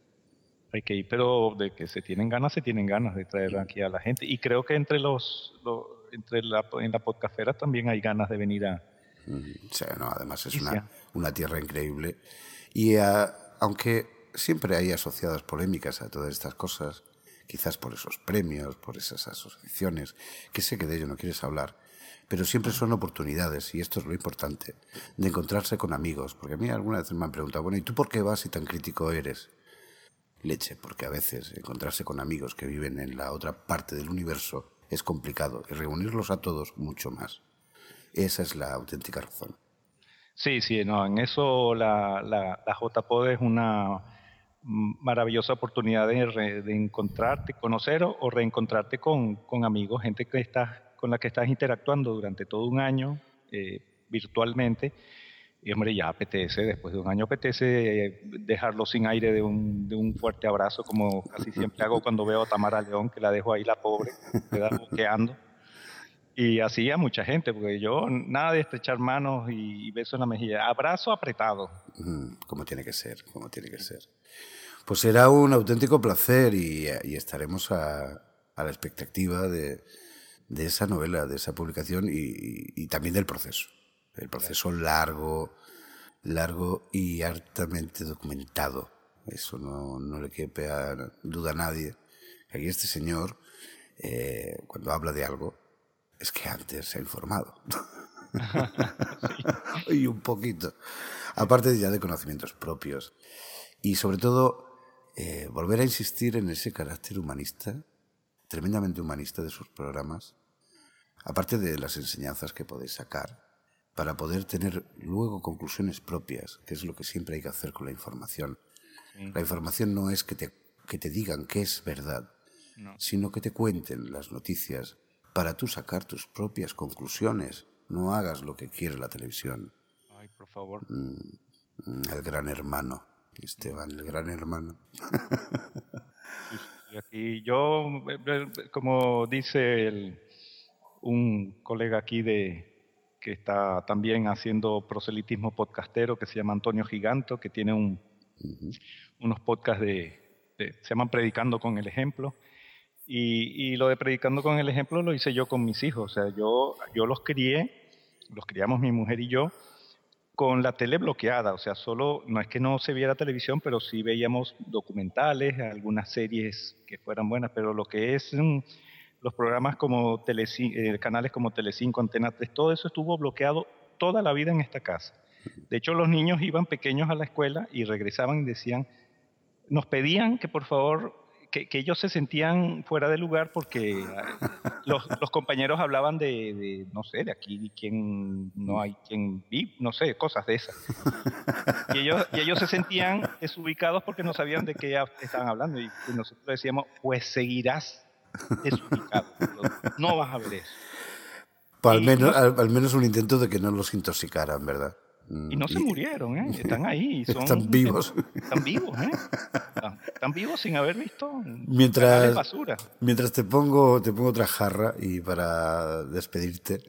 hay que ir, pero de que se tienen ganas, se tienen ganas de traer aquí a la gente. Y creo que entre los, los entre la, en la podcastera también hay ganas de venir a... O sea, no, además es una, una tierra increíble. Y uh, aunque siempre hay asociadas polémicas a todas estas cosas, quizás por esos premios, por esas asociaciones, que sé que de ello no quieres hablar, pero siempre son oportunidades, y esto es lo importante, de encontrarse con amigos. Porque a mí alguna vez me han preguntado, bueno, ¿y tú por qué vas y tan crítico eres? Leche, porque a veces encontrarse con amigos que viven en la otra parte del universo es complicado, y reunirlos a todos mucho más. Esa es la auténtica razón. Sí, sí, no, en eso la, la, la J P O D es una maravillosa oportunidad de, re, de encontrarte, conocer o, o reencontrarte con, con amigos, gente que estás, con la que estás interactuando durante todo un año eh, virtualmente. Y hombre, ya apetece, después de un año apetece eh, dejarlo sin aire de un, de un fuerte abrazo, como casi siempre hago cuando veo a Tamara León, que la dejo ahí la pobre, queda boqueando. Y así a mucha gente, porque yo nada de estrechar manos y, y besos en la mejilla, abrazo apretado. Mm, como tiene que ser, como tiene que ser. Pues será un auténtico placer y, y estaremos a, a la expectativa de, de esa novela, de esa publicación y, y, y también del proceso. El proceso largo, largo y hartamente documentado. Eso no, no le quepa duda a nadie. Aquí este señor, eh, cuando habla de algo, es que antes se ha informado. Sí. Y un poquito. Aparte ya de conocimientos propios. Y sobre todo, eh, volver a insistir en ese carácter humanista, tremendamente humanista de sus programas, aparte de las enseñanzas que podéis sacar, para poder tener luego conclusiones propias, que es lo que siempre hay que hacer con la información. Sí. La información no es que te, que te digan qué es verdad, no. sino que te cuenten las noticias para tú sacar tus propias conclusiones. No hagas lo que quiere la televisión. Ay, por favor. El gran hermano, Esteban, el gran hermano. Y aquí yo, como dice el, un colega aquí de que está también haciendo proselitismo podcastero, que se llama Antonio Giganto, que tiene un, uh-huh. unos podcasts de, de, se llaman Predicando con el Ejemplo, y, y lo de Predicando con el Ejemplo lo hice yo con mis hijos, o sea, yo, yo los crié, los criamos mi mujer y yo, con la tele bloqueada, o sea, solo, no es que no se viera televisión, pero sí veíamos documentales, algunas series que fueran buenas, pero lo que es... Um, los programas como Teleci- eh, canales como Telecinco, Antena tres, todo eso estuvo bloqueado toda la vida en esta casa. De hecho, los niños iban pequeños a la escuela y regresaban y decían, nos pedían que por favor, que, que ellos se sentían fuera de lugar porque los, los compañeros hablaban de, de, no sé, de aquí quién no hay quien vive, no sé, cosas de esas. Y ellos, y ellos se sentían desubicados porque no sabían de qué estaban hablando. Y nosotros decíamos, pues seguirás desubicado, no vas a ver eso. Pues al, menos, al, al menos un intento de que no los intoxicaran, ¿verdad? Y no y, se murieron, ¿eh? Están ahí. Son, están vivos. Están vivos, ¿eh? Están, están vivos sin haber visto mientras, basura. Mientras te pongo, te pongo otra jarra y para despedirte,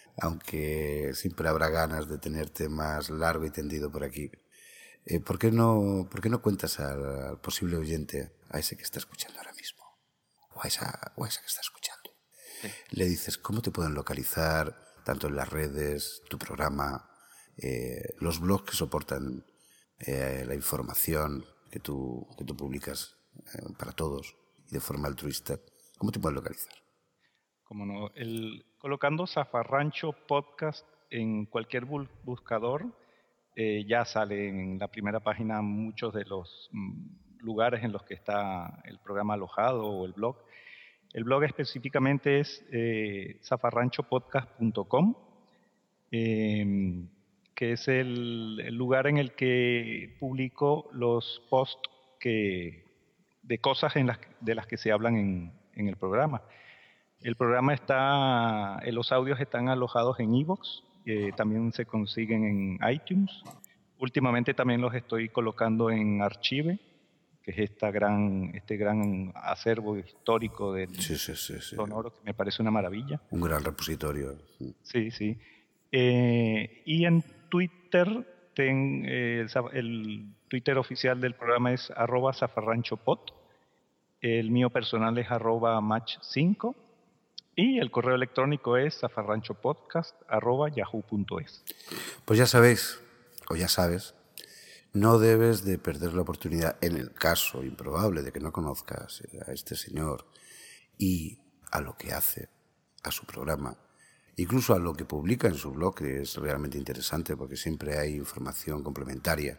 aunque siempre habrá ganas de tenerte más largo y tendido por aquí, eh, ¿por qué no, por qué no cuentas al, al posible oyente, a ese que está escuchando ahora mismo? O a esa, o a esa que está escuchando. Sí. Le dices cómo te pueden localizar, tanto en las redes, tu programa, eh, los blogs que soportan eh, la información que tú, que tú publicas eh, para todos y de forma altruista. ¿Cómo te pueden localizar? Como no, el, colocando Zafarrancho Podcast en cualquier bu- buscador, eh, ya sale en la primera página muchos de los mm, lugares en los que está el programa alojado o el blog. El blog específicamente es eh, zafarrancho podcast punto com, eh, que es el, el lugar en el que publico los posts que, de cosas en las, de las que se hablan en, en el programa. El programa está, los audios están alojados en iVoox, eh, también se consiguen en iTunes. Últimamente también los estoy colocando en Archive, que es esta gran, este gran acervo histórico del sí, sí, sí, sí. sonoro, que me parece una maravilla. Un gran repositorio. Sí, sí. Eh, y en Twitter, ten, eh, el, el Twitter oficial del programa es arroba zafarranchopod, el mío personal es arroba match cinco, y el correo electrónico es zafarranchopodcast arroba yahoo punto es. Pues ya sabéis, o ya sabes, no debes de perder la oportunidad, en el caso improbable de que no conozcas a este señor y a lo que hace, a su programa, incluso a lo que publica en su blog, que es realmente interesante porque siempre hay información complementaria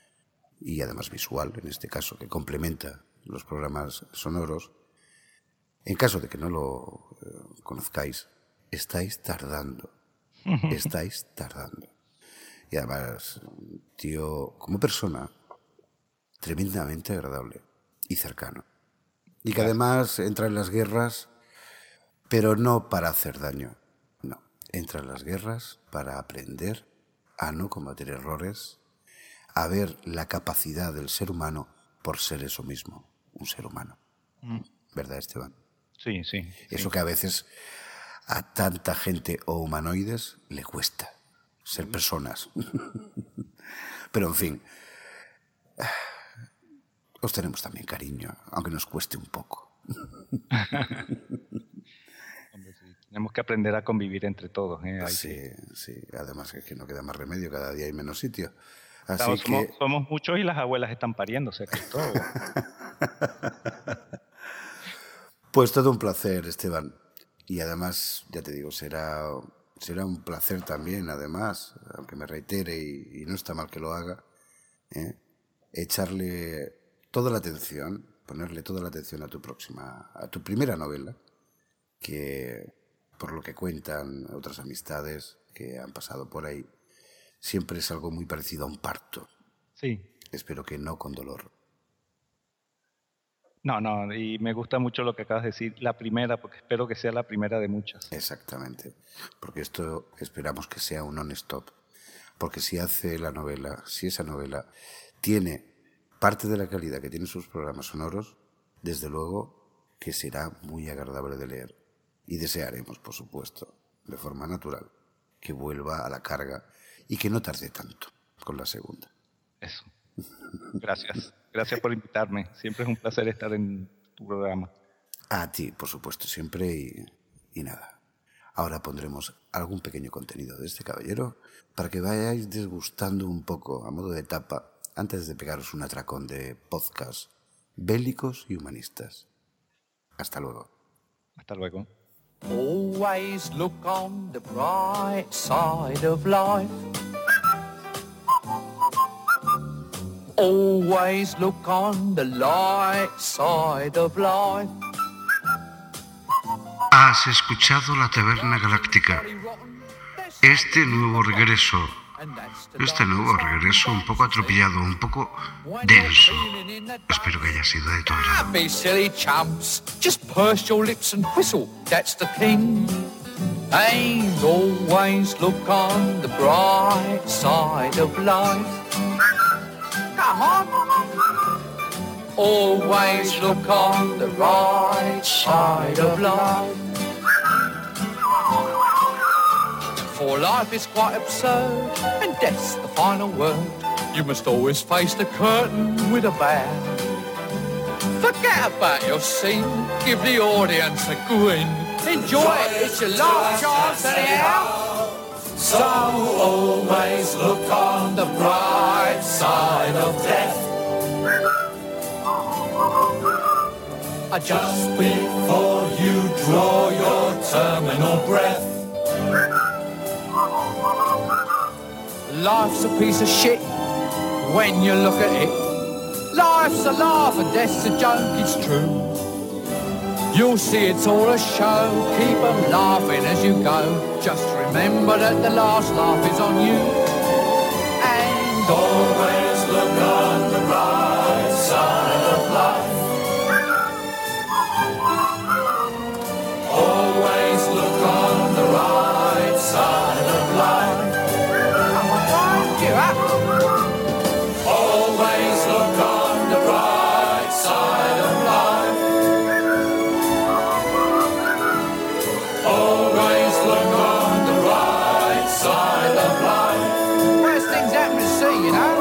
y además visual, en este caso, que complementa los programas sonoros. En caso de que no lo eh, conozcáis, estáis tardando. Estáis tardando. Y además, tío, como persona, tremendamente agradable y cercano. Y que además entra en las guerras, pero no para hacer daño. No, entra en las guerras para aprender a no cometer errores, a ver la capacidad del ser humano por ser eso mismo, un ser humano. Mm. ¿Verdad, Esteban? Sí, sí. Eso sí. que a veces a tanta gente o humanoides le cuesta ser personas. Pero en fin, os tenemos también cariño, aunque nos cueste un poco. Hombre, sí. Tenemos que aprender a convivir entre todos. ¿eh? Sí, que... sí. Además es que no queda más remedio, cada día hay menos sitio. Así claro, que... somos, somos muchos y las abuelas están pariendo, o sea que todo. Pues todo un placer, Esteban. Y además, ya te digo, será, será un placer también, además, aunque me reitere y, y no está mal que lo haga, ¿eh? echarle toda la atención, ponerle toda la atención a tu próxima, a tu primera novela, que por lo que cuentan otras amistades que han pasado por ahí, siempre es algo muy parecido a un parto. Sí. Espero que no con dolor. No, no, y me gusta mucho lo que acabas de decir, la primera, porque espero que sea la primera de muchas. Exactamente, porque esto esperamos que sea un non-stop, porque si hace la novela, si esa novela tiene parte de la calidad que tienen sus programas sonoros, desde luego que será muy agradable de leer. Y desearemos, por supuesto, de forma natural, que vuelva a la carga y que no tarde tanto con la segunda. Eso. Gracias. Gracias por invitarme. Siempre es un placer estar en tu programa. A ti, por supuesto, siempre y, y nada. Ahora pondremos algún pequeño contenido de este caballero para que vayáis desgustando un poco a modo de tapa antes de pegaros un atracón de podcast bélicos y humanistas. Hasta luego. Hasta luego. Always look on the bright side of life. Always look on the light side of life. Has escuchado La Taberna Galáctica. Este nuevo regreso, este nuevo regreso un poco atropellado, un poco denso. Espero que haya sido de tu agrado. Be silly chumps, just purse your lips and whistle, that's the thing. And always look on the bright side of life. Come on. Always look on the right side of life. For life is quite absurd, and death's the final word. You must always face the curtain with a bow. Forget about your scene, give the audience a grin. Enjoy it, it's your last chance anyhow. So always look on the bright side of death. Just before you draw your terminal breath. Life's a piece of shit when you look at it. Life's a laugh and death's a joke, it's true. You'll see it's all a show, keep 'em laughing as you go. Just remember that the last laugh is on you. And always look on the bright side of life. Always look on the right side of life. Come on, Brian, get up. Always look on the right side of life. Always look on the right side of life. Best things happen to see, you know.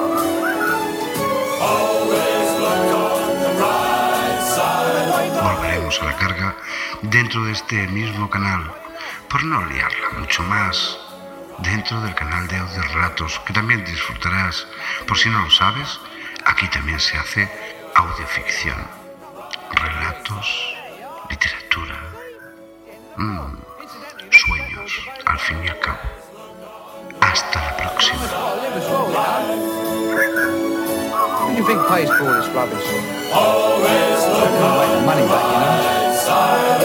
Always look on the right side of life. Volveremos a la carga dentro de este mismo canal, por no liarla mucho más, dentro del canal de Audiorelatos, que también disfrutarás. Por si no lo sabes, aquí también se hace audioficción, relatos, literatura, mmm, sueños, al fin y al cabo. Hasta la próxima. What do you think pays for all this rubbish? Always look on the money back, you know.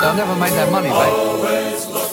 they'll never make their money back.